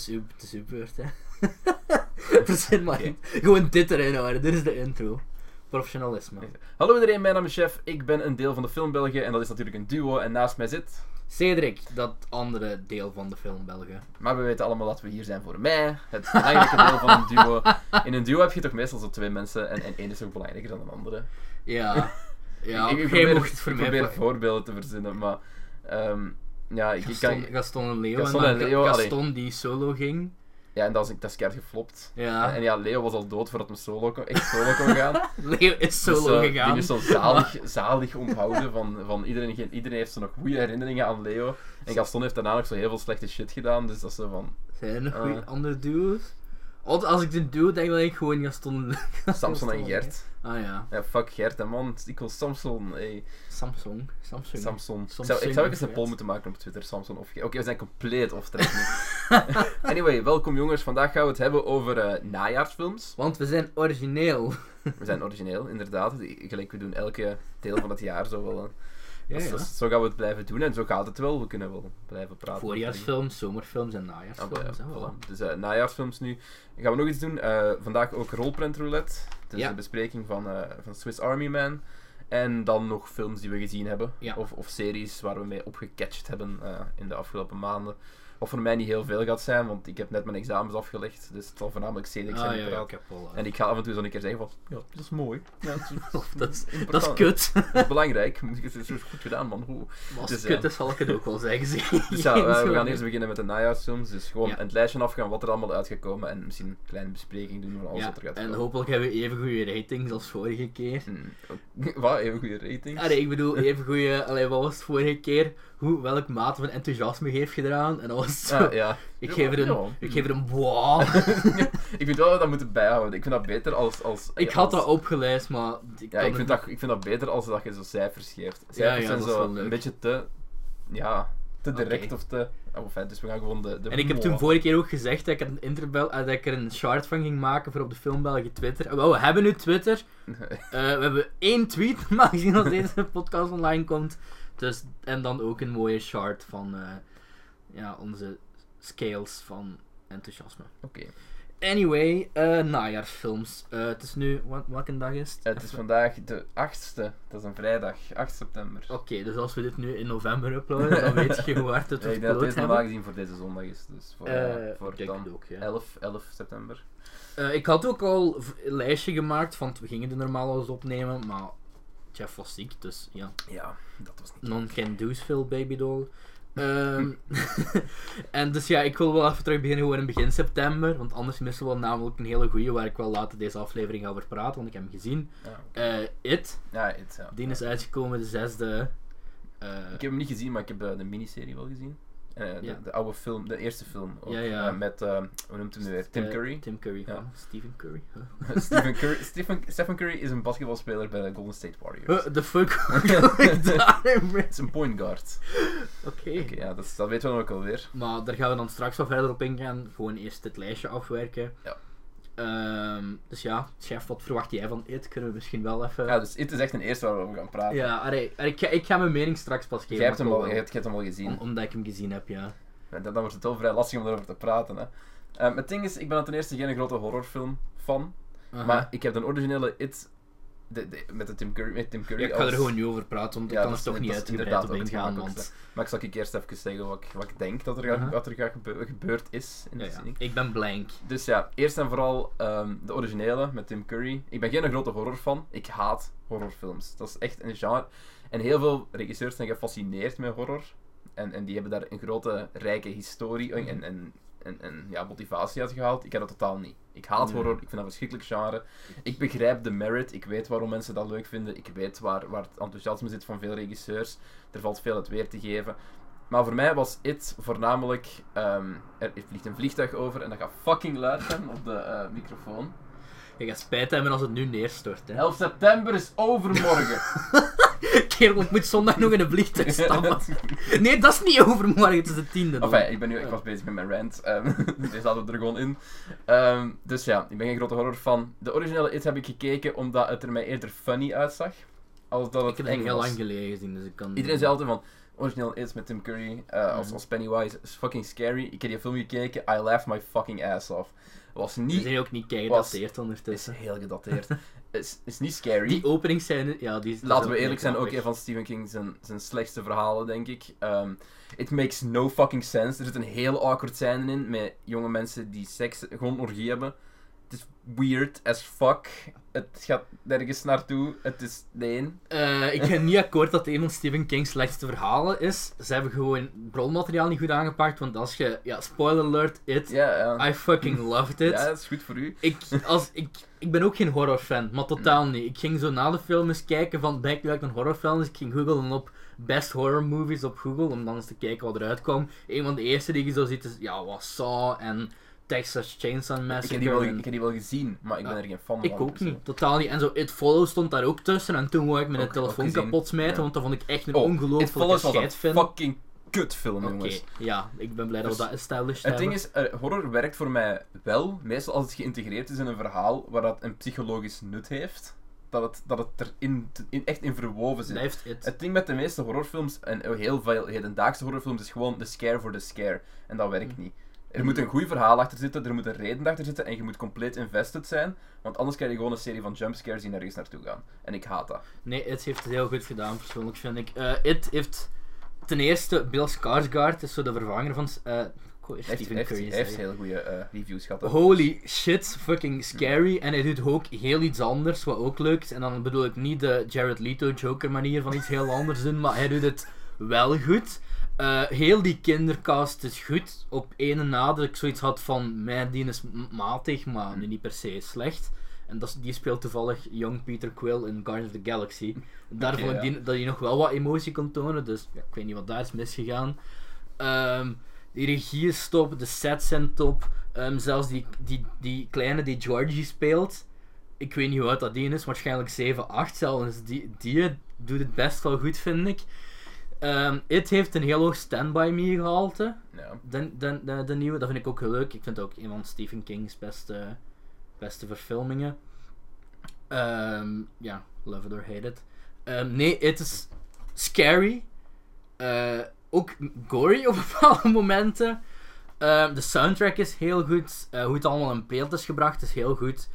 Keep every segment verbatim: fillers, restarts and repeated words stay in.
is uw, het is uw beurt, hè. Verzin maar niet. Gewoon dit erin houden, dit is de intro. Professionalisme. Hallo iedereen, mijn naam is Chef. Ik ben een deel van de Film België en dat is natuurlijk een duo. En naast mij zit... Cedric, dat andere deel van de Film België. Maar we weten allemaal dat we hier zijn voor mij. Het belangrijke deel van een duo. In een duo heb je toch meestal zo twee mensen en, en één is ook belangrijker dan een andere. Ja. Ja, ik, ik jij probeer, mocht het voor ik mij... probeer voor- voorbeelden te verzinnen, maar... Um, ja, ik, ik kan... Gaston, Gaston en Leo. Gaston en en dan Leo, Gaston die solo ging. Ja, en dat is, dat is keihard geflopt. Ja. En, en ja, Leo was al dood voordat hij solo kon, echt solo kon gaan. Leo is solo dus, uh, gegaan. Die is zo zalig, zalig onthouden van, van iedereen. Iedereen heeft zo nog goede herinneringen aan Leo. En Gaston heeft daarna nog zo heel veel slechte shit gedaan, dus dat is zo van... Zijn er nog Uh. goeie andere duo's? Altijd als ik dit doe, denk ik dat ik gewoon Gaston... Samson en Gert. Ah ja. Ja, fuck Gert, hè, man. Ik wil Samson, hey. Samsung. Samsung. Samson. Ik Samsung zou, ik zou ook eens of een poll Gert. moeten maken op Twitter, Samson of Gert. Oké, we zijn compleet off-track nu. Anyway, welkom jongens. Vandaag gaan we het hebben over uh, najaarsfilms. Want we zijn origineel. We zijn origineel, inderdaad. Gelijk, we doen elke deel van het jaar zo wel. Uh, Ja, dus, ja. dus zo gaan we het blijven doen en zo gaat het wel. We kunnen wel blijven praten. Voorjaarsfilms, zomerfilms en Ah, najaarsfilms. ja, hè, voilà. voilà. Dus uh, najaarsfilms nu. Gaan we nog iets doen. Uh, vandaag ook Rolprent Roulette. Dus Ja. de bespreking van, uh, van Swiss Army Man. En dan nog films die we gezien hebben. Ja. Of, of series waar we mee opgecatcht hebben uh, in de afgelopen maanden. Wat voor mij niet heel veel gaat zijn, want ik heb net mijn examens afgelegd. Dus het zal voornamelijk Cedric zijn Ah, die ja, ja, praat. ik heb wel... uh, En ik ga af en toe zo een keer zeggen van, ja, dat is mooi. Ja, dat is, dat, is, dat is important. kut. Dat is belangrijk. Het is goed gedaan, man. Hoe? Maar als Dus, het kut ja. is, zal ik het ook wel zeggen. Dus ja, uh, we gaan eerst beginnen met de najaarsfilms. Dus gewoon Ja. het lijstje afgaan wat er allemaal uitgekomen en misschien een kleine bespreking doen van alles Ja, wat er gaat en komen. hopelijk hebben we even goede ratings als vorige keer. Hmm. Wat? Even goede ratings? Allee, ik bedoel, even goede... Allee, wat was het vorige keer? Hoe, welke mate van enthousiasme heeft gedaan? En dan was het zo... Ah, ja. Ik Ja, geef er een... ja. Ik geef er een... Wow. Ik vind wel dat we dat moeten bijhouden. Ik vind dat beter als... als Ik als, had dat opgeleist, maar... Ik Ja, kan ik vind, het- dat, ik vind dat beter als dat je zo cijfers geeft. Ja, Cijfers ja, zijn dat is zo wel leuk. een beetje te... Ja, te direct Oké. of te... Oh, fijn, dus we gaan gewoon de... de En ik heb toen vorige keer ook gezegd dat ik, een interbel, uh, dat ik er een chart van ging maken voor op de Film België Twitter. En wel, we hebben nu Twitter. Uh, we hebben één tweet, maar gezien als deze podcast online komt. Dus, en dan ook een mooie chart van uh, ja, onze scales van enthousiasme. Oké. Anyway, uh, najaarsfilms. Uh, het is nu, wat, welke dag is het? Het is vandaag de achtste. Dat is een vrijdag. acht september. Oké, dus als we dit nu in november uploaden, dan weet je hoe hard het Ja, we ik denk dat upload deze normaal hebben. gezien voor deze zondag is. Dus voor, Uh, uh, voor ik denk dan het ook, ja. elf, elf september. Uh, ik had ook al v- een lijstje gemaakt, want we gingen er normaal al eens opnemen, maar Jeff was ziek, dus ja. Ja, dat was niet... Non can do's veel, baby doll. Um, en dus ja, ik wil wel even terug beginnen gewoon in begin september, want anders missen we namelijk een hele goeie waar ik wel later deze aflevering over praat, want ik heb hem gezien. Ja, Uh, It, ja, het, ja. die is uitgekomen de zesde. Uh, Ik heb hem niet gezien, maar ik heb uh, de miniserie wel gezien. Uh, de, Ja. de oude film, de eerste film. Ook, Ja, ja. uh, met, uh, hoe noemt hem nu weer? Tim uh, Curry. Tim Curry, Ja. huh? Stephen Curry. Huh? Stephen Curry. Stephen, Stephen Curry is een basketbalspeler bij de Golden State Warriors. Huh, the fuck hoor ik daarin? Het is een point guard. Oké. Oké, ja, dat, is- dat weten we dan ook alweer. Maar daar gaan we dan straks wel verder op ingaan. Gewoon eerst dit lijstje afwerken. Ja. Ehm, dus ja, chef, wat verwacht jij van It? Kunnen we misschien wel even... Ja, dus het is echt een eerste waar we over gaan praten. Ja, allee, allee, ik, ga, ik ga mijn mening straks pas geven. Jij hebt hem maar al, wel. jij hebt, jij hebt hem al gezien. Om- omdat ik hem gezien heb, ja. Ja, Dan, dan wordt het wel vrij lastig om erover te praten. Hè. Um, het ding is, ik ben ten eerste geen grote horrorfilm fan. Aha. Maar ik heb de originele It... De, de, met, de Tim Curry, met Tim Curry Ja, ik ga als- er gewoon niet over praten, want ik Ja, kan dat er is- toch niet dat is uitgebreid op inderdaad ook het ingaan. gemakkelijkste. Want... Maar ik zal ik eerst even zeggen wat ik, wat ik denk dat er, ga, Aha. wat er ga gebe- gebeurd is in Ja, de ja. serie. Ik ben blank. Dus ja, eerst en vooral um, de originele met Tim Curry. Ik ben geen grote horrorfan. Ik haat horrorfilms. Dat is echt een genre. En heel veel regisseurs zijn gefascineerd met horror. En, en die hebben daar een grote, rijke historie en, en, en, en ja, motivatie uit gehaald. Ik heb dat totaal niet. Ik haat Nee. horror. Ik vind dat een verschrikkelijk genre. Ik begrijp de merit. Ik weet waarom mensen dat leuk vinden. Ik weet waar, waar het enthousiasme zit van veel regisseurs. Er valt veel het weer te geven. Maar voor mij was It voornamelijk... Um, er vliegt een vliegtuig over en dat gaat fucking luid zijn op de uh, microfoon. Je gaat spijt hebben als het nu neerstort, hè. elf september is overmorgen. Kerel, ik moet zondag nog in een vliegtuig stappen. Nee, dat is niet overmorgen, het is de tiende dan. Enfin, ik, ben nu, ik was bezig met mijn rant. Um, dus zaten we er gewoon in. Um, dus ja, ik ben geen grote horrorfan. De originele It heb ik gekeken omdat het er mij eerder funny uitzag. Als dat het Ik heb het eng heel was. lang geleden gezien, dus ik kan... Iedereen zei altijd van... Origineel It met Tim Curry uh, als, Mhm. als Pennywise is fucking scary. Ik heb die film gekeken, I laughed my fucking ass off. Was Die niet... zijn ook niet kei was- gedateerd is ondertussen. heel gedateerd. is, is niet scary. Die openingsscène, ja, die is... Laten we is eerlijk zijn, ook grappig. een van Stephen King zijn, zijn slechtste verhalen, denk ik. Um, it makes no fucking sense. Er zit een heel awkward scène in met jonge mensen die seks, gewoon orgie hebben. Het is weird as fuck. Het gaat nergens naartoe. Het is... Nee. Eh, ik ben niet akkoord dat een van Stephen King's slechtste verhalen is. Ze hebben gewoon bronmateriaal niet goed aangepakt, want als je... Ja, spoiler alert, It. Ja, ja. I fucking loved it. Ja, dat is goed voor u. Ik, als, ik, ik ben ook geen horrorfan, maar totaal niet. Ik ging zo na de film eens kijken van, ben ik nu echt een horrorfan? Dus ik ging googlen op best horror movies op Google, om dan eens te kijken wat eruit kwam. Een van de eerste die je zo ziet is, ja, was Saw en Texas Chainsaw Ik Massacre. heb, die wel, en- ik heb die wel gezien, maar ik ben Ja. er geen fan van. Ik ook dus, niet, totaal niet. En zo It Follows stond daar ook tussen en toen wou ik mijn Ook- telefoon ook gezien. kapot smijten, Ja. want dat vond ik echt een Oh, It ongelooflijke Follows was een scheidfilm. fucking kutfilm, Oké, jongens. ja, ik ben blij dat we Dus dat established Het hebben. ding is, eh, horror werkt voor mij wel, meestal als het geïntegreerd is in een verhaal waar dat een psychologisch nut heeft. Dat het, dat het er in, in, echt in verwoven zit. Blijft It. Het ding met de meeste horrorfilms, en heel veel hedendaagse horrorfilms, is gewoon de scare voor de scare. En dat werkt niet. Er moet een goed verhaal achter zitten, er moet een reden achter zitten en je moet compleet invested zijn, want anders krijg je gewoon een serie van jumpscares die nergens naartoe gaan. En ik haat dat. Nee, It heeft het heel goed gedaan, persoonlijk vind ik. Eh It heeft ten eerste Bill Skarsgård, is zo de vervanger van uh, Hij heeft, Stephen heeft, Curry. hij heeft zeggen. heel goede eh, reviews gehad. hè. Holy shit, fucking scary. En hij doet ook heel iets anders, wat ook leuk is. En dan bedoel ik niet de Jared Leto Joker manier van iets heel anders doen, maar hij doet het wel goed. Eh, heel die kindercast is goed. Op ene na dat ik zoiets had van, mijn die is m- matig, maar nu niet per se slecht. En dat, is- die speelt toevallig Young Peter Quill in Guardians of the Galaxy. Daar Oké, vond ik ja. die, dat hij nog wel wat emotie kon tonen, dus ja, ik weet niet wat daar is misgegaan. Ehm die regie is top, de sets zijn top. Ehm, zelfs die, die, die kleine die Georgie speelt, ik weet niet hoe oud dat die is, waarschijnlijk zeven, acht zelfs. Die, die doet het best wel goed, vind ik. Ehm It heeft een heel hoog Stand By Me gehalte. Ja. De, de, de, de nieuwe, dat vind ik ook heel leuk. Ik vind het ook een van Stephen King's beste, beste verfilmingen. Ehm, ja, love it or hate it. Ehm, nee, het is scary. Eh, ook gory op bepaalde momenten. Ehm, de soundtrack is heel goed. Eh, hoe het allemaal in beeld is gebracht is heel goed.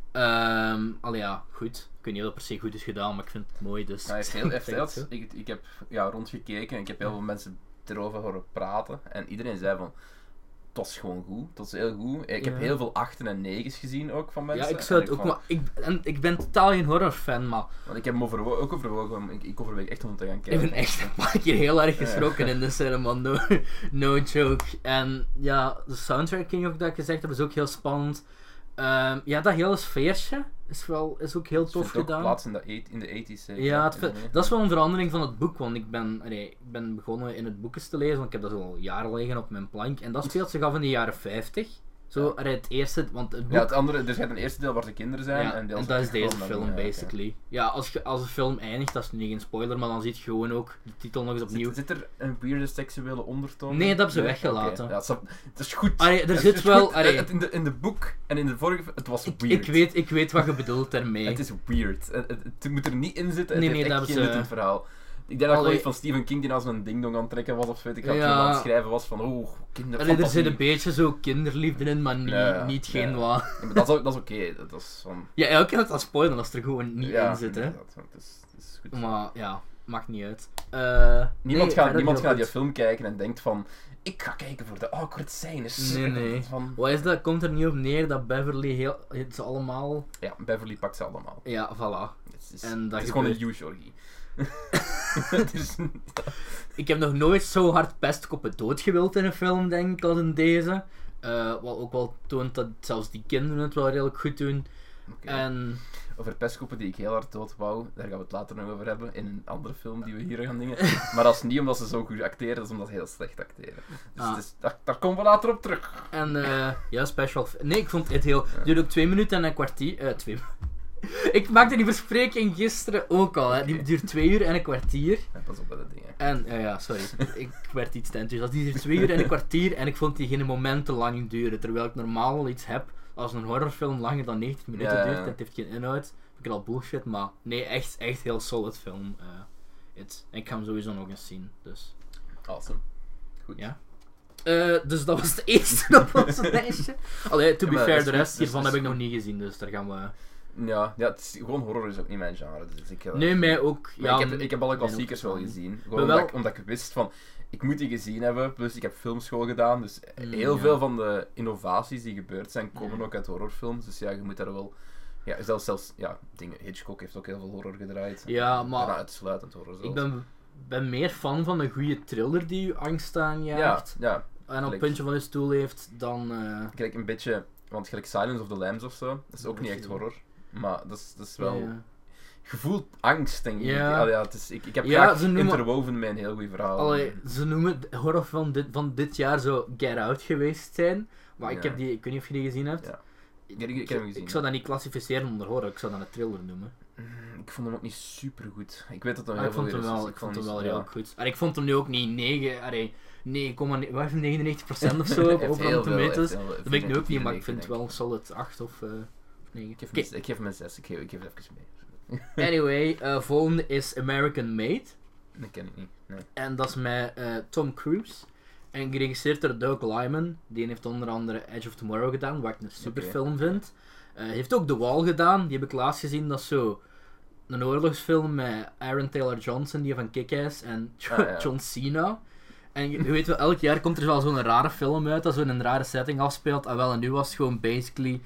Ehm allee, ja, goed. Ik weet niet of dat per se goed is gedaan, maar ik vind het mooi. Dus Maar hij heeft heel, ik heeft denk heel- het zo. ik, ik heb ja, rondgekeken en ik heb heel veel mensen erover horen praten. En iedereen zei van, het was gewoon goed. Het was heel goed. Ik heb Ja. heel veel achten en negens gezien ook van mensen. Ja, ik zou En het ook, vond- maar ik, en ik ben totaal geen horrorfan, maar Want ik heb hem overwo- ook overwogen om ik, ik overweeg echt om te gaan ik kijken. ben echt een paar keer heel erg Ja. geschrokken in de cinema, no, no joke. En ja, de soundtracking ook dat ik gezegd heb is ook heel spannend. Ehm, ja, dat hele sfeertje is, wel, is ook heel Het tof vindt ook gedaan. plaats in de, eight- in de eighties. zeker? Ja, het, In ve- de- dat is wel een verandering van het boek, want ik ben, allee, ik ben begonnen in het boek eens te lezen, want ik heb dat al jaren liggen op mijn plank. En dat speelt zich af in de jaren vijftig. Zo, Ja. allee, het eerste, want het boek... Ja, het andere, er zit een eerste deel waar de kinderen zijn. Ja, en, en, deels dat is gewoon deze dan- film, ja, oké. basically. Ja, als, je, als de film eindigt, dat is nu geen spoiler, maar dan zie je gewoon ook de titel nog eens opnieuw. Zit, zit er een weirde seksuele ondertoon? Nee, dat hebben ze Nee? weggelaten. Oké. Ja, het, is, het is goed. Allee, er Het zit is wel... goed. allee, Het, in, de, in de boek en in de vorige... Het was ik, weird. ik, weet, ik weet wat je bedoelt daarmee. Het is weird. Het, het, het moet er niet in zitten. Nee, Het nee, heeft dat echt geen hebben nut ze- in het verhaal. Ik denk dat Allee. gewoon van Stephen King die als een dingdong aan het trekken was of weet ik wat. Ja. Ja. aan het schrijven was van oh, kinder. Allee, er fantasie. zit een beetje zo kinderliefde in, maar niet, Ja, niet ja. geen wat. Ja, maar dat is, ook- dat is oké. Dat is van... Ja, elke keer dat dat spoilen als het er gewoon niet ja, in zit, hè. inderdaad, want Het is, het is goed. Maar ja, maakt niet uit. Eh, Niemand nee, gaat, verder niemand heel gaat die goed. film kijken en denkt van ik ga kijken voor de awkward scènes. Nee, nee. Van, Wat is dat? Komt er niet op neer dat Beverly heel... Het is allemaal... ja, Beverly pakt ze allemaal. Ja, voilà. Het is, En dat het is gewoon een gebeurt. huge orgie. Het is- Ik heb nog nooit zo hard pestkoppen dood gewild in een film, denk ik, als in deze. Eh, wat ook wel toont dat zelfs die kinderen het wel redelijk goed doen. Oké. En... Over pestkoppen die ik heel hard dood wou, daar gaan we het later nog over hebben, in een andere film die we hier gaan dingen. Maar dat is niet omdat ze zo goed acteren, dat is omdat ze heel slecht acteren. Dus Ah. het is, daar, daar komen we later op terug. En eh ja, special... f- Nee, ik vond het heel... Het duurde ook twee minuten en een kwartier... eh twee... Ik maakte die verspreking gisteren ook al, hè. Die duurt twee uur en een kwartier. Ja, pas op bij de dingen. En, ja, ja, sorry. Ik werd iets te enthousiast. Die duurt twee uur en een kwartier en ik vond die geen moment te lang duren. Terwijl ik normaal wel iets heb, als een horrorfilm langer dan negentig minuten Ja, ja, duurt ja. en het heeft geen inhoud, vind ik al bullshit. Maar nee, echt, echt heel solid film. eh It. En ik ga hem sowieso nog eens zien. Dus... Awesome. Goed. Ja. Uh, dus dat was het eerste op onze lijstje. Allee, to be Ja, fair, is de goed, rest dus hiervan dat heb is ik nog goed. niet gezien, dus daar gaan we... Ja, ja het is, gewoon horror is ook niet mijn genre. Dus ik, uh, Nee, mij ook. maar Ja, ik, heb, ik heb alle ben ook klassiekers wel fan. gezien. Gewoon Maar wel- omdat, ik, omdat ik wist van... Ik moet die gezien hebben, plus ik heb filmschool gedaan. Dus Mm, heel ja. veel van de innovaties die gebeurd zijn, komen Ja. ook uit horrorfilms. Dus ja, je moet daar wel... Ja, zelfs, zelfs ja, dingen, Hitchcock heeft ook heel veel horror gedraaid. Ja, En maar- bijna uitsluitend horror zelfs. Ik ben, ben meer fan van een goede thriller die je angst Ja, aanjaagt. ja. En op het gelijk. puntje van je stoel heeft, dan... eh, Kijk, een beetje... Want gelijk Silence of the Lambs of zo, dat is ook Ja, niet dat echt is- horror. Maar dat is, dat is wel... ja. Je voelt angst, denk ik. Ja. Ja, ja, het is, ik, ik heb Ja, graag ze noemen- interwoven met een heel goed verhaal. Allee, ze noemen de horror van dit, van dit jaar zo Get Out geweest zijn. Maar ik Ja. heb die... Ik weet niet of je die gezien hebt. Ja. Ik, ik, ik heb hem gezien. Ik zou dat niet klassificeren onder horror, ik zou dat een thriller noemen. Mm, ik vond hem ook niet super goed. Ik weet dat er Maar heel ik vond veel hem weer is, wel, dus ik vond hem niet- wel ja. heel goed. En ik vond hem nu ook niet negen, allee, negen komma negenennegentig procent of zo Hij op heeft Rotten heel veel- hij Tomatoes. heeft heel- Dat weet ik nu ook niet, maar ik vierentachtig, vind het denk wel solid acht of uh, negen. Ik geef, Oké. hem, ik geef hem een zes. Ik geef, ik geef het even mee. Anyway, uh, volgende is American Made. Dat ken ik niet. Nee. En dat is met uh, Tom Cruise. En geregisseerd door Doug Liman. Die heeft onder andere Edge of Tomorrow gedaan, wat ik een superfilm vind. Hij uh, heeft ook The Wall gedaan, die heb ik laatst gezien. Dat is zo een oorlogsfilm met Aaron Taylor Johnson, die van Kick-Ass, en Ah, ja. John Cena. En je, je weet wel, elk jaar komt er wel zo'n rare film uit, dat zo in een rare setting afspeelt. En wel, en nu was het gewoon basically...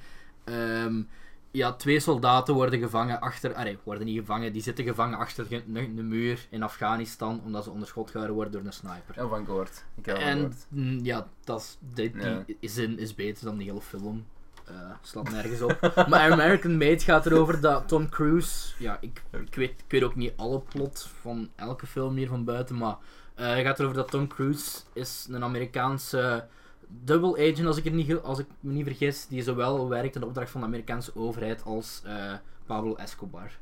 Um, ja, twee soldaten worden gevangen achter... Allee, worden niet gevangen, die zitten gevangen achter een, een muur in Afghanistan, omdat ze onder schot gehouden worden door een sniper. Heel van gehoord. Ik heb ervan En gehoord. mm, ja, dat is, die, Ja. die zin is beter dan de hele film. Uh, slaat nergens op. Maar American Made gaat erover dat Tom Cruise... Ja, ik, ik, weet, ik weet ook niet alle plot van elke film hier van buiten, maar uh, het gaat erover dat Tom Cruise is een Amerikaanse double agent, als ik, het niet, als ik me niet vergis, die zowel werkt in de opdracht van de Amerikaanse overheid als uh, Pablo Escobar.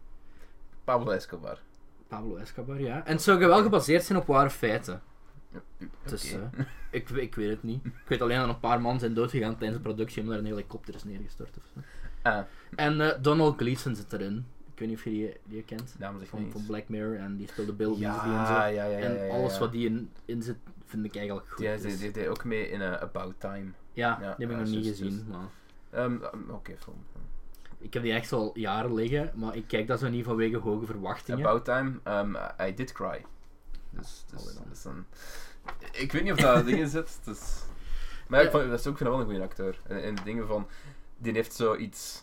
Pablo Escobar. Pablo Escobar, ja. En het zou wel gebaseerd zijn op ware feiten. Oké. Dus, uh, ik, ik weet het niet. Ik weet alleen dat een paar man zijn doodgegaan tijdens de productie omdat er een helikopter is neergestort of zo. Ah, En uh, Donald Gleeson zit erin. Ik weet niet of je die, die kent. naam zegt Van, me van iets. Black Mirror en die speelde Bill Ja, Weasley en zo. ja, ja, ja, en ja, ja, alles ja. wat die in, in zit, vind ik eigenlijk goed. Ja, Dus- die, die deed ook mee in uh, About Time. ja, ja, die heb ik ja, nog niet juist, gezien. juist. Maar Um, um, Oké, okay, film. ik heb die echt al jaren liggen, maar ik kijk dat zo niet vanwege hoge verwachtingen. About Time, um, I did cry. Dus, dus, Allee dan. dus dan... Ik weet niet of dat dingen zit. Dus... Maar ja, ik, vond, dat is ook, ik vind dat wel een goede acteur. En, en de dingen van... Die heeft zoiets...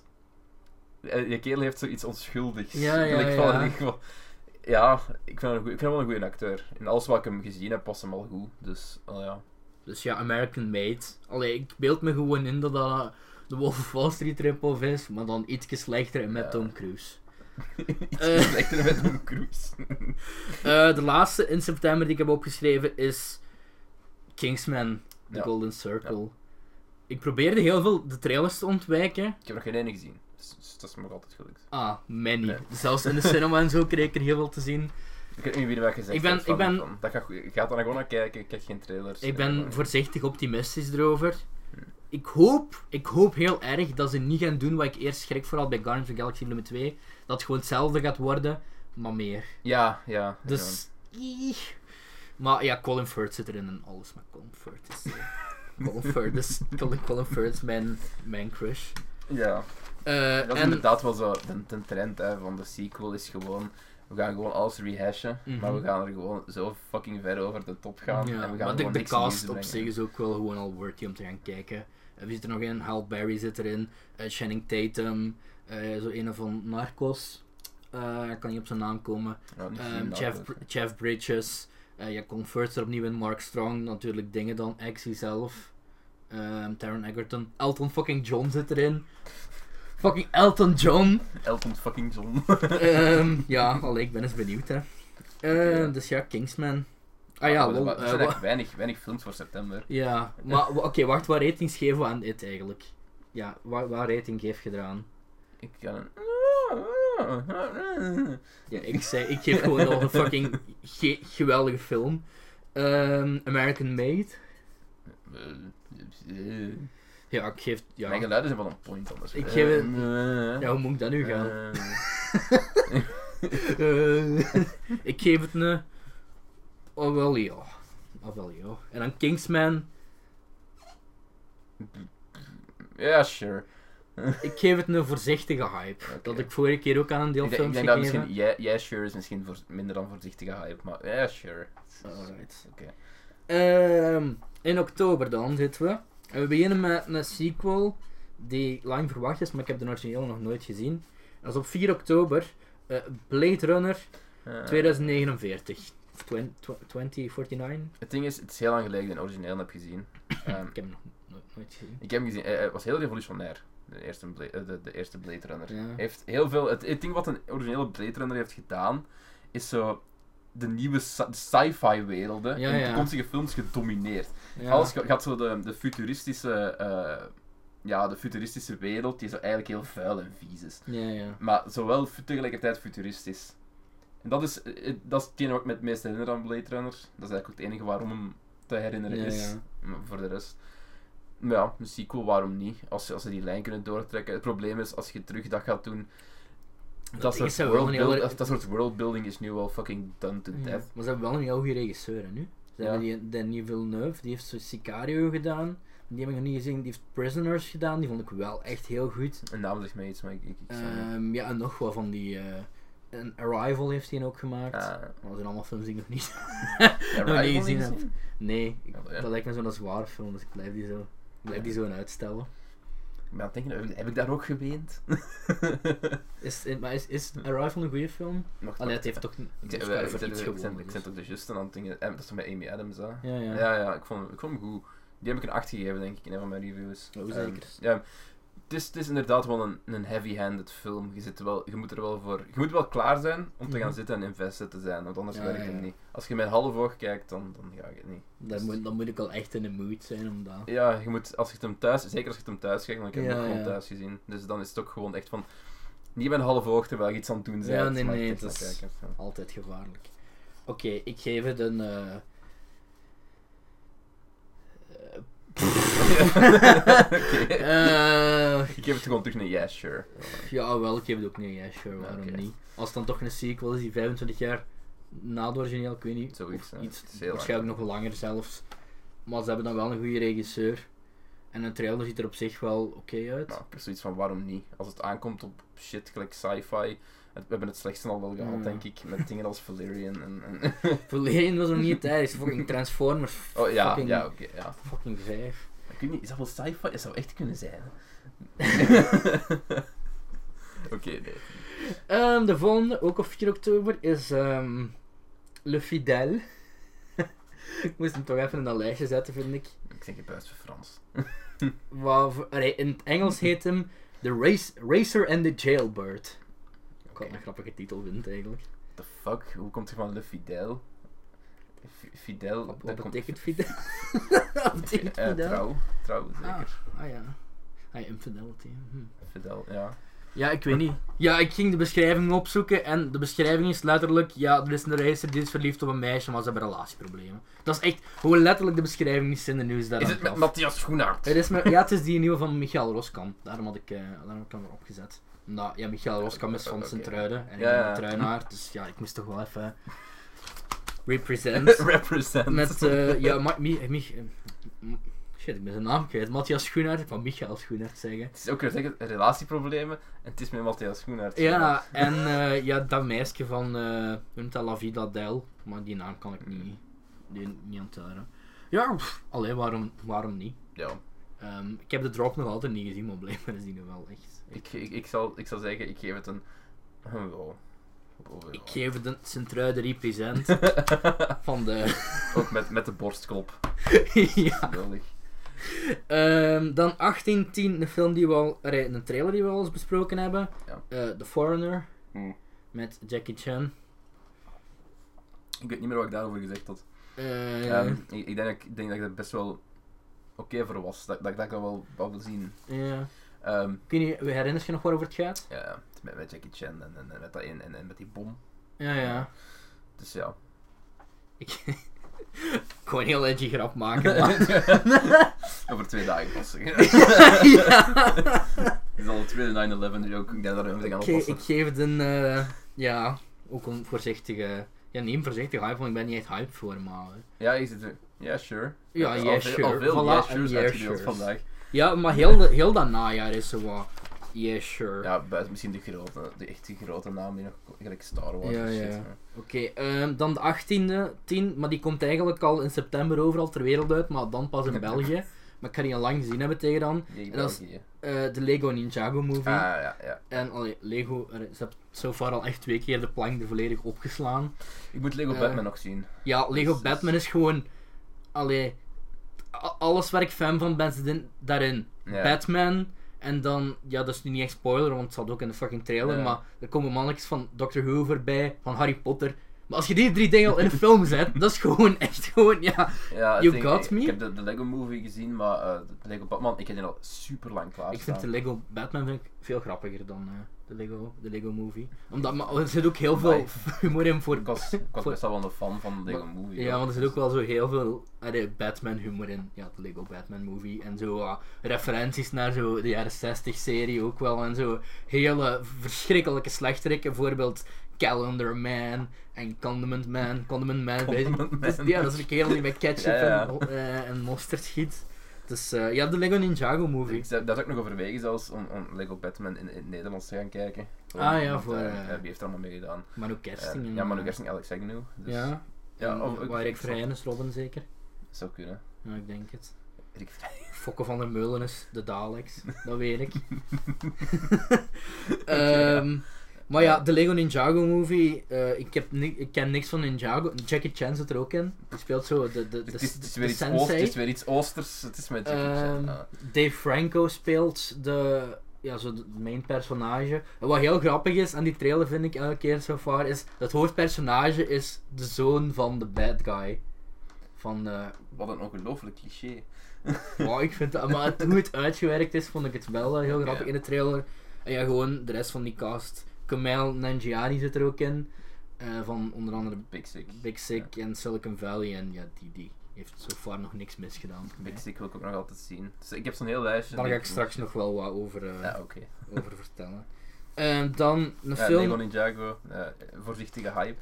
eh, Die kerel heeft zoiets onschuldigs. Ja, ja, Ik ja. vond- ik vond- ja, ik vind, hem een goeie- ik vind hem wel een goede acteur. In alles wat ik hem gezien heb, past hem al goed. Dus, oh ja. Dus ja, American Made. Allee, ik beeld me gewoon in dat dat de Wolf of Wall Street rip-off is, maar dan ietsje slechter en met Ja. Tom Cruise. Iets Eh. slechter met Tom Cruise. Uh, de laatste in september die ik heb opgeschreven is Kingsman, The Ja. Golden Circle. Ik probeerde heel veel de trailers te ontwijken. Ik heb nog geen ene gezien. Dus, dus dat is me nog altijd gelukt. Ah, many. Nee. Zelfs in de cinema en zo kreeg ik er heel veel te zien. Ik weet niet wie er wat gezegd Ik ben- heeft van- ik ben- van, dat gaat goed. Je gaat er gewoon naar kijken, ik heb geen trailers. Ik Eh, ben maar- voorzichtig optimistisch erover. Hm. Ik hoop, ik hoop heel erg dat ze niet gaan doen wat ik eerst schrik vooral bij Guardians of the Galaxy Volume twee. Dat het gewoon hetzelfde gaat worden, maar meer. Ja, ja. Dus... ii. Maar ja, Colin Firth zit erin en alles met Colin Firth is... eh, Colin Firth is... Colin, Colin Firth is mijn, mijn crush. Ja. Uh, Dat is en... inderdaad wel zo de, de trend hè, van de sequel is gewoon... We gaan gewoon alles rehashen, Mhm. maar we gaan er gewoon zo fucking ver over de top gaan. Ja, en we gaan maar de, gewoon de niks nieuws cast op brengen. zich is ook wel gewoon al worthy om te gaan kijken. Uh, wie zit er nog in? Halle Berry zit erin. Uh, Channing Tatum. Uh, zo een van Narcos. Uh, ik kan niet op zijn naam komen. Ja, niet Um, gezien, Jeff, dat, Br- Jeff Bridges. Uh, ja, Colin Firth er opnieuw in. Mark Strong. Natuurlijk dingen dan. Exy zelf. Um, Taron Egerton. Elton fucking John zit erin. Fucking Elton John. Elton fucking John. um, ja, allee, ik ben eens benieuwd hè. Uh, Ja. Dus ja, Kingsman. Ah ja, er lol, zijn- er uh, zijn wa- echt weinig, weinig films voor september. ja, maar wa- oké, wacht, wat ratings geven we aan dit eigenlijk? Ja, wat, wat rating geef je eraan? Ik kan een... Ja, ik zei, ik geef gewoon al een fucking ge- geweldige film. Um, American Made. Ja, ik geef... Ja, Mijn geluiden zijn wel een point anders. Ik geef het- het... ja hoe moet ik dat nu gaan? Eh, Uh, ik geef het een... Oh wel, ja. of wel, ja. En dan Kingsman. Ja, sure. Ik geef het een voorzichtige hype. Okay. Dat ik vorige keer ook aan een deel Ik denk, ik films denk dat gegeven. misschien, yeah, yeah, sure is misschien voor, minder dan voorzichtige hype, maar ja, yeah, sure. Alright. Oké. Ehm, in oktober dan zitten we. En we beginnen met een sequel die lang verwacht is, maar ik heb de originele nog nooit gezien. Dat is op vier oktober. Uh, Blade Runner Uh, tweeduizend negenenveertig. Of twintig forty-nine. Het ding is, het is heel lang geleden dat ik de origineel heb gezien. Um, Ik heb hem nog no- nooit gezien. ik heb hem gezien, hij was heel revolutionair. De eerste, Bla- uh, de, de eerste Blade Runner. Ja. Hij heeft heel veel, het, het ding wat een originele Blade Runner heeft gedaan, is zo de nieuwe sci- de sci-fi werelden Ja, in ja. toekomstige films gedomineerd. Ja. Alles ga- gaat zo de, de futuristische, uh, ja, de futuristische wereld, die zo eigenlijk heel vuil en vies is. Ja, ja. Maar zowel fu- tegelijkertijd futuristisch. En dat is, eh, dat is hetgene wat ik me het meest herinner aan Blade Runner. Dat is eigenlijk ook het enige waarom hem te herinneren Ja, is. ja. Maar voor de rest... Maar ja, een sequel, waarom niet? Als, als ze die lijn kunnen doortrekken. Het probleem is, als je terug dat gaat doen... Dat, Dat soort, is wel world een build, hele- dat, dat soort worldbuilding is nu wel fucking done to Ja. death. Maar ze hebben wel een heel goede regisseur hè, nu. Ze Ja. hebben die Denis Villeneuve, die heeft zo Sicario gedaan. Die heb ik nog niet gezien. Die heeft Prisoners gedaan, die vond ik wel echt heel goed. Een naam zegt mij iets, maar ik... ik, ik zou niet- Ehm, ja, en nog wat van die... eh een Arrival heeft hij ook gemaakt. Ah. Maar dat zijn allemaal films die ik nog niet, Ja, nog Arrival niet gezien niet heb. gezien? Nee, ik- Ja, ja. dat lijkt me zo'n zware film, dus ik blijf die zo, ik blijf die zo uitstellen. Ik ben aan het denken, heb ik, heb ik daar ook geweend? Is, maar is, is Arrival een goede film? Nog Allee, het heeft toch een Ik, ik, Oscar ik, voor ik, iets ik, gewonnen, ik dus. zit toch de juiste aan het dingen. eh, Dat is toch met Amy Adams, hè? Ja, ja. Ja, ja, ik vond, ik vond hem goed. Die heb ik een acht gegeven, denk ik, in een van mijn reviews. Oh, Ehm, zeker. ja, het is, het is inderdaad wel een, een heavy-handed film. Je, zit er wel, je moet er wel voor... Je moet wel klaar zijn om te gaan Mhm. zitten en invested te zijn, want anders Ja, werkt het ja. niet. Als je met half oog kijkt, dan, dan ga ik het niet. Dan moet, dan moet ik al echt in de mood zijn om dat... Ja, je moet, als je het hem thuis... Zeker als je het hem thuis kijkt, want ik heb Ja, het ook gewoon ja. thuis gezien. Dus dan is het ook gewoon echt van... Niet met een half oog terwijl je iets aan het doen bent. Ja, nee, maar nee, echt het naar is- kijken, ja. Altijd gevaarlijk. Oké, ik geef het een... eh, Oké. eh, Ik geef het gewoon terug een yes, sure. ja, wel, ik geef het ook niet. Ja, sure, waarom Oké. niet? Als het dan toch een sequel is die vijfentwintig jaar na het origineel, ik weet niet. Zoiets, of ja. iets, Het is heel waarschijnlijk lang. nog langer zelfs. Maar ze hebben dan wel een goede regisseur. En een trailer ziet er op zich wel oké uit. Nou, ik heb zoiets van waarom niet? Als het aankomt op shit gelijk sci-fi. het- We hebben het slechtste al wel gehad, Ja. denk ik. Met dingen als Valerian en. en Verleden was nog niet tijd. Fucking Transformers. oh ja, fucking, ja, oké. ja. fucking vijf. Ik weet niet, is dat wel sci-fi? Het zou echt kunnen zijn. Oké, nee. Ehm, de volgende, ook op vier oktober, is ehm, Le Fidèle. Ik moest hem toch even in dat lijstje zetten, vind ik. Ik zeg je buis voor Frans. Waar, allee, in het Engels heet hem The Race, Racer and the Jailbird. Ik had Oké. een grappige titel vind eigenlijk. The fuck? Hoe komt hij van Le Fidel? F- Fidel. Wat, dat wat komt- betekent Fidel? Wat betekent Eh, Fidel? trouw. Trouw, Ah, zeker. ah ja. Ah ja, infidelity. Hm. Fidel, ja. Ja, ik weet niet. Ja, ik ging de beschrijving opzoeken en de beschrijving is letterlijk, ja, er is een racer die is verliefd op een meisje, maar ze hebben relatieproblemen. Dat is echt hoe letterlijk de beschrijving is in de nieuws daar Is aan het met gaf. Matthias Schoenaert? Het is met, ja, het is die nieuwe van Michael Roskam. Daarom had ik, uh, daarom heb ik hem erop gezet. Omdat, ja, Michael Roskam is van Oké. Sint-Truiden en ik Ja, ben ja. een Truinaar, dus ja, ik moest toch wel even represent. Represent. Met, eh, ja, Ma Mi Mi M- shit, ik ben zijn naam kwijt. Matthias Schoenaert, ik wou Michael Schoenaert zeggen. Het is ook weer zeggen, relatieproblemen en het is met Matthias Schoenaert. Ja, en eh, ja, dat meisje van, eh hoe noemt dat, La Vida Del, maar die naam kan ik niet, die, niet onthouden. Ja, pff, allee, waarom, waarom niet? Ja. Ehm, ik heb de drop nog altijd niet gezien, maar blijkbaar is die nu wel echt. Ik, ik, ik, zal, ik zal zeggen, ik geef het een... Oh, oh, oh. Ik geef het een Sint-Truiden represent van de... Ook met, met de borstklop. ja. Geweldig. Ehm, dan achttien tien, een film die we al, allee, een trailer die we al eens besproken hebben. Ja. Eh, The Foreigner, Hmm. met Jackie Chan. Ik weet niet meer wat ik daarover gezegd had. Eh, Ehm, ik, ik, denk, dat ik ik denk dat ik er best wel oké voor was. Dat, dat, ik dat wel, wel wil zien. ja. Ehm, Ik weet niet, herinner je nog waarover het gaat? ja, het is met, met Jackie Chan en, en, en, met dat en, en, en met die bom. Ja, ja. Dus ja. Ik ik wou een heel edgy grap maken, maar... Over twee dagen passen. ja. Het is al de tweede nine eleven joke. Ik denk dat we hem gaan Oké, oppassen. ik geef het een... eh, ja, ook een voorzichtige... Ja, neem voorzichtig hype, want ik ben niet echt hype voor, maar... Ja, je zit er... Ja, sure. Ja, al yeah, veel, sure. Al veel Voilà, yeah, sure's yeah, uitgedeeld sure's. vandaag. Ja, maar heel, de, heel dat najaar is zo wat... Yeah, sure. Ja, buiten misschien de grote, de echte grote naam die nog... Gelijk Star Wars Ja, en ja. shit. Oké, ehm, dan de achttiende, tien, maar die komt eigenlijk al in september overal ter wereld uit, maar dan pas in België. Maar ik ga die al lang gezien hebben tegen dan. Die En dat is België. eh, de Lego Ninjago movie. Ah, ja, ja. En allee, Lego, er- ze hebben so far al echt twee keer de plank er volledig opgeslaan. Ik moet Lego Eh, Batman nog zien. Ja, Lego Dus- Batman is gewoon... Allee... a- Alles waar ik fan van ben, zit in- daarin. Ja. Batman... En dan... Ja, dat is nu niet echt spoiler, want het zat ook in de fucking trailer. Ja. Maar er komen mannetjes van Doctor Who voorbij, van Harry Potter. Maar als je die drie dingen al in een film zet, dat is gewoon echt gewoon... Ja, Ja, het You ding- got ik, me? Ik heb de, de Lego Movie gezien, maar uh, de Lego Batman, ik heb die al super lang klaar ik vind de Lego Batman vind ik veel grappiger dan eh, de, Lego, de Lego movie. Omdat, maar er zit ook heel veel Amai. humor in voor... Ik was, ik was voor- best wel een fan van de Lego Maar- Movie. Ja, hoor. want er zit ook wel zo heel veel allee, Batman humor in. Ja, de Lego Batman movie. En zo uh, referenties naar zo de jaren zestig serie ook wel. En zo hele verschrikkelijke slechterikken. Bijvoorbeeld Calendar Man en Condiment Man. Condiment Man, weet je. Condiment Man. Dus, ja, dat is een kerel die met ketchup Ja, ja. En, eh, en mosterd schiet. Dus uh, ja, de Lego Ninjago movie. Ik zou- dat had ik nog overwegen zelfs om, om Lego Batman in, in het Nederlands te gaan kijken. Ah, ja, Want, voor, eh, eh, ja, wie heeft er allemaal mee gedaan? Manu Kersting. Eh, en, ja, Manu eh, Kersting, Alex Agnew. Dus Ja, ja, en, of- uh, ik- waar Rick ik- Verheyen is Robin zeker. Dat zou kunnen. Ja, ik denk het. Rick Verheyen. Fokke van der Meulen is de Daleks, dat weet ik. ja. Ehm, maar ja, de Lego Ninjago movie, eh, ik, heb ni- ik ken niks van Ninjago. Jackie Chan zit er ook in. Die speelt zo de, de, de, Het is, het, is de weer iets sensei. oost, het is weer iets oosters. Het is met Jackie Chan. Ehm, Ah. Dave Franco speelt de, ja, zo de main personage. En wat heel grappig is aan die trailer vind ik elke keer so far, is dat het hoofdpersonage is de zoon van de bad guy. Van, eh, Wat een ongelooflijk cliché. wow, ik vind dat, maar het, hoe het uitgewerkt is, vond ik het wel eh, heel Oké. grappig in de trailer. En ja, gewoon de rest van die cast. Kumail Nanjiani zit er ook in. eh, van onder andere Big Sick. Big Sick en Silicon Valley. En ja, die, die heeft so far nog niks misgedaan. voor mij. Big Sick wil ik ook nog altijd zien. Dus ik heb zo'n heel lijstje. Daar ga die ik straks nog wel wat over, eh, Ja, oké. over vertellen. En dan een Ja, film. Lego Ninjago. eh, voorzichtige hype.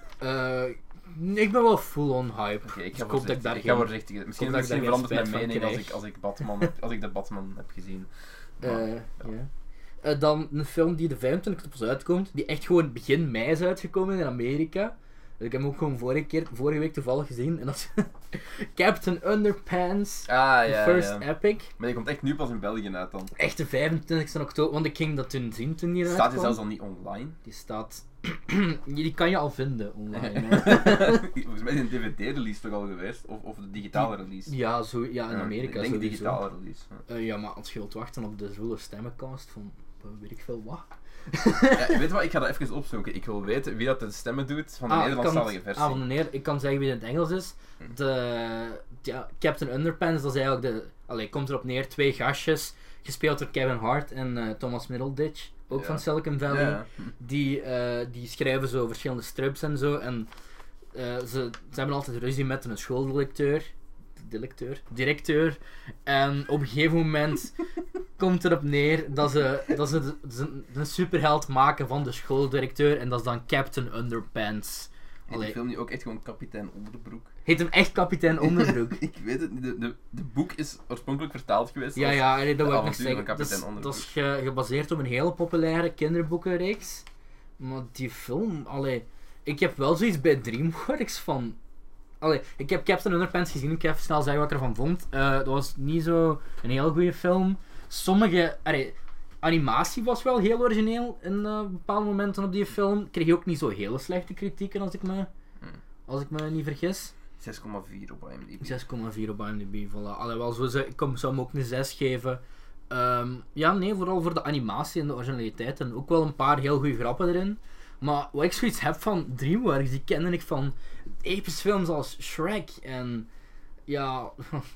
eh, ik ben wel full on hype. Oké, ik Dus ga ik hoop dat ik voorzichtig. daar Ik ga geen- voorzichtig. Misschien, dat ik daar misschien geen verandert mijn spijt van mening als krijg. ik, als, ik Batman heb, als ik de Batman heb gezien. Maar, Eh, ja. ja. Eh, dan een film die de vijfentwintigste pas uitkomt, die echt gewoon begin mei is uitgekomen in Amerika. Ik heb hem ook gewoon vorige, keer, vorige week toevallig gezien. En dat is Captain Underpants, Ah, The ja, First ja. Epic. Maar die komt echt nu pas in België uit dan. Echt de vijfentwintigste oktober, want ik ging dat toen zien toen die eruit Staat die kwam. zelfs al niet online? Die staat... die kan je al vinden online. Volgens mij is een D V D-release toch al geweest? Of, of de digitale release? ja, zo, ja, in Ja, Amerika Ik denk sowieso. digitale release. Ja. Eh, ja, maar als je wilt wachten op de Zwoele Stemmencast van... eh, weet ik veel wat. Ja, weet je wat, ik ga dat even opzoeken. Ik wil weten wie dat de stemmen doet van de Ah, Nederlandstalige ik kan, versie. ah, van meneer, ik kan zeggen wie het in het Engels is. De, ja, Captain Underpants, dat is eigenlijk de... Allee, komt erop neer, twee gastjes, gespeeld door Kevin Hart en eh, Thomas Middleditch, ook Ja. van Silicon Valley. Ja. Die, eh, die schrijven zo verschillende strips en zo. En eh, ze, ze hebben altijd ruzie met een schooldirecteur. Directeur? Directeur. En op een gegeven moment komt erop neer dat ze, dat ze de, de, de superheld maken van de schooldirecteur. En dat is dan Captain Underpants. Heet die Allee, film nu ook echt gewoon Kapitein Onderbroek? heet hem echt Kapitein Onderbroek. Ik weet het niet. De, de, de boek is oorspronkelijk vertaald geweest Ja, als... ja, nee, dat de wil ik nog avonturen van zeggen. Dat is, Kapitein dat Onderbroek. is ge- gebaseerd op een hele populaire kinderboekenreeks. Maar die film, allee, ik heb wel zoiets bij DreamWorks van... Allee, ik heb Captain Underpants gezien, ik ga even snel zeggen wat ik ervan vond. Eh, dat was niet zo een heel goede film. Sommige... Allee, animatie was wel heel origineel in eh, bepaalde momenten op die film. Kreeg je ook niet zo hele slechte kritieken als ik me, Hmm. als ik me niet vergis. zes komma vier op I M D B. zes komma vier op I M D B, voilà. Allee, wel zo, ze- ik kom- zou hem ook een zes geven. Ehm, ja, nee, vooral voor de animatie en de originaliteit. En ook wel een paar heel goede grappen erin. Maar wat ik zoiets heb van DreamWorks, die kende ik van epische films als Shrek en... Ja...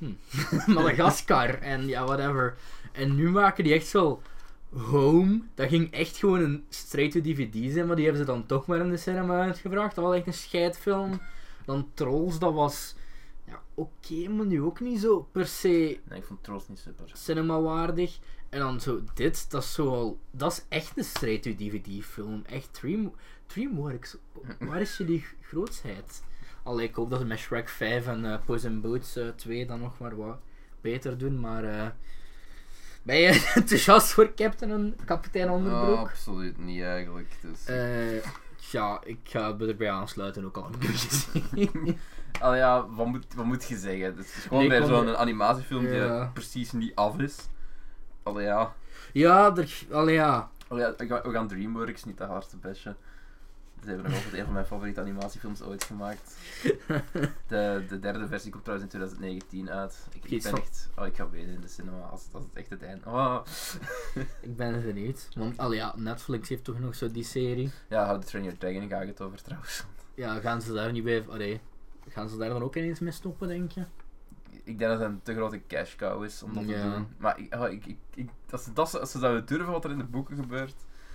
Madagascar en ja, whatever. En nu maken die echt zo... Home, dat ging echt gewoon een straight-to-D V D zijn, maar die hebben ze dan toch maar in de cinema uitgebracht. Dat was echt een scheidfilm. Dan Trolls, dat was... ja, oké, okay, maar nu ook niet zo per se Nee, ik vond Trolls niet super. cinema-waardig. En dan zo dit, dat is zo al... Dat is echt een straight-to-D V D-film. Echt, Dream, DreamWorks. Waar is jullie grootsheid? Allee, ik hoop dat ze met Shrek vijf en uh, Puss in Boots uh, twee dan nog maar wat beter doen, maar... Uh, ben je enthousiast voor Captain en Kapitein Onderbroek? Oh, absoluut niet eigenlijk. Dus... Uh, ja, ik ga erbij aansluiten, ook al heb ik hem gezien. Allee, ja, wat moet, wat moet je zeggen? Het is gewoon Nee, weer kom- zo'n animatiefilm Ja. die precies niet af is. Allee, ja. Ja, er, allee, ja. Allee, ja, we gaan- we gaan DreamWorks niet te hard te bashen. Ze hebben nog altijd een van mijn favoriete animatiefilms ooit gemaakt. De, de derde versie komt trouwens in twintig negentien uit. Ik, ik Iets ben van- echt... Oh, ik ga weten in de cinema als, als het echt het einde... Oh. Ik ben benieuwd. Want, allee, ja, Netflix heeft toch nog zo die serie. Ja, How to Train Your Dragon ga ik het over trouwens. Ja, gaan ze daar niet bij... Allee, gaan ze daar dan ook ineens mee stoppen, denk je? Ik denk dat het een te grote cash cow is om dat te Ja. doen. Maar ik, oh, ik, ik, ik, als, ze dat, als ze zouden durven wat er in de boeken gebeurt...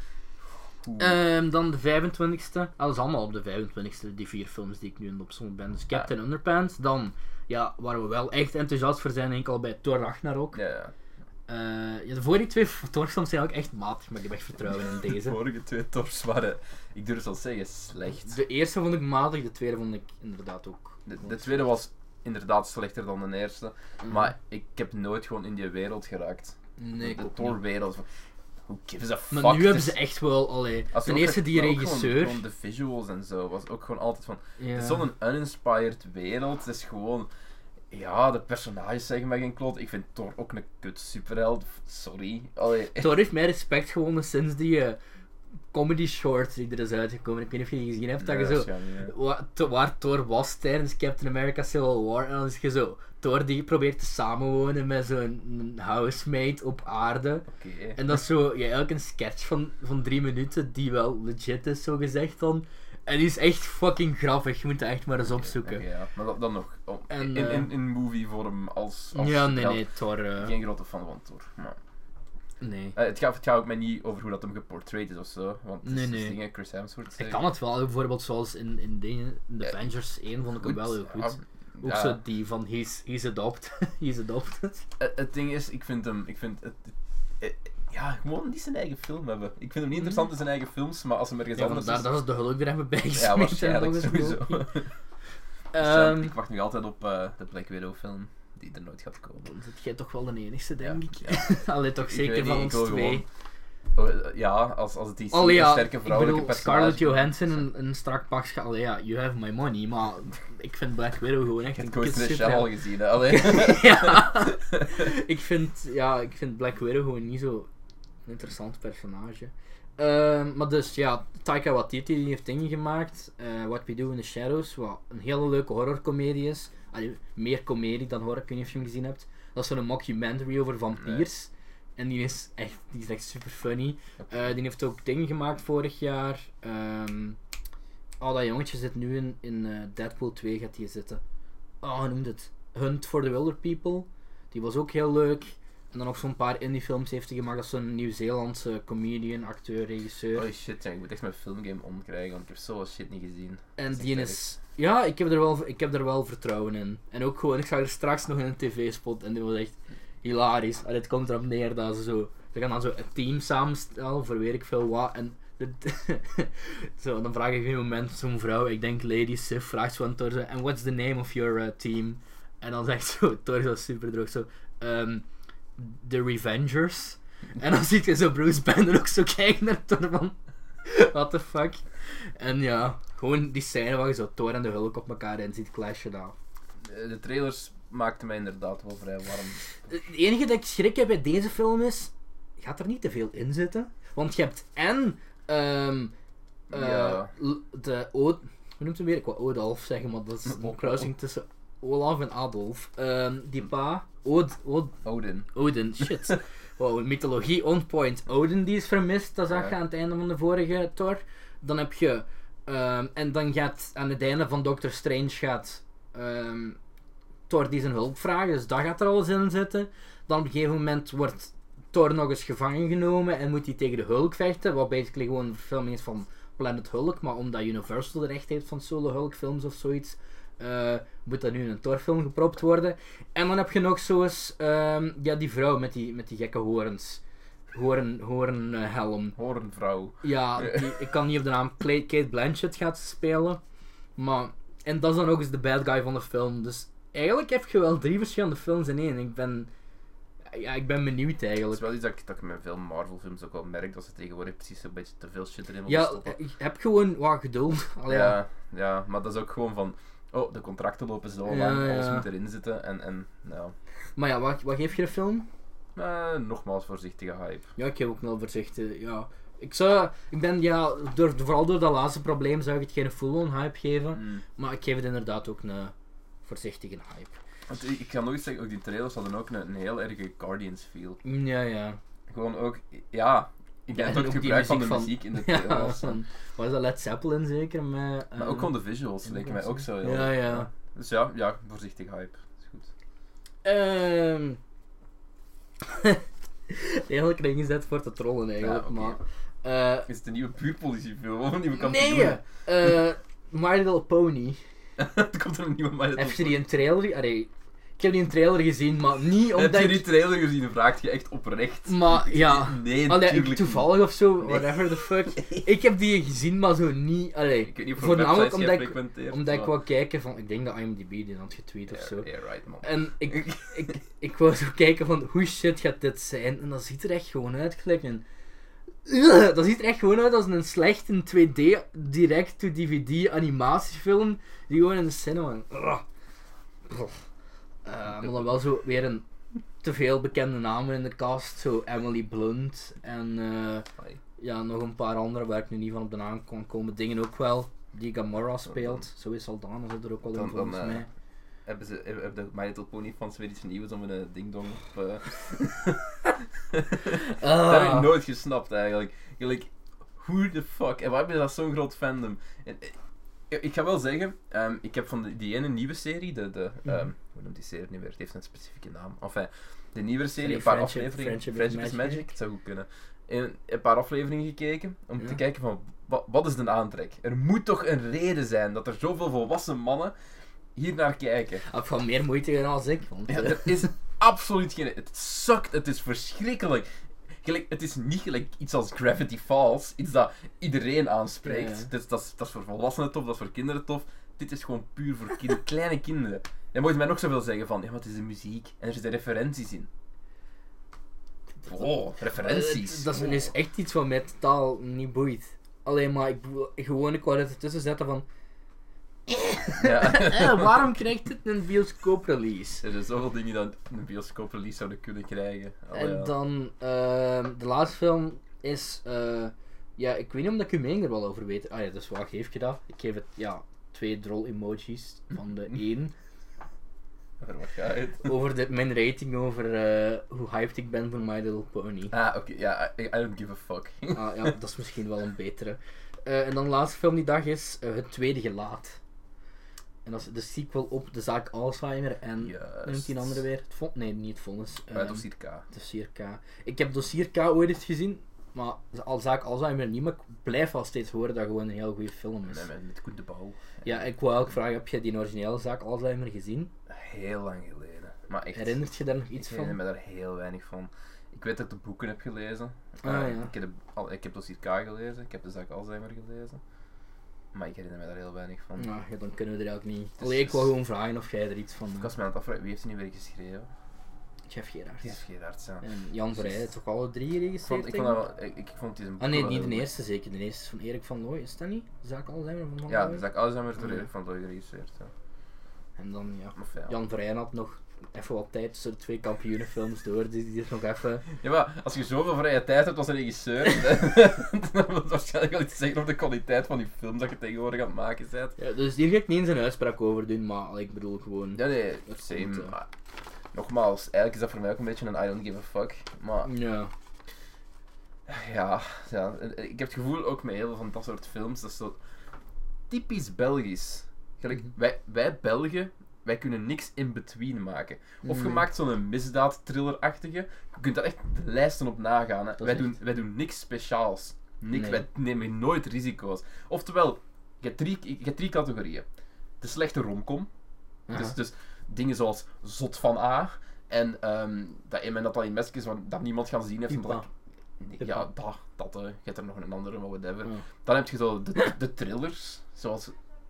Oeh. Um, dan de vijfentwintigste. Ah, dat is allemaal op de vijfentwintigste, die vier films die ik nu in de opzomming ben. Dus Captain Ja. Underpants. Dan, ja, waar we wel echt enthousiast voor zijn, enkel bij Thor Ragnarok. Ja, ja. Uh, ja, de vorige twee Thor-films zijn ook echt matig, maar ik heb echt vertrouwen in De deze. vorige twee Thors waren, ik durf wel zeggen, slecht. De eerste vond ik matig, de tweede vond ik inderdaad ook. De, de tweede was inderdaad slechter dan de eerste. Mhm. Maar ik heb nooit gewoon in die wereld geraakt. Nee, ik de ook niet. Thor-wereld. van, Who gives a fuck? Maar nu hebben Het ze is- echt wel, allee, als je ten ook eerste echt- die maar ook gewoon- regisseur. Gewoon de visuals en zo was ook gewoon altijd van... Ja. Het is zo'n uninspired wereld. Het is gewoon... Ja, de personages zeggen mij geen kloot. Ik vind Thor ook een kut superheld. Sorry. Allee. Thor heeft mij respect gewonnen sinds die uh, comedy shorts die er is uitgekomen. Ik weet niet of je die gezien hebt, dat je zo... waarschijnlijk, ja. Wa- to- waar Thor was tijdens Captain America Civil War. En dan is je zo... Thor die probeert te samenwonen met zo'n een housemate op aarde. Oké. En dat is zo... Ja, eigenlijk een sketch van, van drie minuten die wel legit is, zo gezegd dan. En die is echt fucking grappig. Je moet dat echt maar eens opzoeken. Oké, ja. Maar dat, dan nog. Oh, En, in, eh, in, in movie vorm als, als Ja, nee, superheld. nee, Thor... eh, Geen grote fan van Thor. Maar, nee. eh, het, gaat, het gaat ook mij niet over hoe dat hem geportrayed is of zo. Want het Nee, is nee. dingen Chris Hemsworth Ik zeggen. kan het wel, bijvoorbeeld zoals in, in, dingen, in The Ja, Avengers één vond ik hem wel heel goed. Ja, Ook ja. zo die van he's, he's adopted. he's adopted. Het, het ding is, ik vind hem... Ik vind het, het- het- ja, gewoon niet zijn eigen film hebben. Ik vind hem niet interessant in zijn eigen films, maar als hem ergens Ja, anders daar, is... daar is de hulk er even bij Ja, gesmeed. waarschijnlijk en dat is sowieso. wel- Dus, eh, Ehm, ik wacht nu altijd op eh, de Black Widow film, die er nooit gaat komen. Dan zit jij toch wel de enigste, denk Ja, ik. Allee, toch Ik zeker weet van niet, ons ik wil twee. Oh, eh, ja, als, als het die Allee, ja, sterke ik vrouwelijke bedoel, personage... Scarlett Johansson een, een strak pak scha- Allee, ja, you have my money, maar ik vind Black Widow gewoon echt Ik een heb Ghost in the kut Shell al superheld. gezien, hè. Allee. Ja, ik vind, ja, ik vind Black Widow gewoon niet zo een interessant personage. Ehm, maar dus, ja, Taika Waititi die heeft dingen gemaakt. eh, What We Do in the Shadows, wat een hele leuke horrorcomedie is. Allee, meer comedie dan horror, ik weet niet of je hem gezien hebt. Dat is zo'n mockumentary over vampiers. En die is echt, die is echt super funny. Eh, die heeft ook dingen gemaakt vorig jaar. Ehm oh, dat jongetje zit nu in, in eh, Deadpool twee gaat die zitten. Oh, hoe noemt het? Hunt for the Wilder People. Die was ook heel leuk. En dan nog zo'n paar indie films heeft hij gemaakt. Dat is zo'n Nieuw-Zeelandse comedian, acteur, regisseur. Oh shit, ja, ik moet echt mijn filmgame omkrijgen, want ik heb zoveel shit niet gezien. En dat is die echt is... Ja, ik heb, er wel, ik heb er wel vertrouwen in. En ook gewoon, ik zag er straks nog in een tv-spot en die was echt hilarisch. En het komt erop neer dat ze zo... Ze gaan dan zo een team samenstellen voor weet ik veel wat. En zo, dan vraag ik op een moment zo'n vrouw, ik denk Lady Sif, vraagt zo aan Thor zo, and what's the name of your uh, team? En dan zegt zo, Thor zo super droog zo, um, The Revengers. En dan ziet je zo Bruce Banner ook zo kijken naar Thor van, what the fuck? En ja, gewoon die scène waar je zo Thor en de Hulk op elkaar in ziet clashen daar. De, de trailers maakten mij inderdaad wel vrij warm. Het enige dat ik schrik heb bij deze film is, gaat er niet te veel in zitten. Want je hebt en um, uh, Ja. l- de Od... Hoe noemt hem weer? Ik wou Odolf zeggen, maar dat is een kruising tussen Olaf en Adolf. Um, die pa, Od... Od Odin. Odin, shit. Wow, mythologie on point. Odin die is vermist, dat zag je Ja. aan het einde van de vorige Thor. Dan heb je... Um, en dan gaat aan het einde van Doctor Strange gaat... Um, Thor die zijn hulp vraagt, dus dat gaat er alles in zitten. Dan op een gegeven moment wordt Thor nog eens gevangen genomen en moet hij tegen de Hulk vechten, wat basically gewoon een verfilming is van Planet Hulk, maar omdat Universal de recht heeft van solo Hulk films of zoiets, uh, moet dat nu in een Thor-film gepropt worden. En dan heb je nog zoals um, ja, die vrouw met die, met die gekke horens. Horen, horen uh, helm. Horenvrouw. Ja, die, ik kan niet op de naam Kate Blanchett gaat spelen. Maar, en dat is dan ook eens de bad guy van de film. Dus eigenlijk heb je wel drie verschillende films in één. Ik ben, ja, ik ben benieuwd eigenlijk. Het is wel iets dat ik, dat ik met veel Marvel films ook wel merk, dat ze tegenwoordig precies een beetje te veel shit erin willen ja, stoppen. ik heb gewoon wat geduld. Allee, ja. Ja, ja, maar dat is ook gewoon van, oh, de contracten lopen zo Ja, lang, ja. alles moet erin zitten en, en nou... Maar ja, wat, wat geef je de film? Uh, nogmaals voorzichtige hype. Ja, ik heb ook wel voorzichtig. Ja. Ik zou, ik ben, ja, door, vooral door dat laatste probleem zou ik het geen full-on hype geven. Mm. Maar ik geef het inderdaad ook een voorzichtige hype. Want ik, ik kan nog eens zeggen, ook die trailers hadden ook een, een heel erge Guardians feel. Ja, ja. Gewoon ook, ja, ik Ja, denk en ook het ook die gebruik van de muziek van- muziek in de Ja, trailers. van, wat is dat, Led Zeppelin zeker? Met, Maar ook eh, gewoon de visuals leken mij ook zo heel... Ja, ja. Dus ja, ja, voorzichtig hype. Is goed. Ehm Eigenlijk erin gezet voor te trollen eigenlijk, Ja, oké. maar... eh, Is het een nieuwe puurpolitiefilm of een nieuwe kampioen? nee! eh My Little Pony. Er komt er een nieuwe My Little Heb je die een trailer... Allee, ik heb die een trailer gezien, maar niet Heb omdat je ik... die trailer gezien? Vraagt je echt oprecht. Maar ja... Nee, Allee, ik- natuurlijk toevallig of zo, Nee. whatever the fuck. Ik heb die gezien, maar zo niet... Allee, niet. Ik weet niet of je voornamelijk websites jij omdat ik, frequenteert, omdat ik maar- wou kijken van... Ik denk dat I M D B die had getweet of Ja, zo. yeah, right, man. En ik, ik, ik wou zo kijken van, hoe shit gaat dit zijn? En dat ziet er echt gewoon uit, gelijk een... Ugh, dat ziet er echt gewoon uit als een slechte twee D direct-to-D V D animatiefilm die gewoon in de cinema... Ugh. Ugh. Uh, maar dan wel zo weer een te veel bekende namen in de cast, zo Emily Blunt en uh, Hoi. ja, nog een paar andere waar ik nu niet van op de naam kon komen. Dingen ook wel, die Gamora speelt. Zo is Saldana zit er ook wel in Dan- dan, volgens uh, mij. Hebben ze hebben de My Little Pony fans weer iets nieuws om een ding-dong op... Uh... Ah. Dat heb ik nooit gesnapt eigenlijk. Like, who the fuck? En waarom is dat zo'n groot fandom? En, ik, ik ga wel zeggen, um, ik heb van die, die ene nieuwe serie, de, de um, Mhm. hoe noemt die serie nu weer? Het heeft een specifieke naam. Enfin, de nieuwe serie, Sorry, een paar Friendship- afleveringen. Friendship is Friendship is Magic. Magic, het zou goed kunnen. En een paar afleveringen gekeken, om Ja. te kijken van, wat, wat is de aantrek? Er moet toch een reden zijn dat er zoveel volwassen mannen hier naar kijken. Ik heb gewoon meer moeite gedaan als ik. Want, Ja, eh, er is absoluut geen... Het sukt, het is verschrikkelijk. Gelijk, het is niet gelijk iets als Gravity Falls, iets dat iedereen aanspreekt. Ja, ja. Dat, is, dat, is, dat is voor volwassenen tof, dat is voor kinderen tof. Dit is gewoon puur voor kind, kleine kinderen. Dan moet je mij nog zoveel zeggen van, ja, maar het is de muziek en er zitten referenties in. Oh, referenties. eh, dat is, Oh. is echt iets wat mij totaal niet boeit. Alleen maar, ik, bedoel, gewoon, ik wou het ertussen zetten van... Ja. eh, waarom krijgt het een bioscoop-release? Er zijn zoveel dingen die een bioscoop-release zouden kunnen krijgen. Allee, En ja. dan, ehm, de laatste film is, eh, ja, ik weet niet of ik uw mening er wel over weet. Ah ja, dus wat geef je dat? Ik geef het, ja, twee drol-emojis van de één. Over wat gaat het? Over de, mijn rating over eh, hoe hyped ik ben voor My Little Pony. Ah, oké, ja, I, I don't give a fuck. Ah ja, dat is misschien wel een betere. Eh, en dan de laatste film die dag is uh, Het Tweede Gelaat. En dat is de sequel op de zaak Alzheimer en... Hoe noemt Juist. die een andere weer? Het vond, nee, niet het vonnis. Uh, ehm, dossier K. Dossier K. Ik heb Dossier K ooit eens gezien, maar al zaak Alzheimer niet, maar ik blijf wel steeds horen dat het gewoon een heel goede film is. Nee, met, met Koen de Bouw. Ja, ik wou ook vragen, heb jij die originele zaak Alzheimer gezien? Heel lang geleden. Maar echt, Herinnert je daar nog iets ik van? herinner me daar heel weinig van. Ik weet dat ik de boeken heb gelezen. Ah, Uh, ja. ik, heb de, al, ik heb Dossier K gelezen, ik heb de zaak Alzheimer gelezen. Maar ik herinner me daar heel weinig van. Nou, ja, dan kunnen we er eigenlijk niet. is- Allee, ik wou gewoon vragen of jij er iets van... Ik was me aan het afvragen, wie heeft die nu weer geschreven? Jeff Gerards. Jeff Gerards, ja. En Jan Vrij, toch alle drie Ik geregistreerd? vond, ik denk vond dat wel, ik, ik vond die zijn Ah boeken nee, wel niet heel de goed. eerste zeker. De eerste is van Erik van Looy. Is dat niet? De zaak Alzheimer van Van Ja, Looy? de zaak Alzheimer is door Ja. Erik van Looy geregistreerd. Ja. En dan, ja, Of ja. Jan Vrij had nog even wat tijd tussen de twee kampioenenfilms door. Dus die is nog even... Ja, maar als je zoveel vrije tijd hebt als een regisseur, dan wil het waarschijnlijk wel iets zeggen over de kwaliteit van die films dat je tegenwoordig aan het maken bent. Ja, dus hier ga ik niet eens een uitspraak over doen, maar allee, ik bedoel gewoon... Ja, nee, Dat same. komt, eh. Maar, nogmaals, eigenlijk is dat voor mij ook een beetje een I don't give a fuck. Maar Ja. ja, ja, ik heb het gevoel ook met heel veel van dat soort films, dat is zo typisch Belgisch. Gelijk, Mhm. wij, wij Belgen, wij kunnen niks in between maken. Of je Nee. maakt zo'n misdaad-thriller-achtige, je kunt daar echt de lijsten op nagaan. Hè. Dat is Wij, doen, echt- wij doen niks speciaals. Niks, Nee. Wij nemen nooit risico's. Oftewel, je hebt drie, je hebt drie categorieën. De slechte romcom, Uh-huh. Dus, dus dingen zoals Zot van A en um, dat in dat dat in Mesk is, dat niemand gaan zien heeft. Omdat ik, nee, ja, dat, dat uh, je hebt er nog een andere, maar whatever. Uh. Dan heb je zo de, de thrillers, zoals...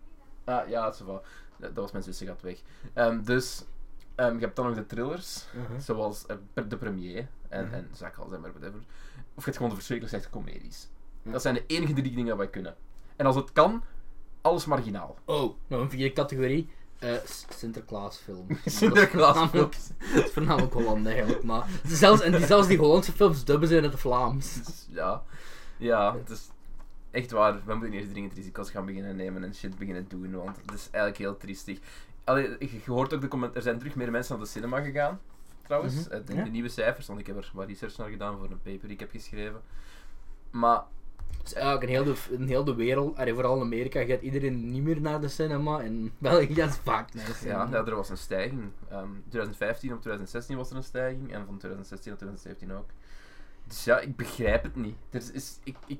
Ah, ja, zo van. Dat was mijn zusje gaat weg. Um, dus... Um, je hebt dan nog de thrillers, uh-huh. zoals uh, De Premier en, uh-huh. en Zack Alzheimer, whatever. Of je hebt gewoon de verschrikkelijk slechte comedies. Uh-huh. Dat zijn de enige drie dingen dat wij kunnen. En als het kan, alles marginaal. Oh, nog een vierde categorie. Uh, Sinterklaasfilm. Sinterklaasfilms. Dat is voornamelijk Holland eigenlijk, maar zelfs, en die, zelfs die Hollandse films dubben zijn in het Vlaams. Ja, ja, het is echt waar. We moeten eerst dringend risico's gaan beginnen nemen en shit beginnen doen, want het is eigenlijk heel triestig. Allee, je hoort ook de comment, er zijn terug meer mensen naar de cinema gegaan, trouwens. Mm-hmm. De, ja. de nieuwe cijfers, want ik heb er wat research naar gedaan voor een paper die ik heb geschreven. Maar... Dus eigenlijk in heel de, in heel de wereld, allee, vooral in Amerika, gaat iedereen niet meer naar de cinema. En België gaat vaak naar de cinema. Ja, ja, er was een stijging. Um, twintig vijftien op twintig zestien was er een stijging. En van twintig zestien op twintig zeventien ook. Dus ja, ik begrijp het niet. Er is, is, ik, ik,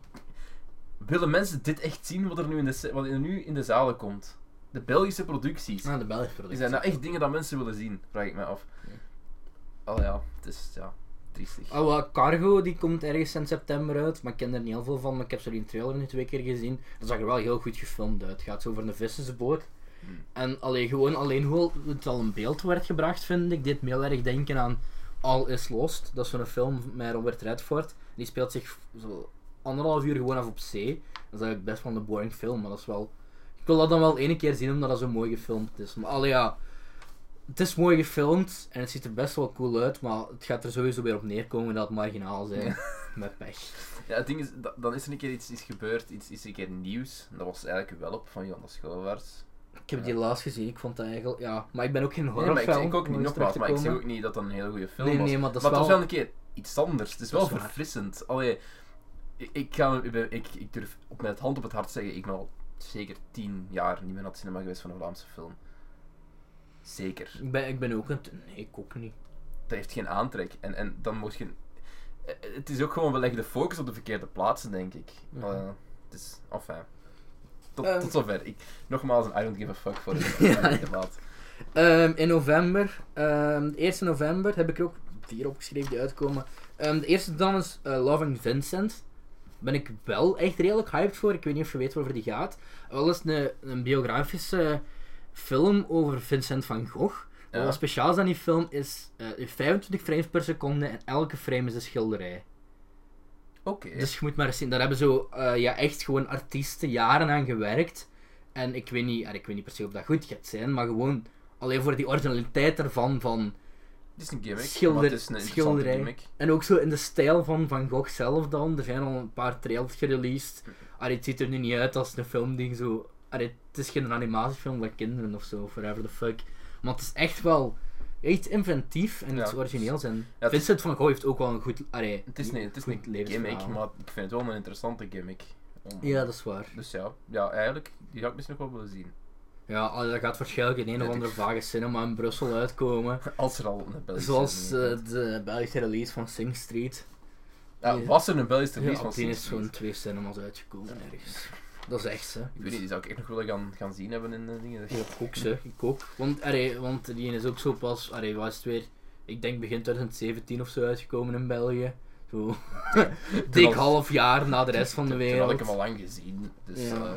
willen mensen dit echt zien, wat er nu in de, wat er nu in de zalen komt? De Belgische producties. Ah, de Belgische producties. Zijn dat echt dingen dat mensen willen zien? Vraag ik me af. Ja. Oh ja, het is ja, triestig. Oh, well, Cargo die komt ergens in september uit, maar ik ken er niet heel veel van. Maar ik heb zo die trailer nu twee keer gezien. Dat zag er wel heel goed gefilmd uit. Het gaat zo over een vissersboot. Hmm. En allee, gewoon alleen hoe het al een beeld werd gebracht, vind ik, deed me heel erg denken aan All Is Lost. Dat is zo'n film met Robert Redford. Die speelt zich zo anderhalf uur gewoon af op zee. Dat is eigenlijk best wel een boring film, maar dat is wel... Ik wil dat dan wel één keer zien, omdat dat zo mooi gefilmd is. Maar allee, ja, het is mooi gefilmd en het ziet er best wel cool uit, maar het gaat er sowieso weer op neerkomen dat het marginaal zijn. Ja. Met pech. Ja, het ding is, dan is er een keer iets, iets gebeurd, iets, iets een keer nieuws. Dat was eigenlijk wel op van Jonas Schouwaerts. Ik heb die ja. laatst gezien, ik vond dat eigenlijk, ja, maar ik ben ook geen horrorfan. Nee, maar ik, ik ook niet nogmaals, maar ik zeg ook niet dat dat een hele goede film nee, was. Nee, maar dat maar is het wel... was wel een keer iets anders, het is wel verfrissend. Allee, ik, ik, ga, ik, ik, ik durf op met het hand op het hart zeggen, ik ben al zeker tien jaar niet meer naar het cinema geweest van een Vlaamse film. Zeker. Ik ben, ik ben ook een... Nee, ik ook niet. Dat heeft geen aantrek. En, en dan moet je... Het is ook gewoon, we leggen de focus op de verkeerde plaatsen, denk ik. Mm-hmm. Uh, het is... Enfin. Tot, um, tot zover. Ik, nogmaals een I don't give a fuck voor het ja, debat. Um, in november, um, de eerste november, heb ik er ook vier opgeschreven die uitkomen. Um, de eerste dan is uh, Loving Vincent. Ben ik wel echt redelijk hyped voor. Ik weet niet of je weet waarover die gaat. Wel is een, een biografische film over Vincent van Gogh. Ja. Wat speciaal is aan die film is uh, vijfentwintig frames per seconde en elke frame is een schilderij. Oké. Okay. Dus je moet maar eens zien. Daar hebben zo uh, ja, echt gewoon artiesten jaren aan gewerkt. En ik weet niet, ik weet niet per se of dat goed gaat zijn, maar gewoon alleen voor die originaliteit ervan van... Het is een gimmick, schilder, maar het is een schilderij. Gimmick. En ook zo in de stijl van Van Gogh zelf dan. Er zijn al een paar trailers gereleased. Allee, het ziet er nu niet uit als een film die zo... Allee, het is geen animatiefilm voor kinderen of zo, forever the fuck. Maar het is echt wel echt inventief en ja, iets origineels. En ja, Vincent van Gogh heeft ook wel een goed... Allee, het is, nee, het is een gimmick, maar ik vind het wel een interessante gimmick. Om, ja, dat is waar. Dus ja, ja, eigenlijk, die ga ik misschien nog wel willen zien. Ja, dat gaat waarschijnlijk in een of andere vage cinema in Brussel uitkomen. Als er al een Belgische... Zoals uh, de Belgische release van Sing Street. Ja, was er een Belgische release ja, van Sing Street? Die is zo'n twee cinemas uitgekomen ergens. Dat is echt, hè. Ik weet niet, die zou ik echt nog willen gaan, gaan zien hebben in uh, dingen. Ja, ik ook, zeg. Ik ook. Want, arre, want die is ook zo pas... Arre, wat is het weer? Ik denk begin twintig zeventien of zo uitgekomen in België. Zo. Dik half jaar na de rest van de wereld. Toen had ik hem al lang gezien. Dus... Ja. Uh,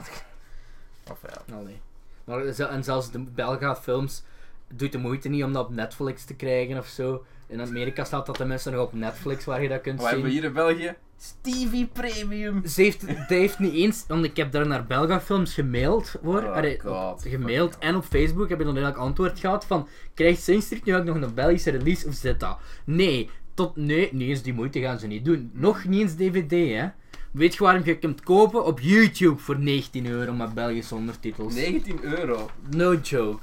of ja. Allee. Maar, en zelfs de Belga films doet de moeite niet om dat op Netflix te krijgen of zo. In Amerika staat dat tenminste nog op Netflix waar je dat kunt Wat zien. hebben we hier in België? Stevie Premium. Ze heeft, ze heeft niet eens, want ik heb daar naar Belga films gemaild hoor. Oh Allee, God, gemaild God. En op Facebook heb je dan eigenlijk antwoord gehad van, krijgt Sing Street nu ook nog een Belgische release of zit dat? Nee, tot nee, niet eens die moeite gaan ze niet doen. Nog niet eens D V D hè. Weet je waarom je kunt kopen? Op YouTube voor negentien euro met Belgische ondertitels. negentien euro? No joke.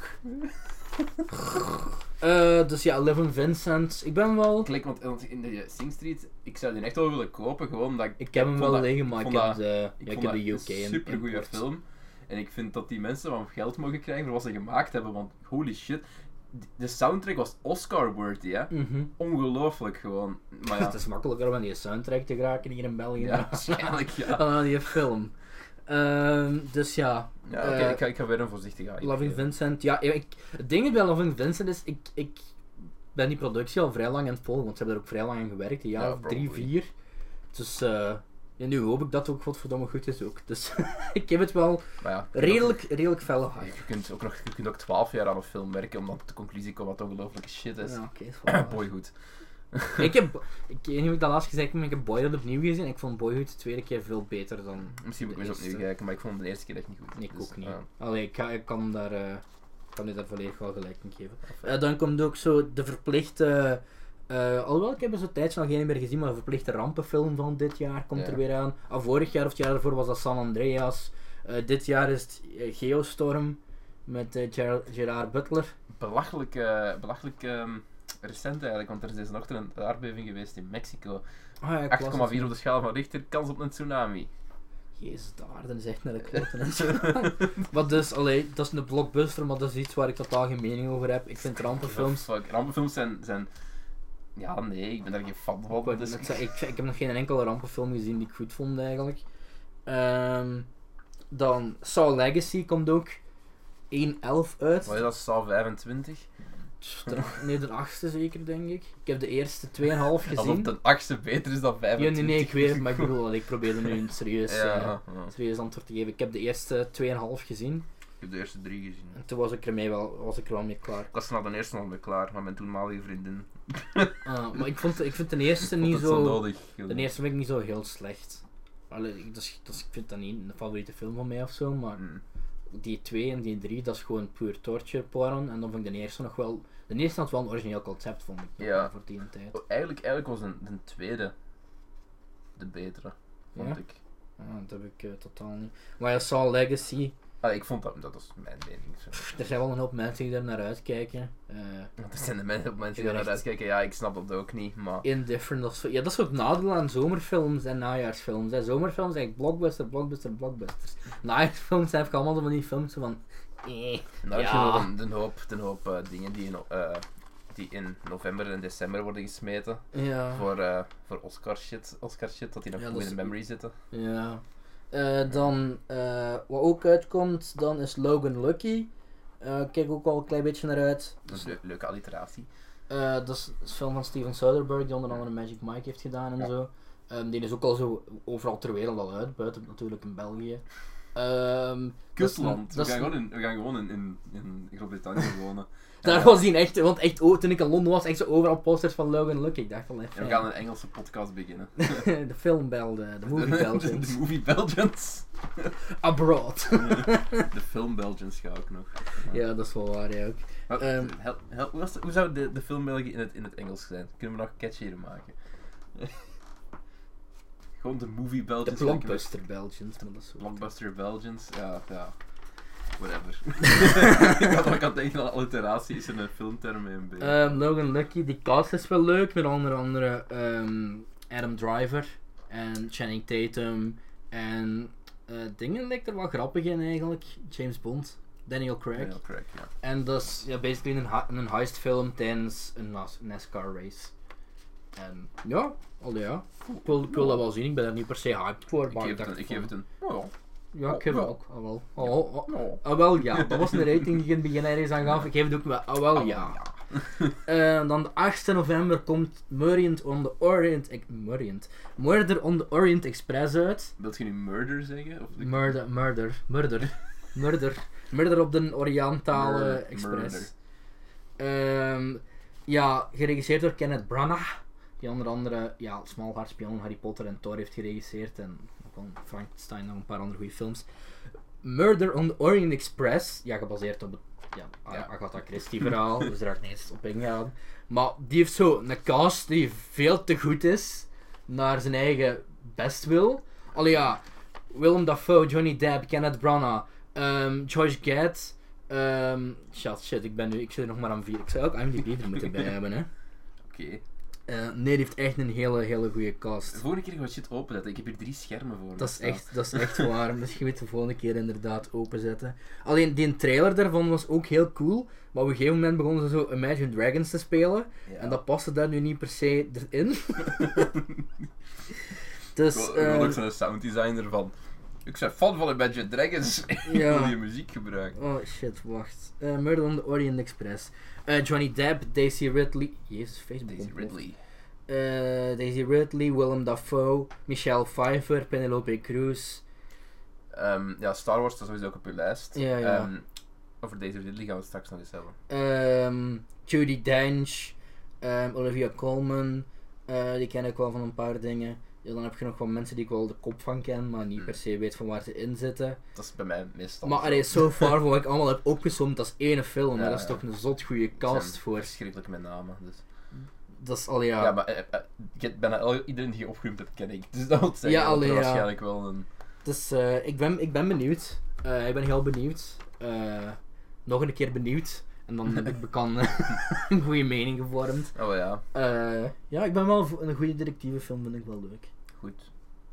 uh, dus ja, Living Vincent. Ik ben wel... Klik, want in de Sing Street, ik zou die echt wel willen kopen, gewoon omdat ik... Ik heb hem wel liggen, maar ik, ik heb de, ik ja, ik heb de U K een super goede film. En ik vind dat die mensen van geld mogen krijgen voor wat ze gemaakt hebben, want holy shit. De soundtrack was Oscar-worthy, hè? Mm-hmm. Ongelooflijk gewoon. Maar ja. Het is makkelijker om aan die soundtrack te geraken hier in België. Ja, waarschijnlijk, ja. Dan aan die film. Ehm, dus ja. Ja, oké, eh, ik, ga, ik ga weer een voorzichtige A I Loving geven. Vincent, ja, ik, het ding bij Loving Vincent is, ik, ik ben die productie al vrij lang aan het volgen, want ze hebben er ook vrij lang aan gewerkt, een jaar Ja, of drie, probably. vier. Dus uh, ja, nu hoop ik dat het ook godverdomme goed is ook. Dus ik heb het wel Maar ja, redelijk, redelijk felle hype. Je kunt ook nog je kunt ook twaalf jaar aan een film werken om dan tot de conclusie te komen wat ongelooflijke shit is. Ja, oké, is wel waar. Boyhood. Ik heb, ik weet niet of ik dat laatst gezegd heb, maar ik heb Boyhood opnieuw gezien en ik vond Boyhood de tweede keer veel beter dan Misschien moet ik de eens opnieuw eerste. kijken, maar ik vond hem de eerste keer echt niet goed. Nee, ik Dus, ook niet. ja. Allee, ik, ga, ik kan daar, uh, kan u daar volledig wel gelijk in geven. Enfin. Uh, dan komt ook zo de verplichte, uh, alhoewel ik heb er zo'n tijdje al geen meer gezien, maar de verplichte rampenfilm van dit jaar komt Ja. er weer aan. Ah, vorig jaar of het jaar daarvoor was dat San Andreas. Uh, dit jaar is het uh, Geostorm met uh, Ger Gerard Butler. Belachelijk, uh, belachelijk um, recent eigenlijk, want er is deze ochtend een aardbeving geweest in Mexico. Oh, ja, ik acht las komma het. vier op de schaal van Richter, kans op een tsunami. Jezus, de aarde is echt naar de kloten en zo. Maar dus, allee, dat is een blockbuster, maar dat is iets waar ik totaal geen mening over heb. Ik vind rampenfilms... Fuck, rampenfilms zijn, zijn... Ja, nee, ik ben daar geen fan Ik, van. wou Dus... net zeggen, ik, ik heb nog geen enkele rampenfilm gezien die ik goed vond eigenlijk. Ehm, dan Saw Legacy komt ook één elf uit. Wat is dat, Saw vijfentwintig? De, nee, de achtste zeker, denk ik. Ik heb de eerste twee komma vijf gezien. Alsof de achtste beter is dan Ja, vijfentwintig. nee, nee, ik weet het, maar ik bedoel, ik probeerde nu een serieus, Ja, eh, ja. serieus antwoord te geven. Ik heb de eerste twee komma vijf gezien. Ik heb de eerste drie gezien. En toen was ik, ermee wel, was ik er wel mee klaar. Ik was na de eerste al mee klaar, maar mijn toenmalige vriendin. Uh, maar ik, vond, ik vind de eerste vond niet het zo... nodig. De eerste vind ik niet zo heel slecht. Allee, ik- dat is, dat is, ik vind dat niet een favoriete film van mij of zo, maar Mm. die twee en die drie, dat is gewoon puur torture porn. En dan vond ik de eerste nog wel... De eerste had wel een origineel concept, vond ik, nog Ja. wel voor die tijd. Oh, eigenlijk, eigenlijk was de, de tweede de betere, vond Ja? ik. Ja, dat heb ik eh, totaal niet. Maar ja, Saw Legacy, Ah, ik vond dat, dat was mijn mening. Zo. er zijn wel een hoop mensen die daar naar uitkijken. Eh Want er zijn de mensen, mensen die Ja, naar echt. uitkijken, ja, ik snap dat ook niet, maar... indifferent, dat is, zo- ja, dat is ook het nadeel aan zomerfilms en najaarsfilms. Hè. Zomerfilms zijn eigenlijk blockbuster, blockbuster, blockbusters. Najaarsfilms zijn eigenlijk allemaal zo van die films zo van... Eh. En dan heb je Ja. nog een, een hoop, een hoop uh, dingen die in, uh, die in november en december worden gesmeten. Ja. Voor, uh, voor Oscar shit, Oscar shit, dat die nog Ja, goed dat in is- de memory zitten. Ja. Uh, dan, uh, wat ook uitkomt, dan is Logan Lucky. Uh, kijk ook al een klein beetje naar uit. Dat is een leu- leuke alliteratie. Uh, dat is een film van Steven Soderbergh, die onder andere Magic Mike heeft gedaan en Ja. zo. Um, die is ook al zo overal ter wereld al uit, buiten natuurlijk in België. Um, Kustland. dat We is gaan een- gewoon in, we gaan gewoon in, in, in Groot-Brittannië wonen. Daar was hij echt, want echt, oh, toen ik in Londen was, echt zo overal posters van Logan Lucky. Ik dacht van, En even, we gaan een Engelse podcast beginnen. de filmbel, de, de movie de, Belgians. de movie Belgians. Abroad. De film Belgians ga ik nog. Ja, dat is wel waar, ja ook. Maar, Ehm, hel- hel- hoe, was de- hoe zou de, de film België in het, in het Engels zijn? Kunnen we nog catchier maken? Gewoon de movie De Belgians. blockbuster Belgians, maar dat is zo. Blockbuster Belgians, ja, ja. Whatever. ik had ik had denken aan alliteratie is er een filmterm mee een beetje. Um, Logan Lucky, die cast is wel leuk, met onder andere um, Adam Driver en Channing Tatum en uh, dingen lijkt er wel grappig in eigenlijk. James Bond, Daniel Craig. Daniel Craig, ja. En dat is ja, basically een, ha- een heistfilm tijdens een Nas- NASCAR race. En ja, al ja. Ik wil, ik wil dat wel zien, ik ben er niet per se hyped voor, Ik maar geef ik het dacht een, ik geef van- het een, oh, ja, ik geef Oh, het ja. ook. Ah, wel. Oh, oh, oh. ah, wel ja, dat was een rating die ik in het begin ergens aan gaf. Ik geef het ook wel. Ah, wel Oh, ja. Uh, dan de achtste november komt Murient on the Orient... Ex- Murient. Murder on the Orient Express uit. Wilt je nu murder zeggen? Of Murder, murder, murder, murder. Murder op de Orientale Murder, Express. Um, ja, geregisseerd door Kenneth Branagh. Die onder andere ja, Smalhart, Spion, Harry Potter en Thor heeft geregisseerd. En ook wel Frankenstein en nog een paar andere goede films. Murder on the Orient Express. Ja, gebaseerd op het ja, Ja. Agatha Christie verhaal. Dus daar ga ik niet eens op ingaan. Maar die heeft zo een cast die veel te goed is. Naar zijn eigen best wil. Allee ja, Willem Dafoe, Johnny Depp, Kenneth Branagh, um, Josh Gad. Um, shit, shit, ik ben nu, ik zit er nog maar aan vier. Ik zou ook I M D B er moeten bij hebben, hè. Oké. Okay. Uh, nee, die heeft echt een hele, hele goede cast. De volgende keer ga ik wat shit openzetten. Ik heb hier drie schermen voor. Dat is echt, dat is echt waar. Misschien moet je de volgende keer inderdaad openzetten. Alleen, die trailer daarvan was ook heel cool. Maar op een gegeven moment begonnen ze zo Imagine Dragons te spelen. Ja. En dat paste daar nu niet per se erin. Dus, Ik wil uh, ook zo'n sounddesigner van... Ik ben fan van Imagine Dragons. Ik Ja. wil die muziek gebruiken. Oh shit, wacht. Uh, Murder on the Orient Express. Uh, Johnny Depp, Daisy Ridley. Jezus, Facebook. Daisy Ridley. Uh, Daisy Ridley, Willem Dafoe, Michelle Pfeiffer, Penelope Cruz. Um, ja, Star Wars staat sowieso ook op uw lijst. Ja, ja. Um, over Daisy Ridley gaan we het straks nog eens hebben. Um, Judi Dench, um, Olivia Colman. Uh, die ken ik wel van een paar dingen. Ja, dan heb je nog wel mensen die ik wel de kop van ken, maar niet per se weet van waar ze in zitten. Dat is bij mij meestal. Maar allee, so far wat ik allemaal heb opgesomd, dat is één film. Ja, Dat is ja. toch een zot goede cast voor. Verschrikkelijk met namen. Dus. Dat is al ja. Ja, maar eh, eh, ik heb bijna el- iedereen die je opgenoemd hebt, ken ik. Dus dat wil zeggen Ja, dat er allee, ja. waarschijnlijk wel een... Dus uh, ik, ben, ik ben benieuwd. Uh, ik ben heel benieuwd. Uh, nog een keer benieuwd. En dan heb ik bekan een goede mening gevormd. Oh ja, Uh, ja, ik ben wel voor een goede detectivefilm, vind ik wel leuk. goed.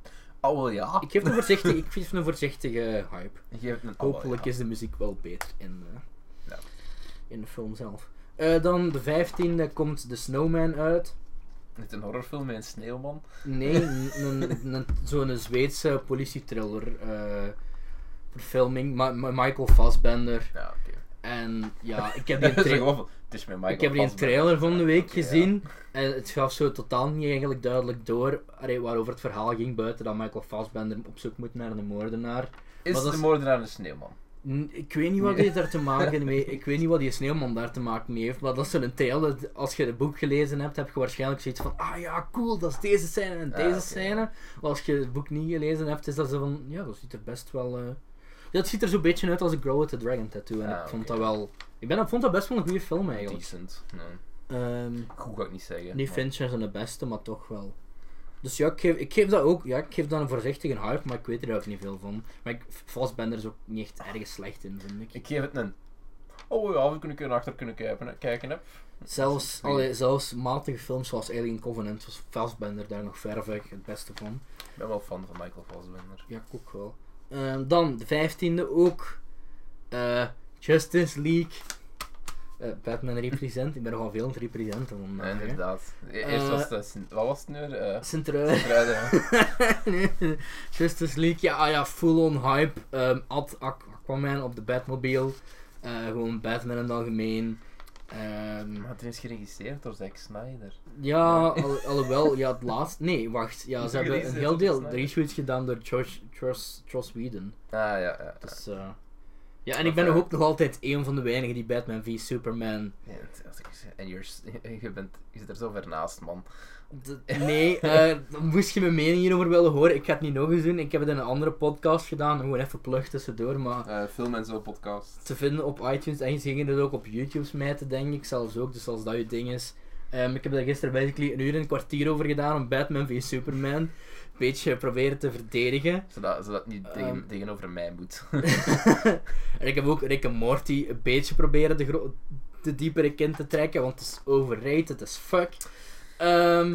Oh wel ja. Ik geef een voorzichtige, ik geef een voorzichtige hype. Je geeft een oh, Hopelijk ja. is de muziek wel beter in, uh, Ja. in de film zelf. Uh, dan de vijftiende komt The Snowman uit. Niet een horrorfilm met een sneeuwman. Nee, een, een, een, zo'n Zweedse politietriller uh, verfilming. Ma- Ma- Michael Fassbender. Ja, oké. En ja, ik heb die, Okay. tra- Het is met Michael ik heb die een Fassbender. trailer van de week Oké, ja. gezien. En het gaf zo totaal niet eigenlijk duidelijk door allee, waarover het verhaal ging. Buiten dat Michael Fassbender op zoek moet naar een moordenaar. Is Maar dat de is- moordenaar een sneeuwman? N- Ik weet niet wat Nee. die daar te maken mee. Ik weet niet wat die sneeuwman daar te maken mee heeft. Maar dat is zo'n trailer. Als je het boek gelezen hebt, heb je waarschijnlijk zoiets van. Ah ja, cool, dat is deze scène en Ah, deze oké. scène. Maar als je het boek niet gelezen hebt, is dat zo van. Ja, dat ziet er best wel. Uh... Ja, het ziet er zo'n beetje uit als A Girl with a Dragon Tattoo. En Ah, ik vond oké. dat wel. Ik ben, ik vond dat best wel een goede film eigenlijk. Decent. Nee. Um, Goed ga ik niet zeggen. niet maar- Fincher zijn de beste, maar toch wel. Dus ja, ik geef, ik geef dat ook. Ja, ik geef dat een voorzichtige hype, maar ik weet er ook niet veel van. Maar ik, Fassbender is ook niet echt ergens slecht in, vind ik. Ik geef het een... Oh ja, we kunnen kunnen achter kunnen kijken, kijken hè. Zelfs, Dat is allee, zelfs matige films zoals Alien Covenant was Fassbender daar nog ver weg het beste van. Ik ben wel fan van Michael Fassbender. Ja, ik ook wel. Ehm, dan, de vijftiende ook. Eh, Justice League. Eh, Batman represent. Ik ben nogal veel aan het representen Ja, vandaag. hè. inderdaad. E- Eerst Eh, was het... Sint- Wat was het nu? Uh, Sint-Truiden. Sint-Truiden. Justice League, ja, ah, ja full-on hype. Um, Ad Aqu- Aquaman op de Batmobile. Eh, gewoon Batman in het algemeen. Ehm, Maar het is geregisseerd door Zack Snyder. ja, al, alhoewel, ja, het laatste. Nee, wacht. Ja, ze hebben een Geregisseerd heel door deel Snyder. reshoots gedaan door Josh, Josh, Joss Whedon. Ah ja, ja. ja. Dus, uh, ja, en ik ben nog ook nog altijd een van de weinigen die Batman v Superman. Ja, het- als ik zeg- en you're s- je, bent, je zit er zo ver naast, man. D- nee, eh, dan moest je mijn mening hierover willen horen. Ik ga het niet nog eens doen. Ik heb het in een andere podcast gedaan. Gewoon even plug tussendoor. Maar Uh, film en zo podcast. te vinden op iTunes. En je ziet het ook op YouTube smijten, denk ik zelfs ook. Dus als dat je ding is. Um, ik heb daar gisteren basically een uur en een kwartier over gedaan om Batman v Superman een beetje proberen te verdedigen. Zodat, zodat het niet tegen, Ehm. tegenover mij moet. En ik heb ook Rick en Morty een beetje proberen de, gro- de diepere kin te trekken, want het is overrated as fuck. Ehm,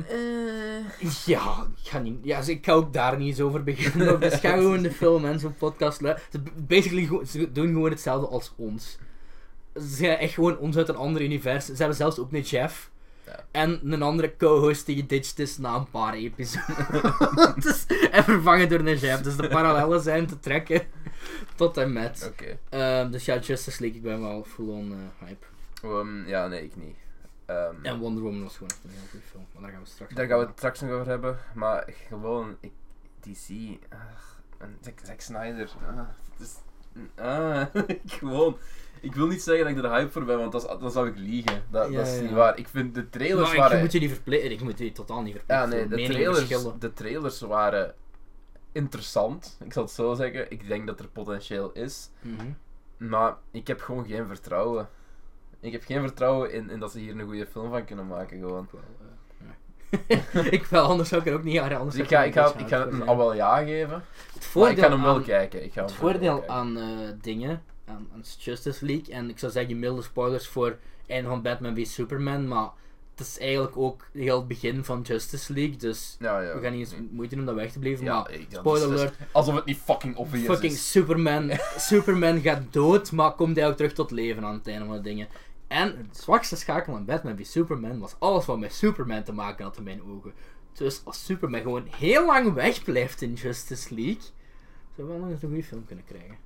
ja, ik ga, niet, ja, dus ik ga ook daar niet eens over beginnen. ook. Dus ga gewoon de film en zo'n podcast luisteren. Ze, basically, go- ze doen gewoon hetzelfde als ons. Ze zijn echt gewoon ons uit een ander universum. Ze hebben zelfs ook een Jeff. Ja. En een andere co-host die geditcht is na een paar episodes. dus, en vervangen door een Jeff. Dus de parallellen zijn te trekken tot en met. Oké. Ehm, dus ja, Justice League, ik ben wel full-on uh, hype. Um, ja, nee, ik niet. Um, En Wonder Woman was gewoon echt een heel goede film. Maar daar gaan we straks Daar over gaan we het straks nog over hebben. Maar gewoon, ik, D C, ach, en Zack, Zack Snyder, ah, het is, ah, ik gewoon, ik wil niet zeggen dat ik er hype voor ben, want dat, is- dan zou ik liegen. Dat, Ja, dat is ja. niet waar. Ik vind de trailers Maar waren... ik moet je niet verplichten. Ik moet je totaal niet verplichten. Ja, nee, de Meningen trailers, verschillen. de trailers waren interessant. Ik zal het zo zeggen. Ik denk dat er potentieel is. Mhm. Maar ik heb gewoon geen vertrouwen. Ik heb geen vertrouwen in, in dat ze hier een goede film van kunnen maken, gewoon. Ik wel, eh, nee. ik wel, anders zou ik er ook niet aan. Anders Dus ik zou ga, er ik ga, een ik ga het beetje een aan al wel ja geven. Het Maar voordeel ik ga hem wel aan- kijken. Ik ga Het hem wel voordeel kijken. aan eh, dingen, aan, aan Justice League, en ik zou zeggen milde spoilers voor een van Batman v Superman, maar het is eigenlijk ook heel het begin van Justice League, dus Ja, ja. we gaan niet eens moeite doen om dat weg te blijven, Ja, maar ik- ja, spoiler dus- alert, alsof het niet fucking obvious fucking is. Superman, Superman gaat dood, maar komt hij ook terug tot leven aan het einde van de dingen. En het zwakste schakel aan Batman v Superman was alles wat met Superman te maken had in mijn ogen. Dus als Superman gewoon heel lang wegblijft in Justice League, Zou wel nog eens een goede film kunnen krijgen.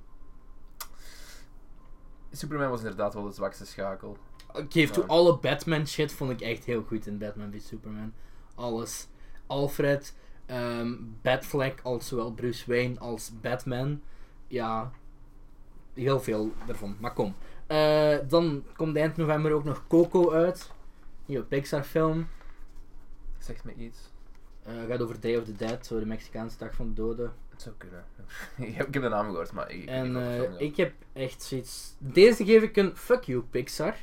Superman was inderdaad wel de zwakste schakel. Ik geef toe, Ja. alle Batman shit vond ik echt heel goed in Batman v Superman. Alles. Alfred, um, Batfleck als zowel Bruce Wayne als Batman. Ja, heel veel daarvan. Maar kom. Uh, dan komt eind november ook nog Coco uit. Nieuwe Pixar film. Zegt me iets. Uh, gaat over Day of the Dead, zo de Mexicaanse dag van de doden. Het zou kunnen. ik, heb, ik heb de naam gehoord, maar ik, En ik, heb uh, het ik heb echt zoiets... Deze geef ik een fuck you Pixar.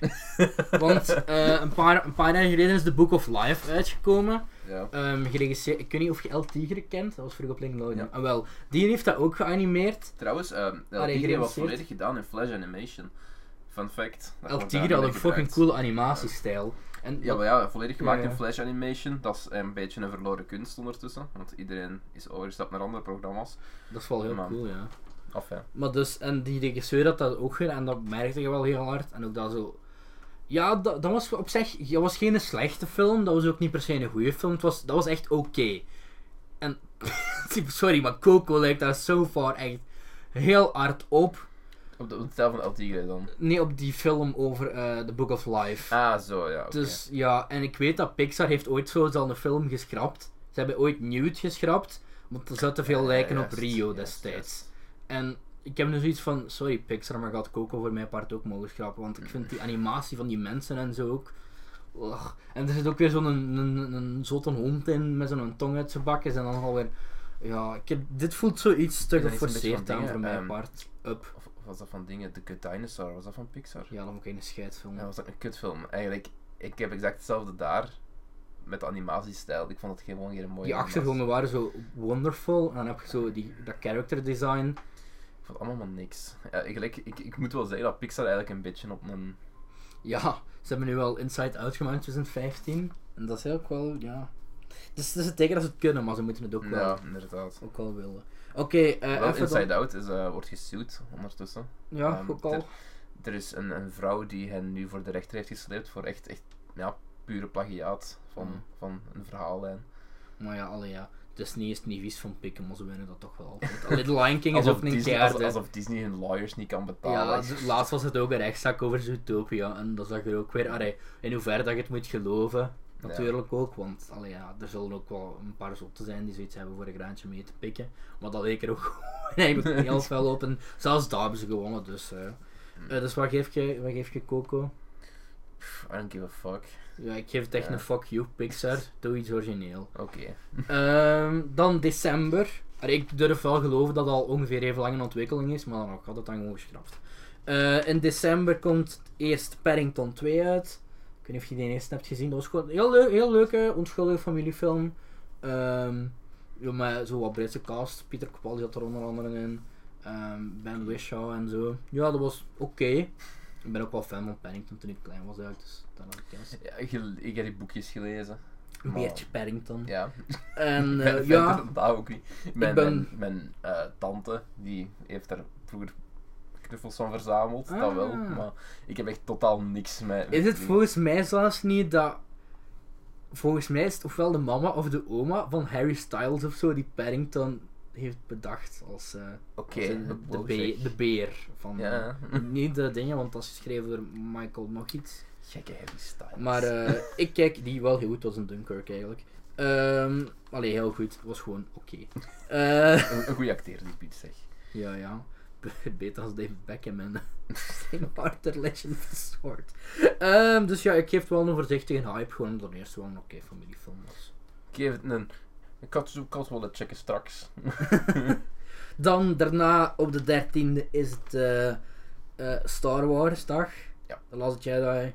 Want uh, een, paar, een paar jaar geleden is The Book of Life uitgekomen. Ja. Um, geregisseerd... Ik weet niet of je El Tigre kent, dat was vroeger op Nickelodeon. Ja. Ah, wel, die heeft dat ook geanimeerd. Trouwens, uh, El Ah, Tigre was geregisseerd. volledig gedaan in Flash Animation. Fun fact. Dat El wordt Tigre daar had een niet fucking gebruikt. coole animatiestijl. En Ja, maar ja, volledig gemaakt Ja. in Flash Animation. Dat is een beetje een verloren kunst ondertussen. Want iedereen is overgestapt naar andere programma's. dat is wel heel Man. cool, ja. Af, ja. Maar dus, en die regisseur had dat ook gedaan en dat merkte je wel heel hard. En ook dat zo... Ja, dat, dat was op zich... Dat was geen slechte film, dat was ook niet per se een goede film. Het was, dat was echt oké. Okay. En... Sorry, maar Coco lijkt daar so far echt heel hard op. Op de, op de stijl van El Tigre dan. Nee, op die film over uh, The Book of Life. Ah, zo, ja. Okay. Dus ja, en ik weet dat Pixar heeft ooit zo al een film geschrapt. Ze hebben ooit Nude geschrapt, want dat zou te veel Ja, lijken juist, op Rio juist, destijds. juist. En ik heb nu zoiets van, sorry Pixar, maar gaat Coco voor mijn part ook mogen schrappen, want ik vind die animatie van die mensen en zo ook... Ugh. En er zit ook weer zo'n een, een, een zotte hond in, met zo'n tong uit zijn bakjes en dan alweer... Ja, ik heb, dit voelt zoiets te Is dat niet zo'n beetje geforceerd van aan dingen, voor mijn ehm, part. Up. Of was dat van dingen? The Good Dinosaur, was dat van Pixar? Ja, dan ook een scheidfilm. Ja, was dat een kutfilm? Eigenlijk, ik heb exact hetzelfde daar. Met de animatiestijl. Ik vond het gewoon geen mooie Die achtergronden waren zo wonderful en dan heb je zo die, dat character design. Ik vond allemaal maar niks. Ja, eigenlijk, ik, ik moet wel zeggen dat Pixar eigenlijk een beetje op een... Ja, ze hebben nu wel Inside Out gemaakt in twintig vijftien. En dat is ook wel, ja... Dus het is het teken dat ze het kunnen, maar ze moeten het ook wel, Ja, inderdaad. ook wel willen. Oké, okay, uh, Wel, even Inside dan... Out is, uh, wordt gesued ondertussen. Ja, Um, ook al. Er, er is een, een vrouw die hen nu voor de rechter heeft gesleept voor echt, echt ja, pure plagiaat van, Mm. van een verhaallijn. Maar ja, allee, ja. Disney is niet vies van pikken, maar ze winnen dat toch wel altijd. Allee, The Lion King is Alsof ook niet Disney, keihard, alsof, hè. alsof Disney hun lawyers niet kan Ja, betalen. d- laatst was het ook een rechtszaak over Zootopia en dat zag er ook weer, allee, in hoeverre dat je het moet geloven, natuurlijk ook, want allee, ja, er zullen ook wel een paar zotten zijn die zoiets hebben voor een graantje mee te pikken, maar dat leek er ook eigenlijk heel fel op en zelfs daar hebben ze gewonnen, dus uh, uh, dus wat geef je, wat geef je Coco? Pff, I don't give a fuck. Ja, ik geef het echt Ja. een fuck you, Pixar, doe iets origineel. Oké. Ehm, dan december. Allee, ik durf wel geloven dat het al ongeveer even lang in ontwikkeling is, maar dan ook had het dan gewoon geschrapt. Uh, in december komt eerst Paddington twee uit. Ik weet niet of je die eerste hebt gezien. Dat was gewoon een heel, leuk, heel leuke, onschuldige familiefilm. Um, ja, met zo wat Britse cast. Peter Capaldi zat er onder andere in. Um, Ben Whishaw en zo. Ja, dat was oké. Okay. Ik ben ook wel fan van Paddington toen ik klein was eigenlijk, dus dat had ik juist. Ja, ik, ik heb die boekjes gelezen. Een Maar- beetje Paddington. Ja. En Ik ben uh, fan ja, van dat ook niet. Mijn, ben- mijn, mijn uh, tante, die heeft daar vroeger knuffels van verzameld, dat wel. Ah. Maar ik heb echt totaal niks met... is het volgens mij zelfs niet dat... Volgens mij is het ofwel de mama of de oma van Harry Styles of zo die Paddington heeft bedacht als, uh, Oké, als in de, de, wow, be- zeg. de beer. Van, Ja. Niet de dingen, want dat is geschreven door Michael nog iets. Gekke Harry Styles. Maar uh, ik kijk die wel heel goed, was een Dunkirk eigenlijk. Um, allee, heel goed. Het was gewoon oké. Okay. Uh, Een, een goede acteur, die Piet, zeg. ja, ja. Beter als David Beckham en Saint Arthur Legend of the Sword. Um, dus ja, ik geef het wel een voorzichtige hype, gewoon omdat het eerst wel een oké okay familiefilm was. Ik geef het een... Ik had, ik had wel dat checken straks. Dan daarna op de dertiende is het uh, uh, Star Wars dag. Ja. The Last Jedi.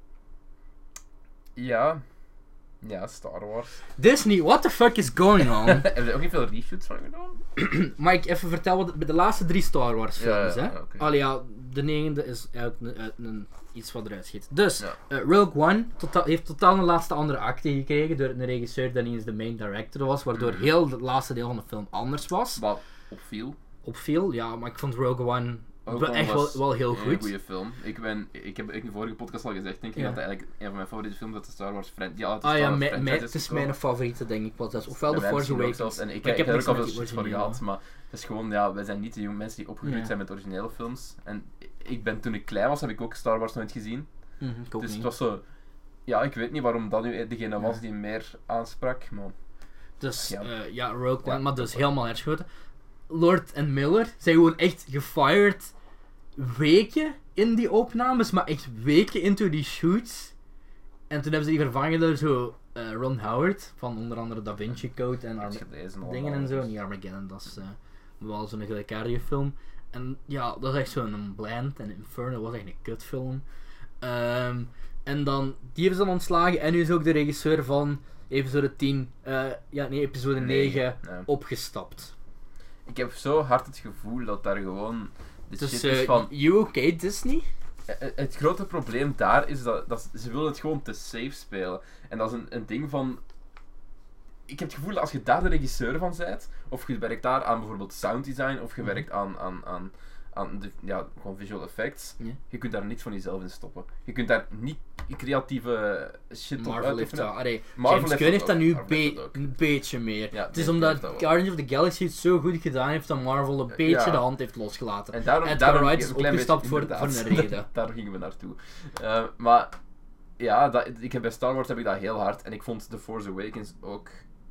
Ja. Ja, Star Wars. Disney, what the fuck is going on? Hebben ze ook niet veel reshoots van gedaan? Mag ik even vertellen wat bij de laatste drie Star Wars films, Ja, ja, hè? oké. Allee, ja, de negende is uit, een- uit een, iets wat eruit schiet. Dus, Ja. uh, Rogue One tota- heeft totaal een laatste andere acte gekregen door een regisseur die niet eens de main director was, waardoor Mhm. heel het laatste deel van de film anders was. Wat opviel. Opviel, ja, maar ik vond Rogue One Ook Wel echt wel, was wel heel een goed. goede film. Ik, ben, ik heb in de vorige podcast al gezegd, denk ik, Ja. dat dat eigenlijk een van mijn favoriete films is, de Star Wars Friend. Ja, het Ah ja, Star Wars mij- franchise mij- het is gekomen. mijn favoriete, denk ik. Wat dat is. Ofwel En The wij Force misschien ook Awakens. zelfs. En ik, Maar ik, heb heb er niks ook al met veel die shit voor originele. gehad, maar het is gewoon, ja, wij zijn niet de jonge mensen die opgegroeid Ja. zijn met originele films. En ik ben, toen ik klein was, heb ik ook Star Wars nooit gezien. Mhm, ik ook Dus niet. het was zo, ja, ik weet niet waarom dat nu degene Ja. was die meer aansprak, maar... Dus Ja. ja, ja Rogue One, Ja, maar dus Rogue helemaal herschoten. Lord en Miller zijn gewoon echt gefired weken in die opnames, maar echt weken into die shoots. En toen hebben ze die vervangen door zo eh, Ron Howard, van onder andere Da Vinci Code en Ik Arma- heb gelezen allemaal, dingen en zo. dus- Niet Armageddon, dat is eh, wel zo'n gelijkaardige film. En ja, dat is echt zo'n Bland en Inferno was echt een kutfilm. Ehm, en dan, die hebben ze dan ontslagen en nu is ook de regisseur van episode tien, eh, ja nee, episode negen Ja. opgestapt. Ik heb zo hard het gevoel dat daar gewoon de Dus shit eh is van... you okay Disney? Eh, Het grote probleem daar is dat, dat ze willen het gewoon te safe spelen. En dat is een, een ding van... Ik heb het gevoel dat als je daar de regisseur van bent, of je werkt daar aan bijvoorbeeld sound design, of je Mhm. werkt aan, aan, aan, aan de, ja, gewoon visual effects, Ja. je kunt daar niks van jezelf in stoppen. Je kunt daar niet creatieve shit op Marvel heeft uitoefenen. dat, allee, Marvel James heeft Gunn dat heeft dat ook. nu Marvel heeft be- dat ook. een beetje meer. Ja, het is James omdat Gunn heeft dat Guardians of the Galaxy het zo goed gedaan heeft dat Marvel een beetje Ja. de hand heeft losgelaten. En daarom, Edgar daarom Wright is een klein opgestapt beetje- voor- voor een inderdaad. reden. Daar gingen we naartoe. Uh, maar ja, dat, ik heb bij Star Wars heb ik dat heel hard. En ik vond The Force Awakens ook...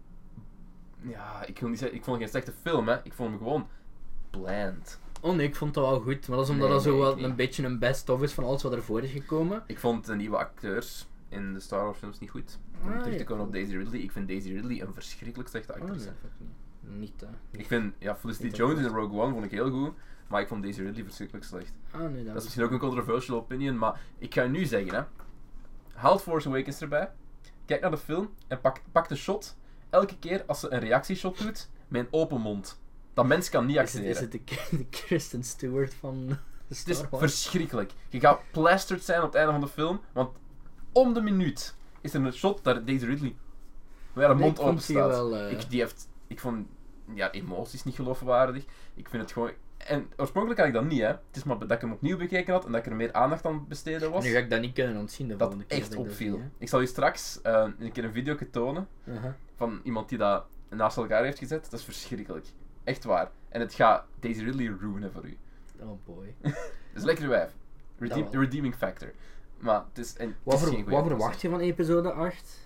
Ja, ik wil niet zeggen... Ik vond het geen slechte film, hè. Ik vond hem gewoon bland. Oh nee, ik vond dat wel goed, maar dat is omdat Nee, dat zo nee, wel ik niet. een beetje een best-of is van alles wat ervoor is gekomen. Ik vond de nieuwe acteurs in de Star Wars films niet goed. Om Ah, terug te ja. komen op Daisy Ridley. Ik vind Daisy Ridley een verschrikkelijk slechte Oh actrice. nee, dat vind ik niet. Niet, eh, niet. Ik vind, ja, Felicity Niet Jones in echt. Rogue One vond ik heel goed. Maar ik vond Daisy Ridley verschrikkelijk slecht. Ah nee, dat, Dat is misschien ook een controversial opinion, maar ik ga nu zeggen, hè. Haal Force Awakens erbij. Kijk naar de film en pak, pak de shot. Elke keer als ze een reactieshot doet, met een open mond. Dat mens kan niet Is het, acteren. is het de, de Kristen Stewart van de Het is Star Wars? verschrikkelijk. Je gaat plastered zijn op het einde van de film, want om de minuut is er een shot dat Daisy Ridley waar haar Nee, mond ik vond open die staat. wel, eh, Ik, die heeft, ik vond ja, emoties niet geloofwaardig. Ik vind het gewoon... En oorspronkelijk had ik dat niet, hè. Het is maar dat ik hem opnieuw bekeken had en dat ik er meer aandacht aan besteden was. Nu ga ik dat niet kunnen ontzien de Dat volgende keer. echt dat ik dat opviel. zie, hè. Ik zal je straks eh, een keer een video tonen Uh-huh. van iemand die dat naast elkaar heeft gezet. Dat is verschrikkelijk. Echt waar. En het gaat Daisy Ridley ruinen voor u. Oh boy. Het is lekker wijf. Redeem, Dat wel. redeeming factor. Maar het is, en, het Wat, is ver, geen goeie wat actrice. verwacht je van episode acht?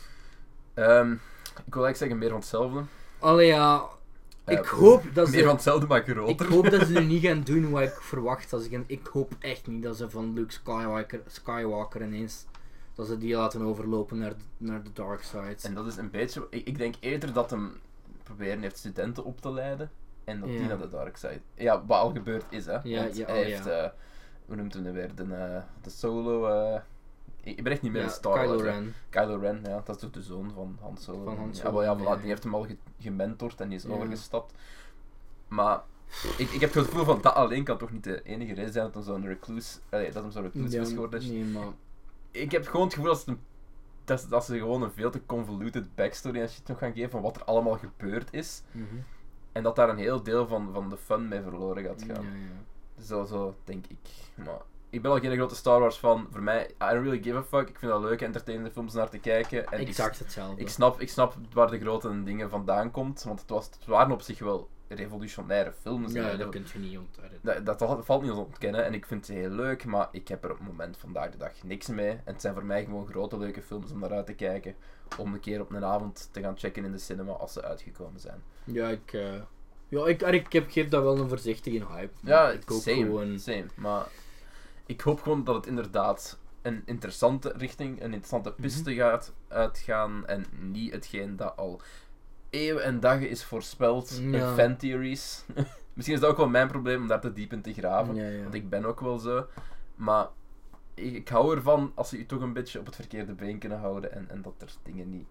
Ehm, ik wil eigenlijk zeggen meer van hetzelfde. Allee ja, Eh, ik hoop dat Meer ze... van hetzelfde, maar Ik groter. hoop dat ze nu niet gaan doen wat ik verwacht. Als ik, een, ik hoop echt niet dat ze van Luke Skywalker, Skywalker ineens... Dat ze die laten overlopen naar de, naar de dark side. En dat is een beetje... Ik, ik denk eerder dat hem proberen heeft studenten op te leiden. En dat Ja. die naar de dark side. Ja, wat al gebeurd is, hè. Ja, Want ja, hij oh, heeft... ja. eh, hoe noemt hem nu weer? De, eh, de solo... eh, ik ik ben echt niet meer Ja, in Star Kylo Wars. hè. Ren. Kylo Ren, ja. Dat is toch de zoon van Han Solo. Van Han Ja, Solo, wel, ja, ja, voilà, ja. die heeft hem al ge- gementord en die is Ja. overgestapt. Maar... Ik, ik heb het gevoel van dat alleen kan toch niet de enige reden zijn dat hem zo'n recluse... Allee, dat hem zo'n recluse is geworden. nee, maar... Ik heb gewoon het gevoel dat ze, een, dat, ze- dat ze gewoon een veel te convoluted backstory en shit nog gaan geven van wat er allemaal gebeurd is. Mhm. En dat daar een heel deel van, van de fun mee verloren gaat Ja, gaan. ja. Zo, zo denk ik. Maar ik ben al geen grote Star Wars fan. Voor mij, I don't really give a fuck. Ik vind dat leuke, entertainende films naar te kijken. En Exact hetzelfde. ik, ik, snap, ik snap waar de grote dingen vandaan komt. Want het, was, het waren op zich wel revolutionaire films. Ja, En dat kun je niet onthouden. dat, dat, dat valt niet te ontkennen en ik vind ze heel leuk, maar ik heb er op het moment vandaag de dag niks mee. En het zijn voor mij gewoon grote leuke films om naar uit te kijken. Om een keer op een avond te gaan checken in de cinema als ze uitgekomen zijn. Ja, ik... eh, Ja, ik, ik, heb, geef dat wel een voorzichtige hype. Ja, Maar ik hoop same, gewoon... same. Maar ik hoop gewoon dat het inderdaad een interessante richting, een interessante piste Mhm. gaat uitgaan. En niet hetgeen dat al eeuwen en dagen is voorspeld in Ja. fantheories. Misschien is dat ook wel mijn probleem om daar te diep in te graven. Ja, ja. Want ik ben ook wel zo. Maar ik, ik hou ervan als ze je toch een beetje op het verkeerde been kunnen houden en, en dat er dingen niet...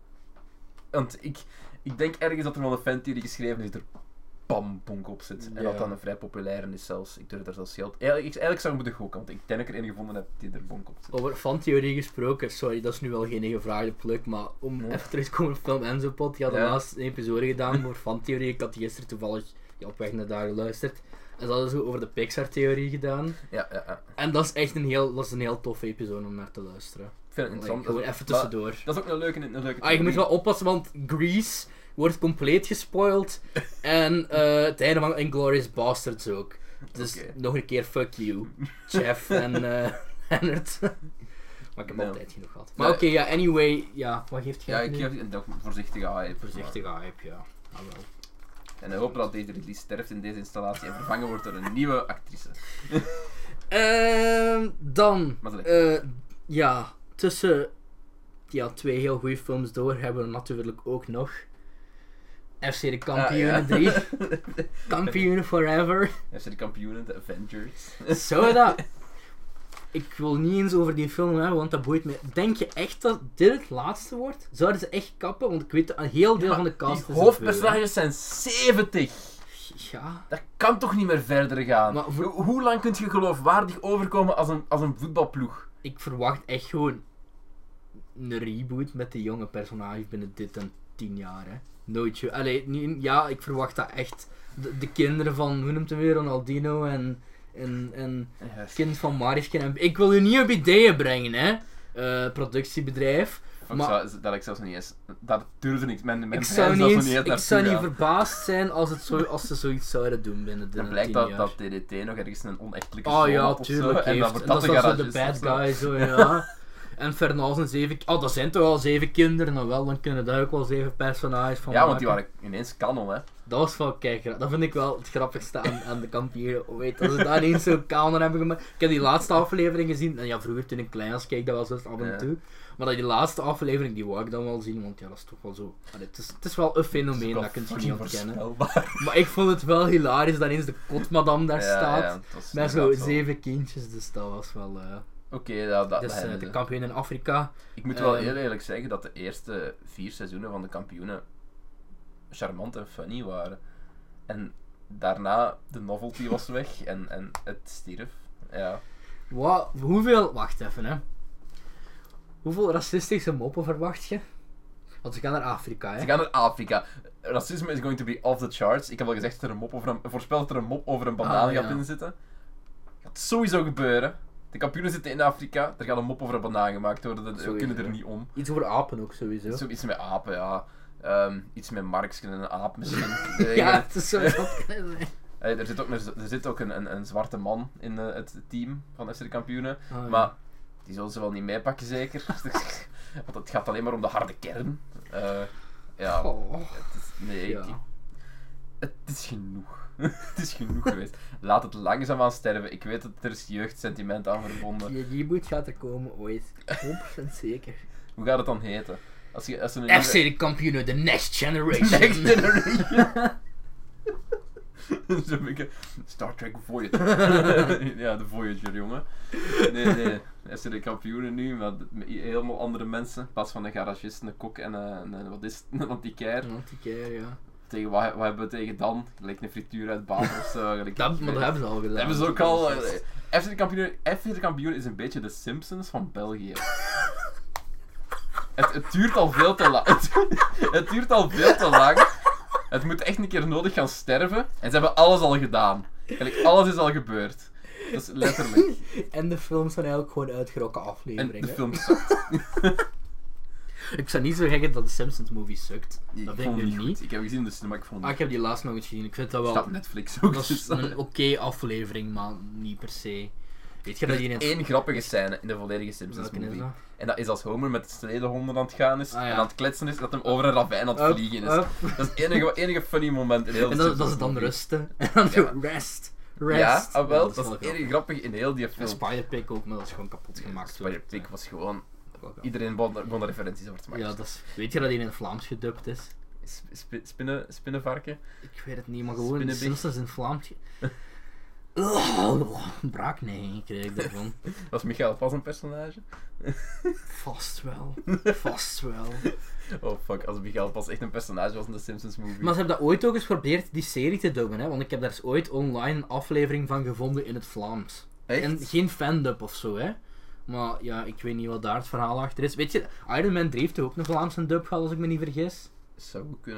Want ik, ik denk ergens dat er wel een fantheorie geschreven is die er bam, bonk op zit. En Ja. dat dat een vrij populaire is zelfs. Ik durf daar zelfs geld... Eigenlijk, ik, eigenlijk zou ik moeten gokken, want ik denk dat ik er een gevonden heb die er bonk op zit. Over fantheorie gesproken, sorry, dat is nu wel geen gevraagde pluk, maar om Nee. even terug te komen op Film Enzo Pod, die had Ja. laatst een episode gedaan voor fantheorie. Ik had die gisteren toevallig die op weg naar daar geluisterd. En ze hadden zo over de Pixar-theorie gedaan. Ja, ja, ja. En dat is echt een heel, dat is een heel toffe episode om naar te luisteren. Ik vind het interessant. Gewoon Dat is- even tussendoor. Dat is ook een leuke, een leuke Ah, je moet theorie. wel oppassen, want Grease wordt compleet gespoild. En eh het einde van Inglourious Basterds ook. Dus Oké. nog een keer fuck you, Jeff en eh Leonard. Maar ik heb Nee. altijd genoeg gehad. Maar Nee. oké, ja, anyway, ja, wat geeft jij Ja, ik nu? geef een nog voorzichtige hype. Voorzichtige hype, ja. Ah, wel. En ik hoop dat deze die sterft in deze installatie en vervangen wordt door een nieuwe actrice. Ehm, dan, Maar zeg. eh, ja, tussen ja, twee heel goede films door hebben we natuurlijk ook nog F C de Kampioenen Ah, ja. drie. Kampioenen Forever. F C de kampioenen, de Avengers. Zou dat... Ik wil niet eens over die film hebben, want dat boeit me. Denk je echt dat dit het laatste wordt? Zouden ze echt kappen? Want ik weet dat een heel deel Ja, van de cast die is een hoofdpersonages zijn zeventig. vrouw. Ja. Dat kan toch niet meer verder gaan? Maar voor- Ho- Hoe lang kun je geloofwaardig overkomen als een, als een voetbalploeg? Ik verwacht echt gewoon een reboot met de jonge personages binnen dit en tien jaar. Hè. Nooit. je- Allee, niet, ja, ik verwacht dat echt. De, de kinderen van, hoe noemt hem weer, Ronaldinho en, en, en het kind van Marischken. En, ik wil u niet op ideeën brengen, hè. Eh, productiebedrijf. Fuck, Maar- zou- dat ik zelfs niet eens... Dat durfde niks. Mijn, mijn Ik brein zou zelfs niet, nog eens, eens ik zou niet naartoe gaan. verbaasd zijn als, het zo, als ze zoiets zouden doen binnen de Dan blijkt tien dat, jaar. dat T D T nog ergens een onechtelijke Oh zoon ja, had of zo, tuurlijk. en heeft. dan En wordt dat dat is de dan zo de garagist bad of zo. guy, zo ja. En Fernal zijn zeven... Oh, dat zijn toch al zeven kinderen? Nou wel, dan kunnen daar ook wel zeven personages van Ja, want die maken. waren ineens kanon, hè. Dat was wel, kijk, dat vind ik wel het grappigste aan, aan de kampioenen ooit. Dat ze daar ineens zo'n kanon hebben gemaakt. Ik heb die laatste aflevering gezien. En ja, vroeger toen ik klein was, keek ik dat wel zo eens af en Ja. toe. Maar dat die laatste aflevering, die wou ik dan wel zien. Want ja, dat is toch wel zo... Allee, het, is, het is wel een fenomeen, dat kun je niet ontkennen. Onvoorspelbaar. Maar ik vond het wel hilarisch dat ineens de kotmadam daar Ja, staat. ja, het was Met zo inderdaad wel- zeven kindjes, dus dat was wel... eh Oké, ja, dat, dus dat eh, hebben de ze. kampioen in Afrika. Ik moet wel ehm, heel eerlijk zeggen dat de eerste vier seizoenen van de kampioenen charmant en funny waren. En daarna de novelty was weg en, en het stierf. Ja. Wat, hoeveel... Wacht even, hè. Hoeveel racistische moppen verwacht je? Want ze gaan naar Afrika, hè. Ze gaan naar Afrika. Racisme is going to be off the charts. Ik heb al gezegd dat er een mop over een, voorspeld dat er een mop over een banaan Ah, gaat ja. inzitten. Gaat sowieso gebeuren. De kampioenen zitten in Afrika. Er gaat een mop over een banaan gemaakt worden. We Sowieso. kunnen er niet om. Iets over apen ook, sowieso. Zo, iets met apen, ja. Ehm, iets met Marksken en een aap misschien. Ja, het is zo... dat kan zijn. Eh, er zit ook, een, er zit ook een, een, een zwarte man in eh, het team van F C de kampioenen. Ah, ja. Maar die zullen ze wel niet meepakken, zeker. Want het gaat alleen maar om de harde kern. Eh, ja, Oh. het is, nee, Ja. ik- het is genoeg. Het is genoeg geweest. Laat het langzaamaan sterven. Ik weet dat er is jeugdsentiment aan verbonden. Die reboot gaat er komen ooit. honderd procent zeker. Hoe gaat het dan heten? Als je, als je een F C de kampioenen, the next generation. Next Generation. Zo'n beetje Star Trek Voyager. Ja, de Voyager, jongen. Nee, nee. F C de kampioenen nu, maar met helemaal andere mensen. In plaats van een garagist, een kok en een, een wat is het, een antiquair. Een antiquair, ja. Tegen wat, wat hebben we tegen dan? Gelijk een frituur uit Baal of zo. Gelijk, Dat, maar dat hebben ze al gedaan. Dat hebben ze ook al. eh, F C de kampioen, F C de kampioen is een beetje de Simpsons van België. het, het duurt al veel te lang. Het, het duurt al veel te lang. Het moet echt een keer nodig gaan sterven. En ze hebben alles al gedaan. Gelijk, alles is al gebeurd. Dat is letterlijk. En de films zijn eigenlijk gewoon uitgerokken En afleveringen. de film sukt. Ik zou niet zo zeggen dat de Simpsons movie sukt. Ik Dat vond vind ik het nu niet niet. goed. Ik heb gezien in de cinema, ik vond Ah, het ik heb die laatst nog eens gezien. Ik vind dat wel... staat op Netflix ook. Dat is dus- een oké aflevering, maar niet per se. Weet je dat die in het... Eén grappige scène in de volledige Simpsons Welke is movie. dat? En dat is als Homer met de sledehonden aan het gaan is Ah, ja. en aan het kletsen is, dat hem over een ravijn aan het Up, vliegen is. up. Dat is het enige, enige funny moment in heel de En dat, dat Simpsons is dan movie. rusten. En dan zo, Ja. rest. Rest. Ja, ah, wel, is dat is wel het enige grappig in heel die En film. Spider-Pig ook, maar dat is gewoon kapot gemaakt. Spider-Pig was gewoon... Iedereen... Iedereen begon begon er referenties over te maken. Ja, dat is... Weet je dat die in het Vlaams gedubt is? Sp- sp- spinnen, spinnenvarken. Ik weet het niet, maar gewoon de Spinnenbig. Simpsons in het Vlaams... ge- Ugh, braakneiging kreeg ik daarvan. Was Michael Pas een personage? Vast wel. Vast wel. Oh fuck, als Michael Pas echt een personage was in de Simpsons movie. Maar ze hebben dat ooit ook eens geprobeerd, die serie te dubben, hè? Want ik heb daar eens ooit online een aflevering van gevonden in het Vlaams. Echt? En geen fandub of zo, hè? Maar ja, ik weet niet wat daar het verhaal achter is. Weet je, Iron Man drie heeft toch ook een Vlaamse dub gehad, als ik me niet vergis? Zou goed kunnen.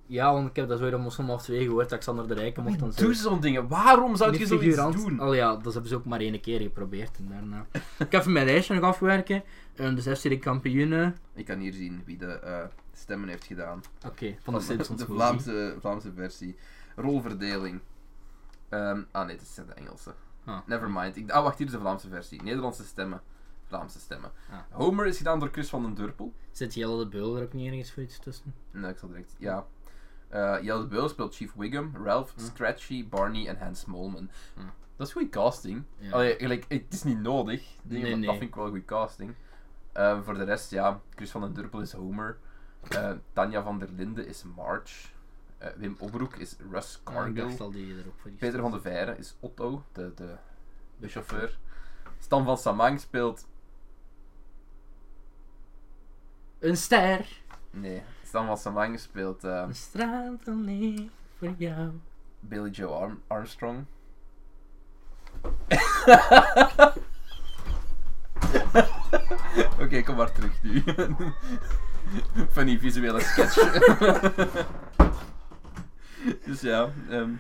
Ja, want ik heb dat zo in Moslem of twee gehoord, dat Xander de Rijke mocht dan zo... Doe zo'n dingen. Waarom zou je Niet zoiets figurant. doen? Al ja, dat hebben ze ook maar één keer geprobeerd. En daarna... ik heb mijn lijstje nog afwerken. Um, dus F C de kampioenen. Ik kan hier zien wie de uh, stemmen heeft gedaan. Oké, okay, van de Simpsons de movie. Vlaamse, Vlaamse versie. Rolverdeling. Um, ah nee, het is de Engelse. Ah. Nevermind. Ik, ah, wacht, hier is de Vlaamse versie. Nederlandse stemmen. Vlaamse stemmen. Ah. Homer is gedaan door Chris van den Durpel. Zit Jelle de Beul er ook niet ergens voor iets tussen? Nee, ik zal direct... Ja. Uh, Jelle de Beul speelt Chief Wiggum, Ralph, Hm. Scratchy, Barney en Hans Molman. Hm. Dat is goede casting. Ja. Allee, gelijk, het is niet nodig. Dingen, Nee, maar nee. Dat vind ik wel goede casting. Uh, voor de rest, ja, Chris van den Durpel is Homer. Uh, Tanja van der Linden is Marge. Uh, Wim Obroek is Russ Ah, ik Cargill. dacht al die er ook voor iets Peter van de Veire is Otto, de, de, de chauffeur. Stan van Samang speelt... Een ster. Nee, Stan van Samang speelt uh, Een straal van licht voor jou. Billy Joe Arm Armstrong. Oké, okay, kom maar terug nu. Funny visuele sketch. Dus ja, um...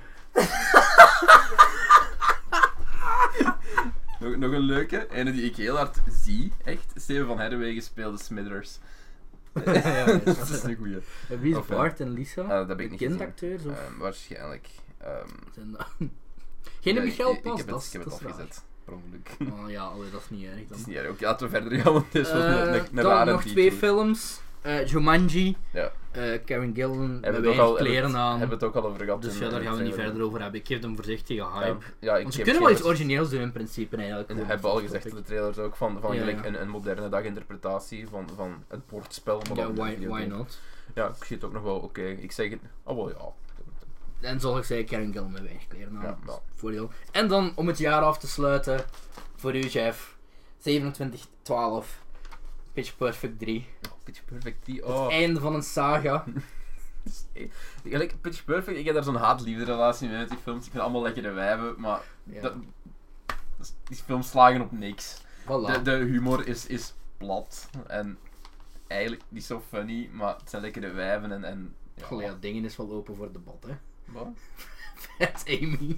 nog, nog een leuke, ene die ik heel hard zie, echt. Steven van Herwegen speelde Smithers. Ja, Dat is een goeie. En wie is Of, uh, Bart en Lisa? Ah, dat heb ik De niet gezien. kindacteurs? Of... Um, waarschijnlijk. Um, zijn dat... Geen ja, Michel ik, ik, Pas, heb dat het, is ik heb het dat is afgezet. Per ongeluk. raar. Oh ja, allee, dat is niet erg Het dan. is niet erg. Oké, laten we verder gaan, want het is wel Eh, een, een, een dan rare nog titel. twee films. Uh, Jumanji, Ja. uh, Karen Gillan, met Hebben we het weinig ook al, hebben kleren het, aan. hebben we het ook al over gehad. Dus in- ja, in daar de gaan we niet trailer. verder over hebben. Ik geef hem voorzichtige hype. Ja, ja, ik Want ze heb kunnen wel geen- iets origineels doen in principe eigenlijk. En dat hebben we al gezegd in de trailers ook, van, van Ja, gelijk ja. Een, een moderne daginterpretatie van, van het bordspel. Maar Ja, dan why, een videogame. why not? Ja, ik zie het ook nog wel oké. Ik zeg het, oh wel ja. En zoals ik zei, Karen Gillan met weinig kleren aan. Ja, ja. Voordeel. En dan, om het jaar af te sluiten, voor u Jeff, zevenentwintig twaalf, Pitch Perfect drie. Oh, Pitch Perfect drie, Het oh. einde van een saga. Gelijk, Pitch Perfect, ik heb daar zo'n haat-liefde relatie mee met die films. Ik vind allemaal lekkere wijven, maar Ja. dat, dat is- die films slagen op niks. Voilà. De, de humor is, is plat en eigenlijk niet zo funny, maar het zijn lekkere wijven en... en ja. Goh, ja, dingen is wel open voor debat, hè. Wat? Fat Amy.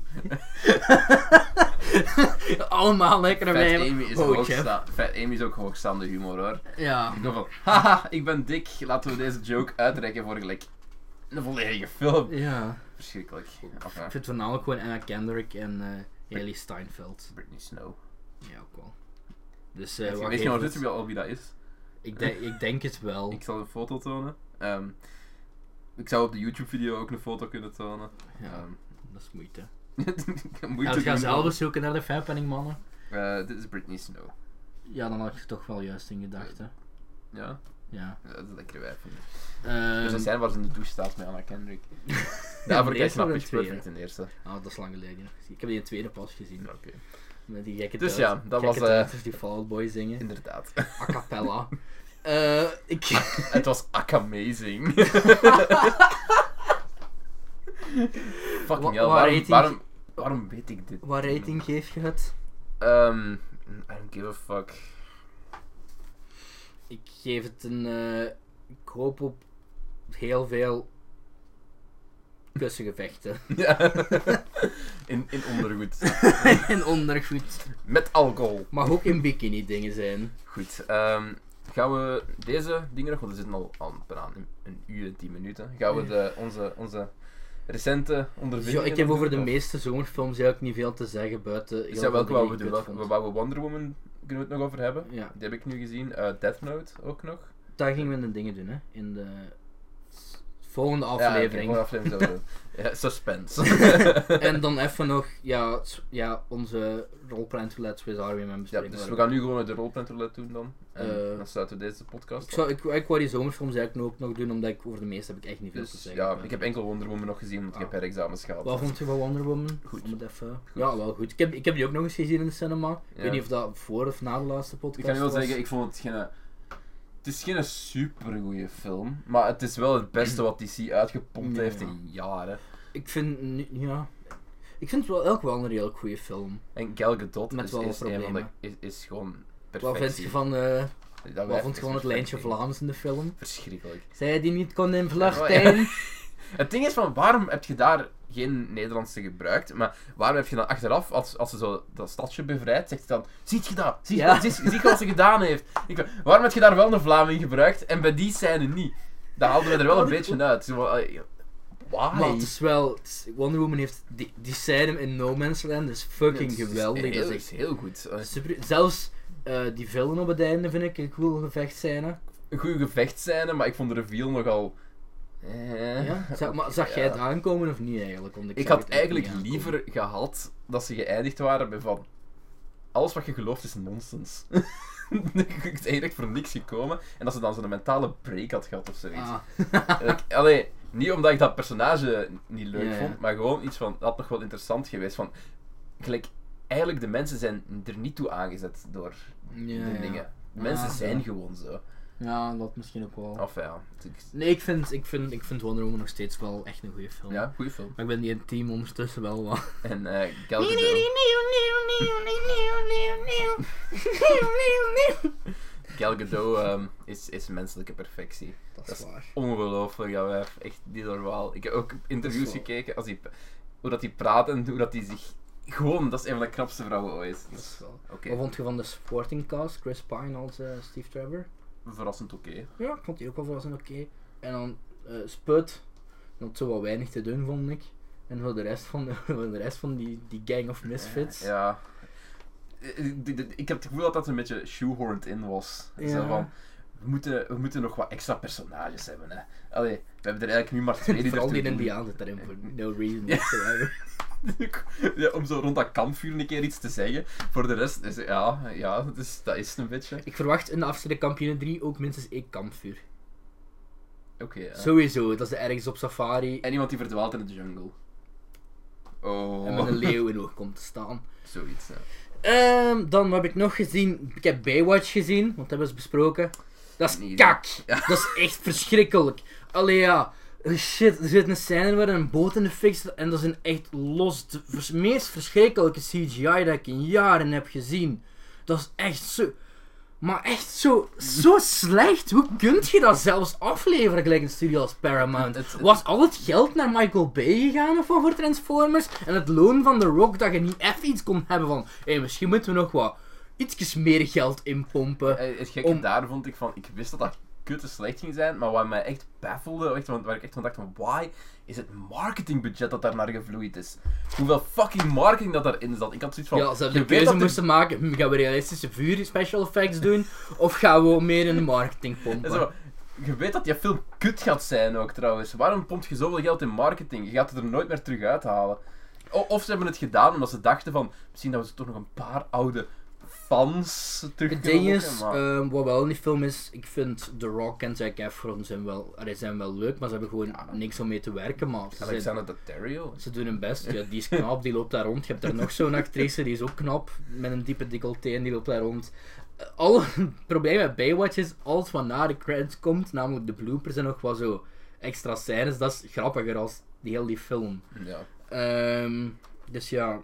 Allemaal lekkere Fat wijven. Amy is Oh, Jeff. hoogsta- Fat Amy is ook hoogstaande humor hoor. Ja. Ik doe van, haha, ik ben dik, laten we deze joke uitrekken voor gelijk een volledige film. Ja. Verschrikkelijk. Ik Enfin, vind het voornamelijk gewoon Anna Kendrick en uh, Haley Steinfeld. Britney Snow. Ja, ook wel. Dus, uh, Weet je wat weet je geeft nog het? dit wie al wie dat is? Ik, denk, ik denk het wel. Ik zal een foto tonen. Ehm, ik zou op de YouTube video ook een foto kunnen tonen. Ja, Ehm, dat is moeite. moeite Ja, ga doen, zelf hoor. eens zoeken naar de fanpenning mannen. Eh, dit is Britney Snow. Ja, dan had ik toch wel juist in gedachten. Ja? Ja. Ja, dat is een lekkere wijf. Ehm, Er zijn scène waar ze in de douche staat met Anna Kendrick. de Daarvoor kijk eerste je naar of de Pitch tweede? Perfect ten eerste. Ah, dat is lang geleden nog gezien. Ik heb die in de tweede pas gezien. Ja, oké. Met die gekke Dus Duits- ja, dat gekke was, eh, Duitsers die Fall Out Boy zingen. Inderdaad. A cappella. Eh, ik... Het was amazing. Fucking Wa- hell, waar waarom, rating- waarom, waarom weet ik dit? Wat rating geef je het? Um, I don't give a fuck. Ik geef het een... eh, ik hoop op heel veel kussengevechten. Ja. in, in ondergoed. En ondergoed. Met alcohol. Mag ook in bikini dingen zijn. Goed, ehm, gaan we deze dingen nog, want we zitten al aan bijna een, een uur en tien minuten. Gaan we de, onze, onze recente ondervindingen... Ja, ik heb nog over de doen, of- meeste zomerfilms eigenlijk niet veel te zeggen buiten... heel Ik zou veel welke dingen wou we die doen? ik kut Welke- vond. We wouden Wonder Woman, kunnen we het nog over hebben? Ja, Die heb ik nu gezien. Eh, Death Note ook nog. daar gingen we de dingen doen, hè. In de s- volgende Ja, oké, aflevering. volgende aflevering zouden we doen. Ja, suspense. En dan even nog, ja, s- ja onze rolplan roulette Swiss Army Man Ja, bespreken. dus we gaan nu gewoon de rolprint roulette doen dan. En Eh, dan sluiten we deze podcast Ik, zou, af. ik, ik wou die zomerfilms eigenlijk ook nog doen, omdat ik over de meeste heb ik echt niet veel te Dus zeggen. ja, ik heb enkel Wonder Woman nog gezien, want ik Ah. heb herexamens gehad. Wat vond je van Wonder Woman? Goed. Om het even... Ja, wel goed. Ik heb, ik heb die ook nog eens gezien in de cinema. Ik Ja. weet niet of dat voor of na de laatste podcast Ik kan nu wel was. zeggen, ik vond het geen... Het is geen super goede film, maar het is wel het beste wat D C uitgepompt Ja, heeft ja. in jaren. Ik vind... nu- Ja... Ik vind het wel ook wel een heel goede film. En Gal Gadot Met is, wel is, een van de, problemen. is, is gewoon Wat perfectie. vind je van... eh Dat wat wijf vond je is van het lijntje perfectie. Vlaams in de film? Verschrikkelijk. Zij die niet kon in Oh, vluchten. Het ding is van, waarom heb je daar geen Nederlandse gebruikt? Maar waarom heb je dan achteraf, als, als ze zo dat stadje bevrijdt, zegt ze dan, ziet je dat? Zie je Ja. zie, zie je wat ze gedaan heeft? Ik, waarom heb je daar wel een Vlaming gebruikt en bij die scène niet? Dat haalden we er wel een beetje uit. Zo, uh, why? Maar het is wel... het is- Wonder Woman heeft... Die, die scène in No Man's Land is fucking Het is geweldig. Heel, Dat is is echt heel goed. Uh, super... Zelfs eh, die villain op het einde vind ik een cool gevechtscène. Een goede gevechtscène, maar ik vond de reveal nogal... Eh, Ja? Zag, maar zag jij ja. het aankomen of niet eigenlijk? Want ik Ik zag had het echt eigenlijk niet aankomen. liever gehad dat ze geëindigd waren bij van... Alles wat je gelooft is nonsens. Het is eigenlijk voor niks gekomen. En dat ze dan zo'n mentale break had gehad of zoiets. Ah. Like, allee, niet omdat ik dat personage niet leuk Ja, ja. vond, maar gewoon iets van... Dat had nog wel interessant geweest. Van, gelijk, eigenlijk de mensen zijn er niet toe aangezet door Ja, de ja. dingen. Mensen Ah, zijn ja. gewoon zo. Ja, dat misschien ook wel. Of ja. het is- Nee, ik vind, ik, vind, ik vind Wonder Woman nog steeds wel echt een goede film. Ja, goede film. Maar ik ben die in het team ondertussen wel wat. En eh Gal Gadot. Gal Gadot ehm, is, is menselijke perfectie. Dat Dat is is waar. Ongelooflijk, dat wijf. Echt niet normaal. Ik heb ook interviews Dat is wel- gekeken, als die, hoe dat die praat en hoe dat die zich... Gewoon, dat is een van de knapste vrouwen ooit. Dat is wel. Oké, Wat vond je van de supporting cast? Chris Pine als eh, Steve Trevor? verrassend oké. Ja, ik vond die ook wel verrassend oké. En dan eh Spud, dat had zo wat weinig te doen, vond ik. En voor de rest van, de, voor de rest van die, die gang of misfits. Ja. Eh, eh, d- d- Ik heb het gevoel dat dat een beetje shoehorned in was. Ja. Zo van, we moeten, we moeten nog wat extra personages hebben, hè. Allee, we hebben er eigenlijk nu maar twee die Vooral die ertoe doen. Indiaan zit daarin voor no reason whatsoever. Ja, om zo rond dat kampvuur een keer iets te zeggen. Voor de rest is ja, ja dat, is, dat is het een beetje. Ik verwacht in de afstede kampioenen drie ook minstens één kampvuur. Oké, ja. Sowieso, dat ze ergens op safari En iemand die verdwaalt in de jungle. Oh, en met een leeuw in oog komt te staan. zoiets, ja. Ehm, dan wat heb ik nog gezien. Ik heb Baywatch gezien, want dat hebben we besproken. Dat is Nee, kak. ja. Dat is echt verschrikkelijk. Allee ja, shit, er zit een scène waar een boot in de fik zit en dat is een echt los, de vers- meest verschrikkelijke C G I dat ik in jaren heb gezien. Dat is echt zo, maar echt zo, zo slecht. Hoe kunt je dat zelfs afleveren gelijk een studio als Paramount? Het- het- Was al het geld naar Michael Bay gegaan of wat voor Transformers? En het loon van The Rock dat je niet even iets kon hebben van, hé, hey, misschien moeten we nog wat ietsjes meer geld inpompen. Eh, Het gekke Om- daar vond ik van, ik wist dat dat kutte slecht ging zijn, maar wat mij echt baffelde, echt, want waar ik echt van dacht van, why is het marketingbudget dat daar naar gevloeid is? Hoeveel fucking marketing dat daarin zat. Ik had zoiets van, Ja, ze hebben je de weet keuze dat er- moesten maken, hm, gaan we realistische vuur special effects doen, of gaan we meer in de marketing En pompen? zo, je weet dat die film kut gaat zijn ook trouwens. Waarom pompt je zoveel geld in marketing? Je gaat het er nooit meer terug uithalen. O- of ze hebben het gedaan omdat ze dachten van, misschien dat we toch nog een paar oude fans terug Het kunnen ding is, lokken, maar... ehm, wat wel in die film is, ik vind The Rock en Zac Efron zijn wel, allee, zijn wel leuk, maar ze hebben gewoon Ja. niks om mee te werken, maar ze, zijn, Alexander Daddario. ze doen hun best. Ja, die is knap, die loopt daar rond. Je hebt daar nog zo'n actrice, die is ook knap, met een diepe decolleté en die loopt daar rond. Eh, Al het probleem met Baywatch is, alles wat na de credits komt, namelijk de bloopers en nog wat zo extra scènes, dat is grappiger als die heel die film. Ja. Ehm, dus ja,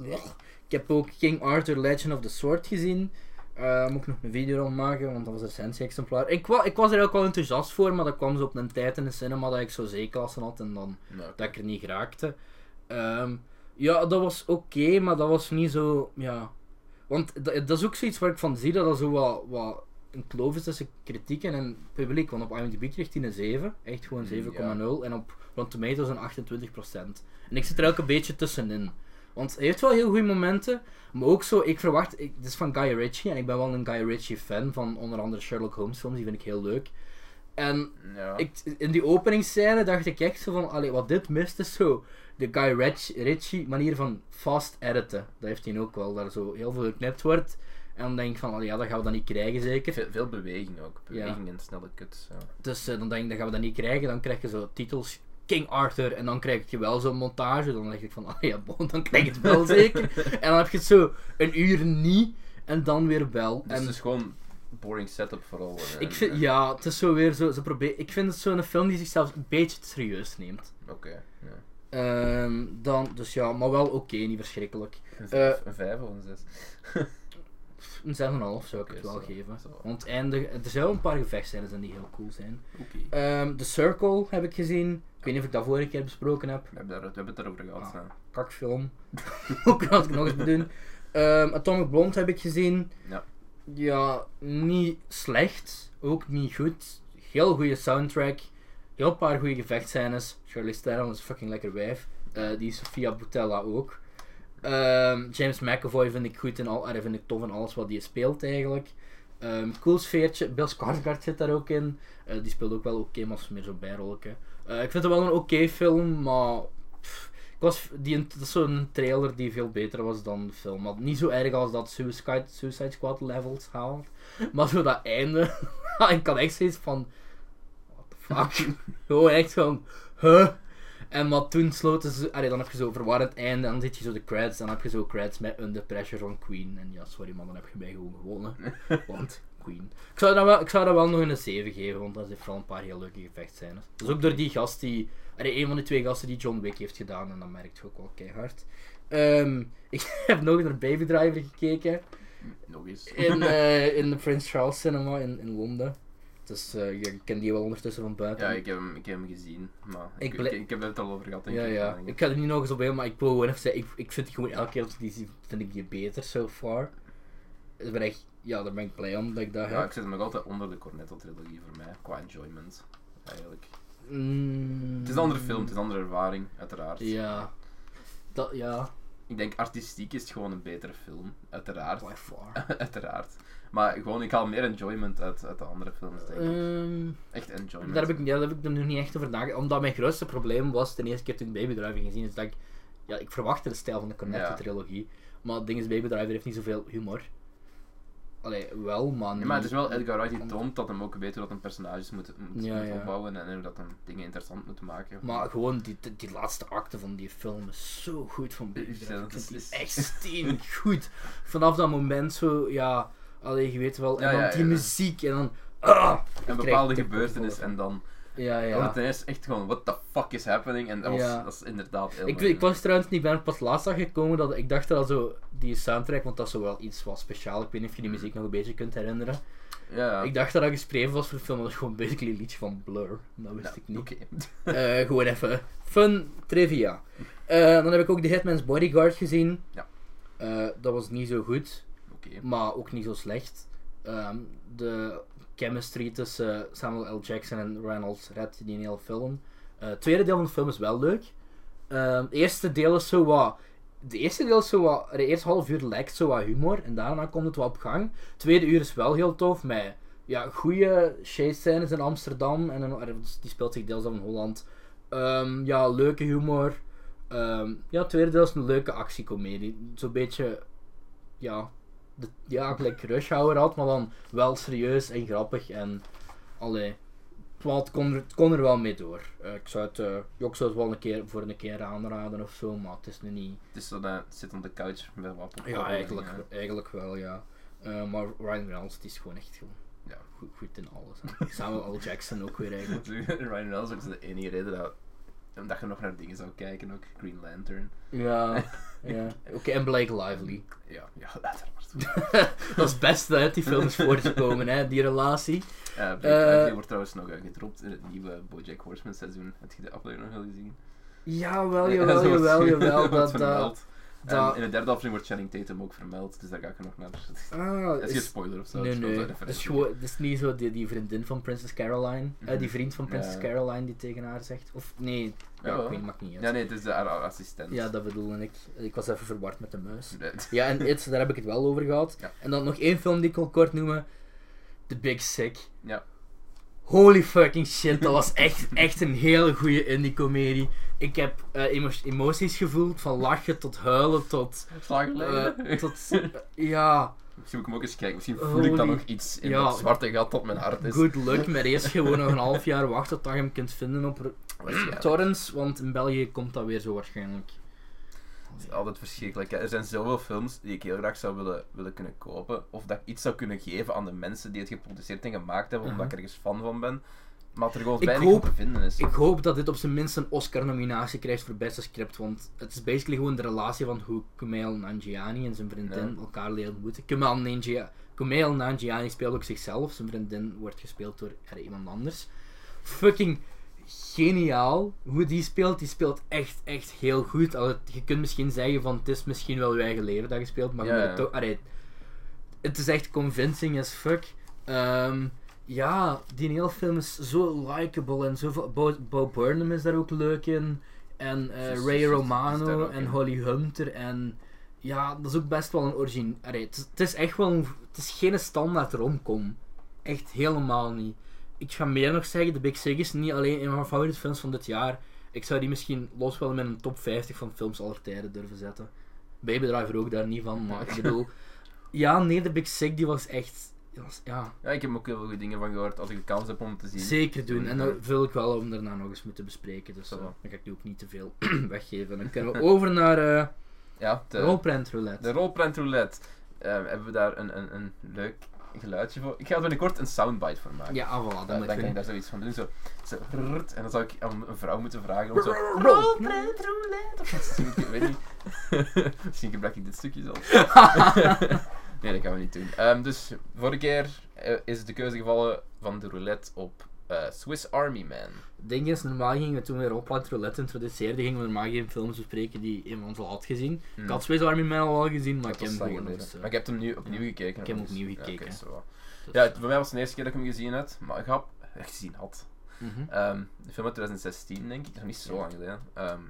ik heb ook King Arthur Legend of the Sword gezien. Uh, moet ik nog een video rond maken, want dat was een recensie-exemplaar. Ik, wa ik was er ook wel enthousiast voor, maar dat kwam zo op een tijd in de cinema dat ik zo C-klassen had en dan Nou, dat ik er niet geraakte. Ehm, ja, dat was oké, maar dat was niet zo, ja... Want dat, dat is ook zoiets waar ik van zie dat dat zo wat, wat een kloof is tussen kritiek en een publiek. Want op IMDb kreeg hij een zeven, echt gewoon zeven komma nul. En op Rotten Tomatoes een achtentwintig procent. En ik zit er ook een beetje tussenin. Want hij heeft wel heel goede momenten, maar ook zo, ik verwacht, ik, dit is van Guy Ritchie en ik ben wel een Guy Ritchie fan van onder andere Sherlock Holmes films, die vind ik heel leuk. En ja. ik, in die openingsscène dacht ik echt zo van, allee, wat dit mist is zo de Guy Ritchie, Ritchie manier van fast editen. Dat heeft hij ook wel, daar zo heel veel geknipt wordt. En dan denk ik van, allee, ja, dat gaan we dan niet krijgen zeker. Veel, veel beweging ook. Ja. Beweging en snelle cuts. Ja. Dus uh, dan denk ik, dat gaan we dat niet krijgen. Dan krijg je zo titels King Arthur en dan krijg je wel zo'n montage. Dan denk ik van, ah ja, bon, dan krijg je het wel zeker. En dan heb je het zo een uur niet en dan weer wel. Dus en het is gewoon boring setup vooral. En, ik vind, ja, het is zo weer zo, ze probeer, ik vind het zo'n film die zichzelf een beetje te serieus neemt. Oké, ja. Ehm, dan, dus ja, maar wel oké, niet verschrikkelijk. Een vijf, Eh, een vijf of een zes? Een zes komma vijf zou ik Oké, het wel zo, geven. zo. Want eindig, er zijn wel een paar gevechtscènes die heel cool zijn. Oké. Ehm The Circle heb ik gezien. weet niet of ik dat vorige keer besproken heb. We hebben, daar, we hebben het erover gehad. Ah. Ja. Kakfilm. Ook als ik nog eens bedoel. Um, Atomic Blonde heb ik gezien. Ja. Ja, niet slecht. Ook niet goed. Heel goede soundtrack. Heel paar goede gevechtscènes. Charlize Theron is een fucking lekker wijf. Uh, die Sofia Boutella ook. Um, James McAvoy vind ik goed en al, vind ik tof in alles wat hij speelt eigenlijk. Um, cool sfeertje. Bill Skarsgård zit daar ook in. Uh, die speelt ook wel oké, okay, maar is meer zo'n bijrolletje. Uh, ik vind het wel een oké okay film, maar pff, ik was, die, dat is zo'n trailer die veel beter was dan de film. Maar niet zo erg als dat Suicide, Suicide Squad levels haalt. Maar zo dat einde, ik kan echt zoiets van, what the fuck. Gewoon echt van, huh? En maar toen sloten ze, allee, dan heb je zo verwarrend einde, dan zit je zo de credits, dan heb je zo credits met Under Pressure van Queen. En ja, sorry man, dan heb je mij gewoon gewonnen. Want Queen. Ik zou, dat wel, ik zou dat wel nog een zeven geven, want dat heeft wel een paar heel leuke gevechtscènes. Dat is ook door die gast die, allee, een van die twee gasten die John Wick heeft gedaan, en dat merkt je ook wel keihard. Um, ik heb nog naar Baby Driver gekeken. Nog eens. In, uh, in de Prince Charles Cinema in, in Londen. Dus uh, je kent die wel ondertussen van buiten. Ja, ik heb hem, ik heb hem gezien, maar ik, ik, ble- ik, ik heb het al over gehad. Denk ja, ik. ja. Ik, ik ga er niet nog eens op in, maar ik wil gewoon even zeggen, ik, ik vind die gewoon elke keer als ik die zie, vind ik die beter so far. Ik ben echt, ja, daar ben ik blij om dat ik dat Ja, heb. ik zit hem nog altijd onder de Cornetto-trilogie voor mij, qua enjoyment, eigenlijk. Mm, Het is een andere film, het is een andere ervaring, uiteraard. Ja. Dat, ja. Ik denk artistiek is het gewoon een betere film, uiteraard. By far. Uiteraard. Maar gewoon, ik haal meer enjoyment uit, uit de andere films, denk ik. Um, Echt enjoyment. daar, heb ik, ja, daar heb ik er nog niet echt over nagedacht. Omdat mijn grootste probleem was, de eerste keer toen ik Baby Driver gezien is dat ik... Ja, ik verwachtte de stijl van de Cornetto-trilogie. Maar het ding is, Baby Driver heeft niet zoveel humor. Allee, wel, maar niet... Ja, maar het is wel Edgar Wright die toont dat hem ook weet hoe dat een personages moet, moet, Ja, moet ja. opbouwen en hoe dat hem dingen interessant moet maken. Maar gewoon, die, die laatste acte van die film is zo goed van Baby Ja, Driver. dat Ik vind is- die echt steenig goed. Vanaf dat moment zo, ja... Allee, je weet wel. En Ja, dan ja, die ja. muziek en dan... Ah, Een krijg bepaalde ik gebeurtenis kippenvel en dan... Ja, Ja. ja. Dan ten eerste echt gewoon, what the fuck is happening? En dat, was, Ja. dat is inderdaad heel Ik, mooi. ik was trouwens niet, ik ben er pas laatst aan gekomen dat ik dacht dat zo die soundtrack, want dat is zo wel iets wat speciaal. Ik weet niet of je die muziek nog een beetje kunt herinneren. Ja, ja. Ik dacht dat dat geschreven was voor de film, maar dat is gewoon basically een liedje van Blur. Dat wist Ja, ik niet. Oké. Eh, gewoon even fun trivia. Eh, dan heb ik ook The Hitman's Bodyguard gezien. Ja. Eh, dat was niet zo goed, Oké. maar ook niet zo slecht. Ehm, de chemistry tussen Samuel L. Jackson en Reynolds redt die hele film. Eh, het tweede deel van de film is wel leuk. Ehm, het eerste deel is zo wat... De eerste deel is zo wat... De eerste half uur lijkt zo wat humor en daarna komt het wat op gang. Het tweede uur is wel heel tof met ja, goede chase scènes in Amsterdam. En in, die speelt zich deels af in Holland. Ehm, ja, leuke humor. Ehm, ja, het tweede deel is een leuke actiecomedie. Zo'n beetje... Ja... De, ja, gelijk Rush Hour had, maar dan wel serieus en grappig en... Allee... Wel, het, kon er, het kon er wel mee door. Uh, ik zou het, uh, ik zou het wel een keer voor een keer aanraden of zo, maar het is nu niet... Het is zo dat het zit op de couch met wat popcorn. Ja, eigenlijk, Ja. eigenlijk wel, ja. Uh, maar Ryan Reynolds, het is gewoon echt gewoon Ja. goed, goed in alles. Hè. Samuel L. Jackson ook weer eigenlijk. Ryan Reynolds is ook de enige reden dat, dat je nog naar dingen zou kijken, ook Green Lantern. Ja, ja. Oké, okay, en Blake Lively. Ja, ja, uiteraard. Dat is het beste uit die film is voortgekomen, hè, die relatie. Ja, Blake Eh, Lively wordt trouwens nog uh, gedropt in het nieuwe BoJack Horseman seizoen. Heb je de aflevering nog wel gezien? Jawel, Ja, jawel, zo wordt- jawel, jawel. wordt Dat, dat, vermeld. dat, En in de derde aflevering wordt Channing Tatum ook vermeld, dus daar ga ik er nog naar. ah, Dat is geen is, spoiler of zo. nee, het is gewoon nee. zo'n Het is, referentie. gewoon, het is niet zo die, die vriendin van Princess Caroline. Mhm. Uh, die vriend van Princess Ja. Caroline die tegen haar zegt. Of nee, ja, Ja, ik weet, maakt niet uit. Ja, nee, het is de haar assistent. Ja, dat bedoelde ik. Ik was even verward met de muis. Nee. Ja, en It, daar heb ik het wel over gehad. Ja. En dan nog één film die ik wil kort noemen. The Big Sick. Ja. Holy fucking shit, dat was echt, echt een hele goede indie-comedie. Ik heb uh, emo- emoties gevoeld, van lachen tot huilen tot... Slagen Uh, tot uh, ja, Misschien moet ik hem ook eens kijken. Misschien voel ik dan Holy- nog iets in Ja. dat zwarte gat dat mijn hart is. good luck. Maar eerst gewoon nog een half jaar wachten tot je hem kunt vinden op Waarschijnlijk. torrents, want in België komt dat weer zo waarschijnlijk. Het is altijd verschrikkelijk. Hè. Er zijn zoveel films die ik heel graag zou willen, willen kunnen kopen. Of dat ik iets zou kunnen geven aan de mensen die het geproduceerd en gemaakt hebben, omdat ik er ergens fan van ben. Maar dat er gewoon Ik weinig hoop- op te vinden is. Ik hoop dat dit op zijn minst een Oscar-nominatie krijgt voor beste script, want het is basically gewoon de relatie van hoe Kumail Nanjiani en zijn vriendin Ja. elkaar leren ontmoeten. Kumail Nanjiani, Kumail Nanjiani speelt ook zichzelf, zijn vriendin wordt gespeeld door er iemand anders. Fucking geniaal hoe die speelt. Die speelt echt, echt heel goed. Al het, je kunt misschien zeggen van het is misschien wel je eigen leven dat je speelt, maar Ja, je moet ja. het, toch, allee, het is echt convincing as fuck. Um, ja, die hele film is zo likable en zo. Bo, Bo Burnham is daar ook leuk in. En uh, Is- Ray is- is- is Romano daar ook en in. Holly Hunter. En ja, dat is ook best wel een origine. Allee, het, is, het is echt wel een, het is geen standaard romcom. Echt helemaal niet. Ik ga meer nog zeggen, The Big Sick is niet alleen een van mijn favoriete films van dit jaar. Ik zou die misschien los wel in mijn top vijftig van films aller tijden durven zetten. Baby Driver ook daar niet van, maar ik bedoel... Ja, nee, The Big Sick die was echt... die was- ja, Ja, ik heb ook heel veel goede dingen van gehoord als ik de kans heb om het te zien. zeker doen. En dat wil ik wel om daarna nog eens moeten bespreken. Dus uh, Zo. dan ga ik nu ook niet te veel weggeven. Dan kunnen we over naar uh, Ja, de, Rollprint Roulette. de Rollprint Roulette. Uh, hebben we daar een, een, een leuk geluidje voor. Ik ga er binnenkort een soundbite voor maken. Ja, ah, voilà, Uh, dan dan moet kan ik ik daar zoiets van doen. Zo, zo, rrrt, en dan zou ik aan een vrouw moeten vragen om zo... Rollprint Roulette! Of iets. Ik weet niet. Misschien gebruik ik dit stukje zelf. Nee, dat gaan we niet doen. Um, dus, vorige keer uh, is de keuze gevallen van de roulette op uh, Swiss Army Man. Het ding is, normaal gingen we toen we Rollprint Roulette introduceerden, gingen we normaal geen films bespreken die een van ons al had gezien. Hmm. Ik had Swiss Army Man al wel gezien, maar Dat ik heb was hem lang gewoon nog geleden. eens, uh, Maar ik heb hem nu opnieuw ja. gekeken. Ik heb hem dus- opnieuw ja, gekeken. oké, zo. dus, Ja, het- voor mij was het de eerste keer dat ik hem gezien had. Maar ik had... eh, gezien had. mhm. Um, de film uit twintig zestien, denk ik. Nog niet zo Ja. lang geleden. Um,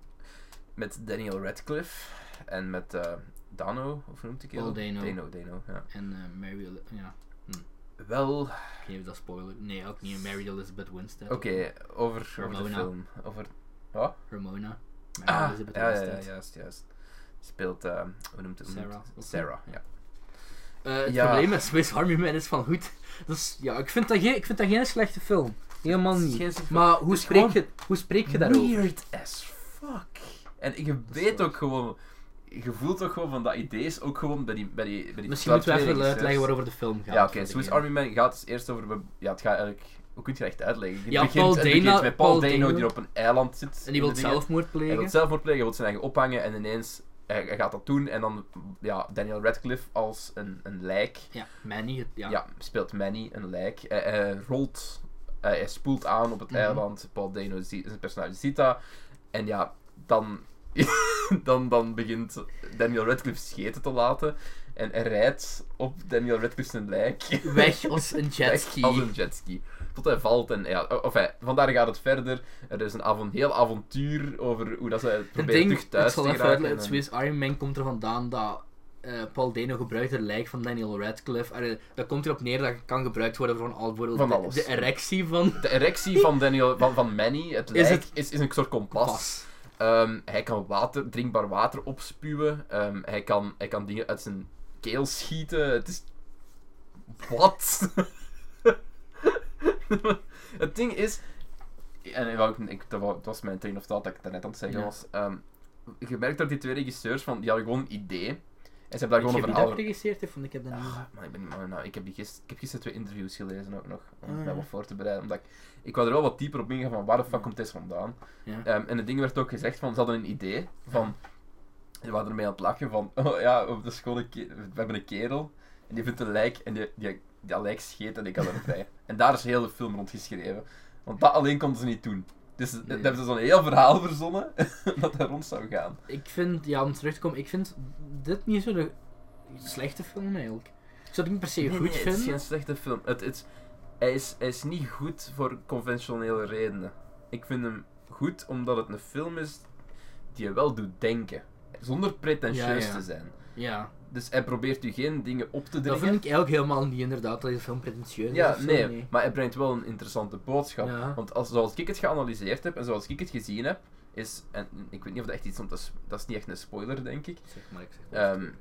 met Daniel Radcliffe. En met uh, Dano, of hoe noemt ik Paul Dano. Dano, Dano, ja. En uh, Mary... Ja, Wel... ik weet niet of dat spoiler... Nee, ook niet. Mary Elizabeth Winstead. Oké, okay, over, over de Ramona. film. Over... Wat? Ramona. Mary Ah, Elizabeth ja, ja, ja, Winstead. juist, juist. Speelt, uh, hoe noemt het? hoe Sarah. noemt het? Sarah, ja. Uh, het Ja. probleem met Swiss Army Man is van goed. Dus ja, ik vind dat geen, ik vind dat geen slechte film. Helemaal Het is niet. geen slechte Maar hoe Het is spreek, gewoon je, hoe spreek je daarover? Weird as fuck. En je weet waar. ook gewoon... Je voelt ook gewoon van dat idee is ook gewoon bij die... Bij die, bij die Misschien moeten we twee even regisseurs. uitleggen waarover de film gaat. Ja, oké. voor Swiss degene. Army Man gaat dus eerst over... we- Ja, het gaat eigenlijk... Hoe kun je het echt uitleggen? Het Ja, begint, Paul het begint Dano- met Paul, Paul Dano, Dano. die op een eiland zit. En die in wil de dingen. zelfmoord Hij wil plegen. zelfmoord plegen, hij wil zijn eigen ophangen en ineens... Hij, hij gaat dat doen en dan... Ja, Daniel Radcliffe als een, een lijk... Ja, Manny. het- Ja. Ja, speelt Manny, een lijk. Hij, hij rolt... hij- hij spoelt aan op het Mhm. eiland. Paul Dano ziet... Zijn personage ziet dat. En ja, dan... dan, dan begint Daniel Radcliffe scheten te laten. En hij rijdt op Daniel Radcliffe zijn lijk. Weg als een Weg jetski. als een jetski. Tot hij valt en ja, of hij, vandaar gaat het verder. Er is een avon, heel avontuur over hoe dat ze Het proberen ding, terug ik thuis zal te even geraken. uitleggen, het en- Swiss Army Man komt er vandaan dat uh, Paul Dano gebruikt het lijk van Daniel Radcliffe. Allee, dat komt erop neer dat het kan gebruikt worden voor al bijvoorbeeld Van de, alles. de erectie van De erectie van, Daniel, van, van Manny, het Is lijk, het- is, is een soort kompas. pas. Ehm, hij kan water, drinkbaar water opspuwen. Ehm, hij, kan, hij kan dingen uit zijn keel schieten. Het is... Wat? Het ding is... En ik, wou- ik, dat wa- het was mijn train of thought dat ik daarnet aan het zeggen Ja. was. Ehm, je merkt dat die twee regisseurs, van, die hadden gewoon een idee. En ze hebben daar Ik gewoon heb een wie verhaal... dat geregisseerd heeft, want ik heb dat niet. Ah, maar ik, ben, maar, nou, ik, heb die gist, ik heb gisteren twee interviews gelezen ook nog, om Ah, mij ja. wat voor te bereiden. Omdat ik, ik wou er wel wat dieper op ingaan van waar de fuck Ja. komt dit vandaan. Ja. Ehm, en het ding werd ook gezegd van, ze hadden een idee van... We waren ermee aan het lachen van, oh ja, op de school, een ke- we hebben een kerel, en die vindt een lijk, en die, die, dat lijk scheet en die kan erbij. En daar is heel de film rond geschreven. Want dat alleen konden ze niet doen. Dus Nee. daar hebben ze zo'n heel verhaal verzonnen, dat er rond zou gaan. Ik vind, ja, om terug te komen, ik vind dit niet zo'n slechte film eigenlijk. Ik zou het niet per se Nee, goed nee, het is vinden. geen slechte film. Het, het, hij, is, hij is niet goed voor conventionele redenen. Ik vind hem goed omdat het een film is die je wel doet denken. Zonder pretentieus Ja, ja. te zijn. Ja, Dus hij probeert u geen dingen op te dat dringen. vind ik eigenlijk helemaal niet inderdaad, dat je film pretentieus is Ja, of zo, nee, maar hij brengt wel een interessante boodschap. Ja. Want als, zoals ik het geanalyseerd heb en zoals ik het gezien heb, is, en ik weet niet of dat echt iets, want dat is, dat is niet echt een spoiler, denk ik. Zeg maar, ik zeg wel. Ehm,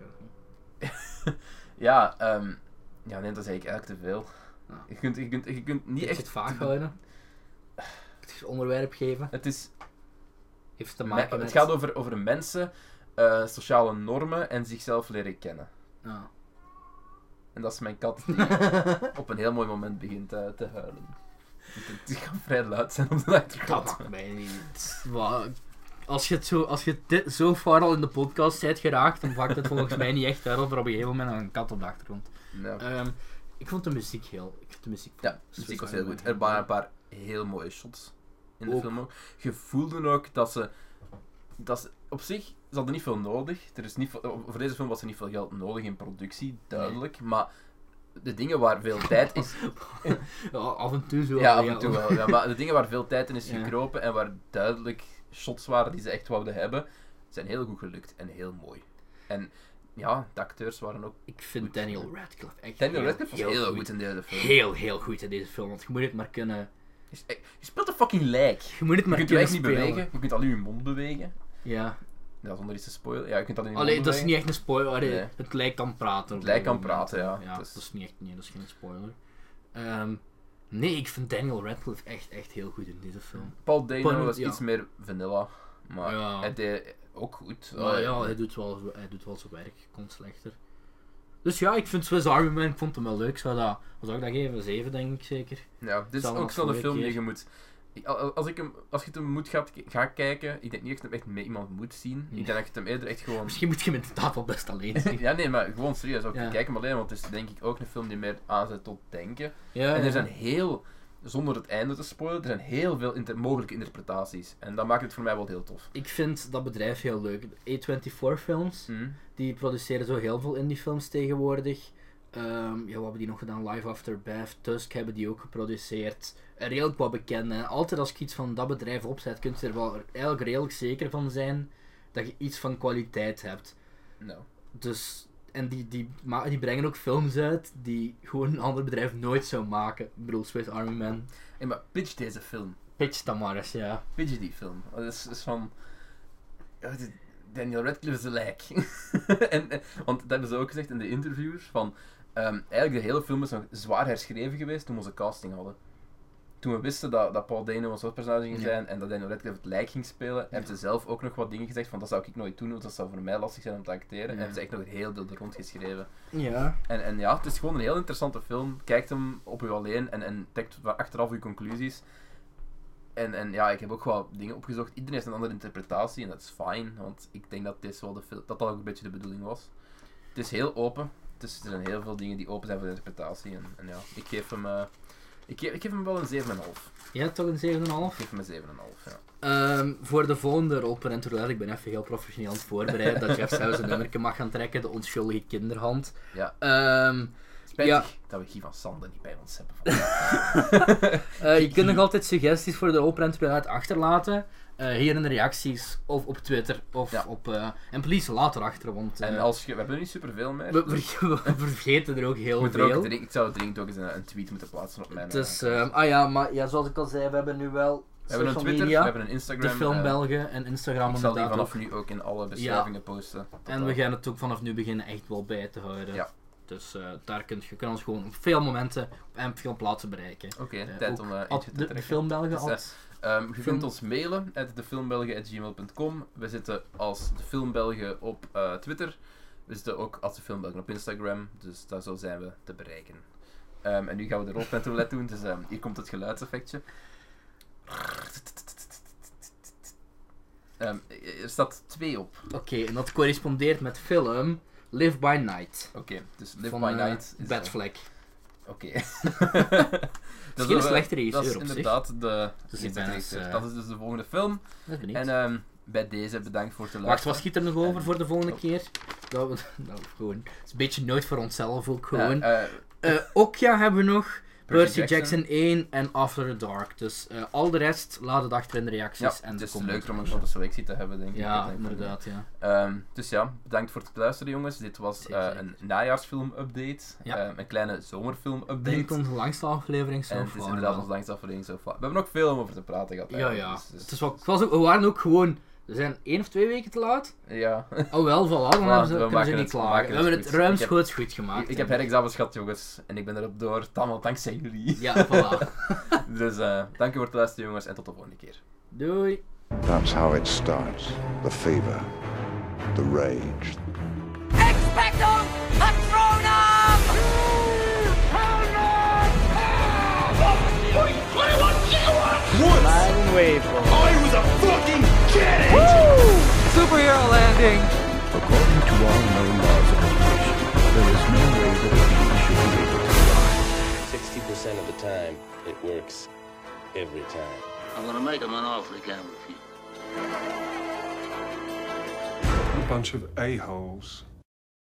ja, ehm, ja, nee, dat is eigenlijk, eigenlijk te veel. Ja. Je kunt, je kunt, je kunt niet Niet echt echt... het vaag houden. Het onderwerp geven. Het, is, Heeft te me- maken met... het gaat over, over mensen, eh, sociale normen en zichzelf leren kennen. Ja. En dat is mijn kat die op een heel mooi moment begint eh, te huilen. Het, het gaat vrij luid zijn op de Dat achtergrond. maakt mij niet... Wa- Als je, het zo, als je dit zo ver al in de podcast bent geraakt, dan pakt het volgens mij niet echt uit of er op een gegeven moment een kat op de achtergrond. Ja. Ehm, ik vond de muziek heel... Ik vond de muziek... Ja, de muziek was heel goed. Er waren een paar heel mooie shots. in de ook. film ook. Je voelde ook dat ze, dat ze... Op zich, ze hadden niet veel nodig. Er is niet veel, voor deze film was er niet veel geld nodig in productie, duidelijk. Nee. Maar de dingen waar veel tijd is... ja, af en toe zo. Ja, af en toe wel. Ja, maar de dingen waar veel tijd in is ja. gekropen en waar duidelijk shots waren die ze echt wouden hebben, zijn heel goed gelukt en heel mooi. En ja, de acteurs waren ook... Ik vind goed. Daniel Radcliffe echt Daniel heel, Radcliffe was heel, heel goed. goed in deze film. Heel, heel goed in deze film, want je moet het maar kunnen... Je, je speelt een fucking lijk. Je moet het maar je kunt je kunnen echt niet spelen. bewegen, je kunt alleen je mond bewegen. Ja. Ja, zonder iets te spoilen. Ja, je kunt dat in je Allee, mond dat is bewegen. niet echt een spoiler. Allee, Nee. Het lijk kan praten. Het lijk kan praten, ja. ja Dus... Dat is niet echt, nee, dat is geen spoiler. Um, nee, ik vind Daniel Radcliffe echt, echt heel goed in deze film. Paul Dano Paul, was ja. iets meer vanilla, maar Ja. hij deed ook goed. Ja, ja, hij doet wel, hij doet wel zijn werk, kon slechter. Dus ja, ik vind Swiss Army Man, ik vond hem wel leuk. Zou dat, wat zou ik dat geven? zeven denk ik zeker. Ja, dit is Zal ook wel zo'n een film keer. die je moet... Als, ik hem, als je het hem moet gaan, gaan kijken, ik denk niet dat je hem echt met iemand moet zien. Nee. Ik denk dat je het hem eerder echt gewoon... Misschien moet je hem inderdaad wel best alleen zien. ja, nee, maar gewoon serieus. Ook Ja. Kijk hem alleen, want het is denk ik ook een film die meer aanzet tot denken. Ja, En er ja. zijn heel, zonder het einde te spoilen, er zijn heel veel inter- mogelijke interpretaties. En dat maakt het voor mij wel heel tof. Ik vind dat bedrijf heel leuk. A vierentwintig films, Hm. die produceren zo heel veel indie films tegenwoordig. Um, ja, wat hebben die nog gedaan? Live After Bath, Tusk hebben die ook geproduceerd. Uh, redelijk wat bekend. En altijd als ik iets van dat bedrijf opzet, kun je er wel eigenlijk redelijk zeker van zijn dat je iets van kwaliteit hebt. Nou. Dus, en die, die, ma- die brengen ook films uit die gewoon een ander bedrijf nooit zou maken. Ik bedoel, Swiss Army Man. Hey, maar pitch deze film. Pitch dat maar eens, ja. Pitch die film. Dat is, is van... Ja, dit- Daniel Radcliffe is een lijk. en, en, want dat hebben ze ook gezegd in de interviews. Van, um, eigenlijk de hele film is nog zwaar herschreven geweest toen we onze casting hadden. Toen we wisten dat, dat Paul Dano ons hoofdpersonage ging Ja. zijn en dat Daniel Radcliffe het lijk ging spelen, hebben ze zelf ook nog wat dingen gezegd van dat zou ik nooit doen, want dat zou voor mij lastig zijn om te acteren. Ja. En hebben ze echt nog een heel deel er rond geschreven. Ja. En, en ja, het is gewoon een heel interessante film. Kijkt hem op u alleen en, en trekt achteraf uw conclusies. En, en ja, ik heb ook wel dingen opgezocht. Iedereen heeft een andere interpretatie en dat is fijn, want ik denk dat, dit wel de fil- dat dat ook een beetje de bedoeling was. Het is heel open, dus er zijn heel veel dingen die open zijn voor de interpretatie. En, en ja, ik geef hem, uh, ik, geef, ik geef hem wel een zeven komma vijf. Ja, toch een zeven komma vijf? Ik geef hem een zeven komma vijf, ja. Um, voor de volgende rolparent roulette, ik ben even heel professioneel aan het voorbereiden dat Jeff zelfs een nummerke mag gaan trekken, de onschuldige kinderhand. Ja. Um, Spijtig ja. dat we Guy van Sande niet bij ons hebben. uh, je kunt nog altijd suggesties voor de rolparent roulette achterlaten, uh, hier in de reacties, of op Twitter, of Ja. op... Uh, en please, laat erachter, want... Uh, En als je, we hebben er niet superveel meer. we, dus we, we vergeten er ook heel moet er ook veel. dringend- ik zou dringend ook eens een, een tweet moeten plaatsen op mijn... Dus, uh, um, ah ja, maar ja, zoals ik al zei, we hebben nu wel we hebben een social Twitter, media, we hebben een Instagram. de Film uh, Belgen en Instagram Ik zal die inderdaad vanaf ook. nu ook in alle beschrijvingen posten. En we gaan het ook vanaf nu beginnen echt wel bij te houden. Ja. Dus uh, daar kun je, kun ons gewoon op veel momenten en veel plaatsen bereiken. Oké, okay, Uh, tijd ook om uh, at eentje te de, de trekken. Filmbelgen Dus, uh, at- Um, je Film- kunt ons mailen at defilmbelgen at gmail dot com. We zitten als de Filmbelgen op uh, Twitter. We zitten ook als de Filmbelgen op Instagram. Dus daar zo zijn we te bereiken. Um, en nu gaan we de rolparent roulette doen. Dus um, hier komt het geluidseffectje. Um, er staat twee op. Oké, okay, en dat correspondeert met film Live by Night. Oké, okay, dus Live van, by uh, Night is... Batfleck. Oké. Dat is geen slechte regisseur Dat is op zich. inderdaad de... Dus geen ik ben slechte eens, regisseur. uh, Dat is dus de volgende film. Dat ben ik. En um, bij deze bedankt voor het Wacht, luisteren. wat schiet er nog over En- voor de volgende oh. keer? Dat, we- nou, gewoon, het is een beetje nooit voor onszelf ook gewoon. Ja, uh, Uh, Okja hebben we nog, Percy Percy Jackson. Jackson één en After the Dark. Dus uh, al de rest, laat het achter in de reacties. ja, en het ze is komen leuker om uit. een grote selectie te hebben, denk ik. Ja, Dat denk ik van, inderdaad, ja. Ehm, dus ja, bedankt voor het luisteren, jongens. Dit was Zeker, uh, zeker. een najaarsfilm-update. Ja. Ehm, een kleine zomerfilm-update. Denk onze langste aflevering zo En het is far inderdaad wel. onze langste aflevering zo far. We hebben nog veel om over te praten gehad. Ja, eigenlijk, ja. Dus, dus, Het is wel, het was ook, we waren ook gewoon... We zijn één of twee weken te laat. ja. Oh wel, voilà, dan Maar hebben ze, we kunnen maken ze niet het- we klagen. maken We het hebben het goed. Ik ruimschoots goed gemaakt. ik, ik heb herexamens gehad, jongens. En ik ben erop door. Het allemaal dankzij jullie. Ja, voilà. Dus uh, dank u voor het luisteren, jongens. En tot de volgende keer. Doei. That's how it starts. The fever, the rage, Expecto Patronum! Mighty waveful. I was a fucking cannon! Superhero landing. according to all known laws of evolution, there is no way that a bee should be able to fly. sixty percent of the time, it works every time. I'm gonna make him an offer he can't refuse. A bunch of a-holes.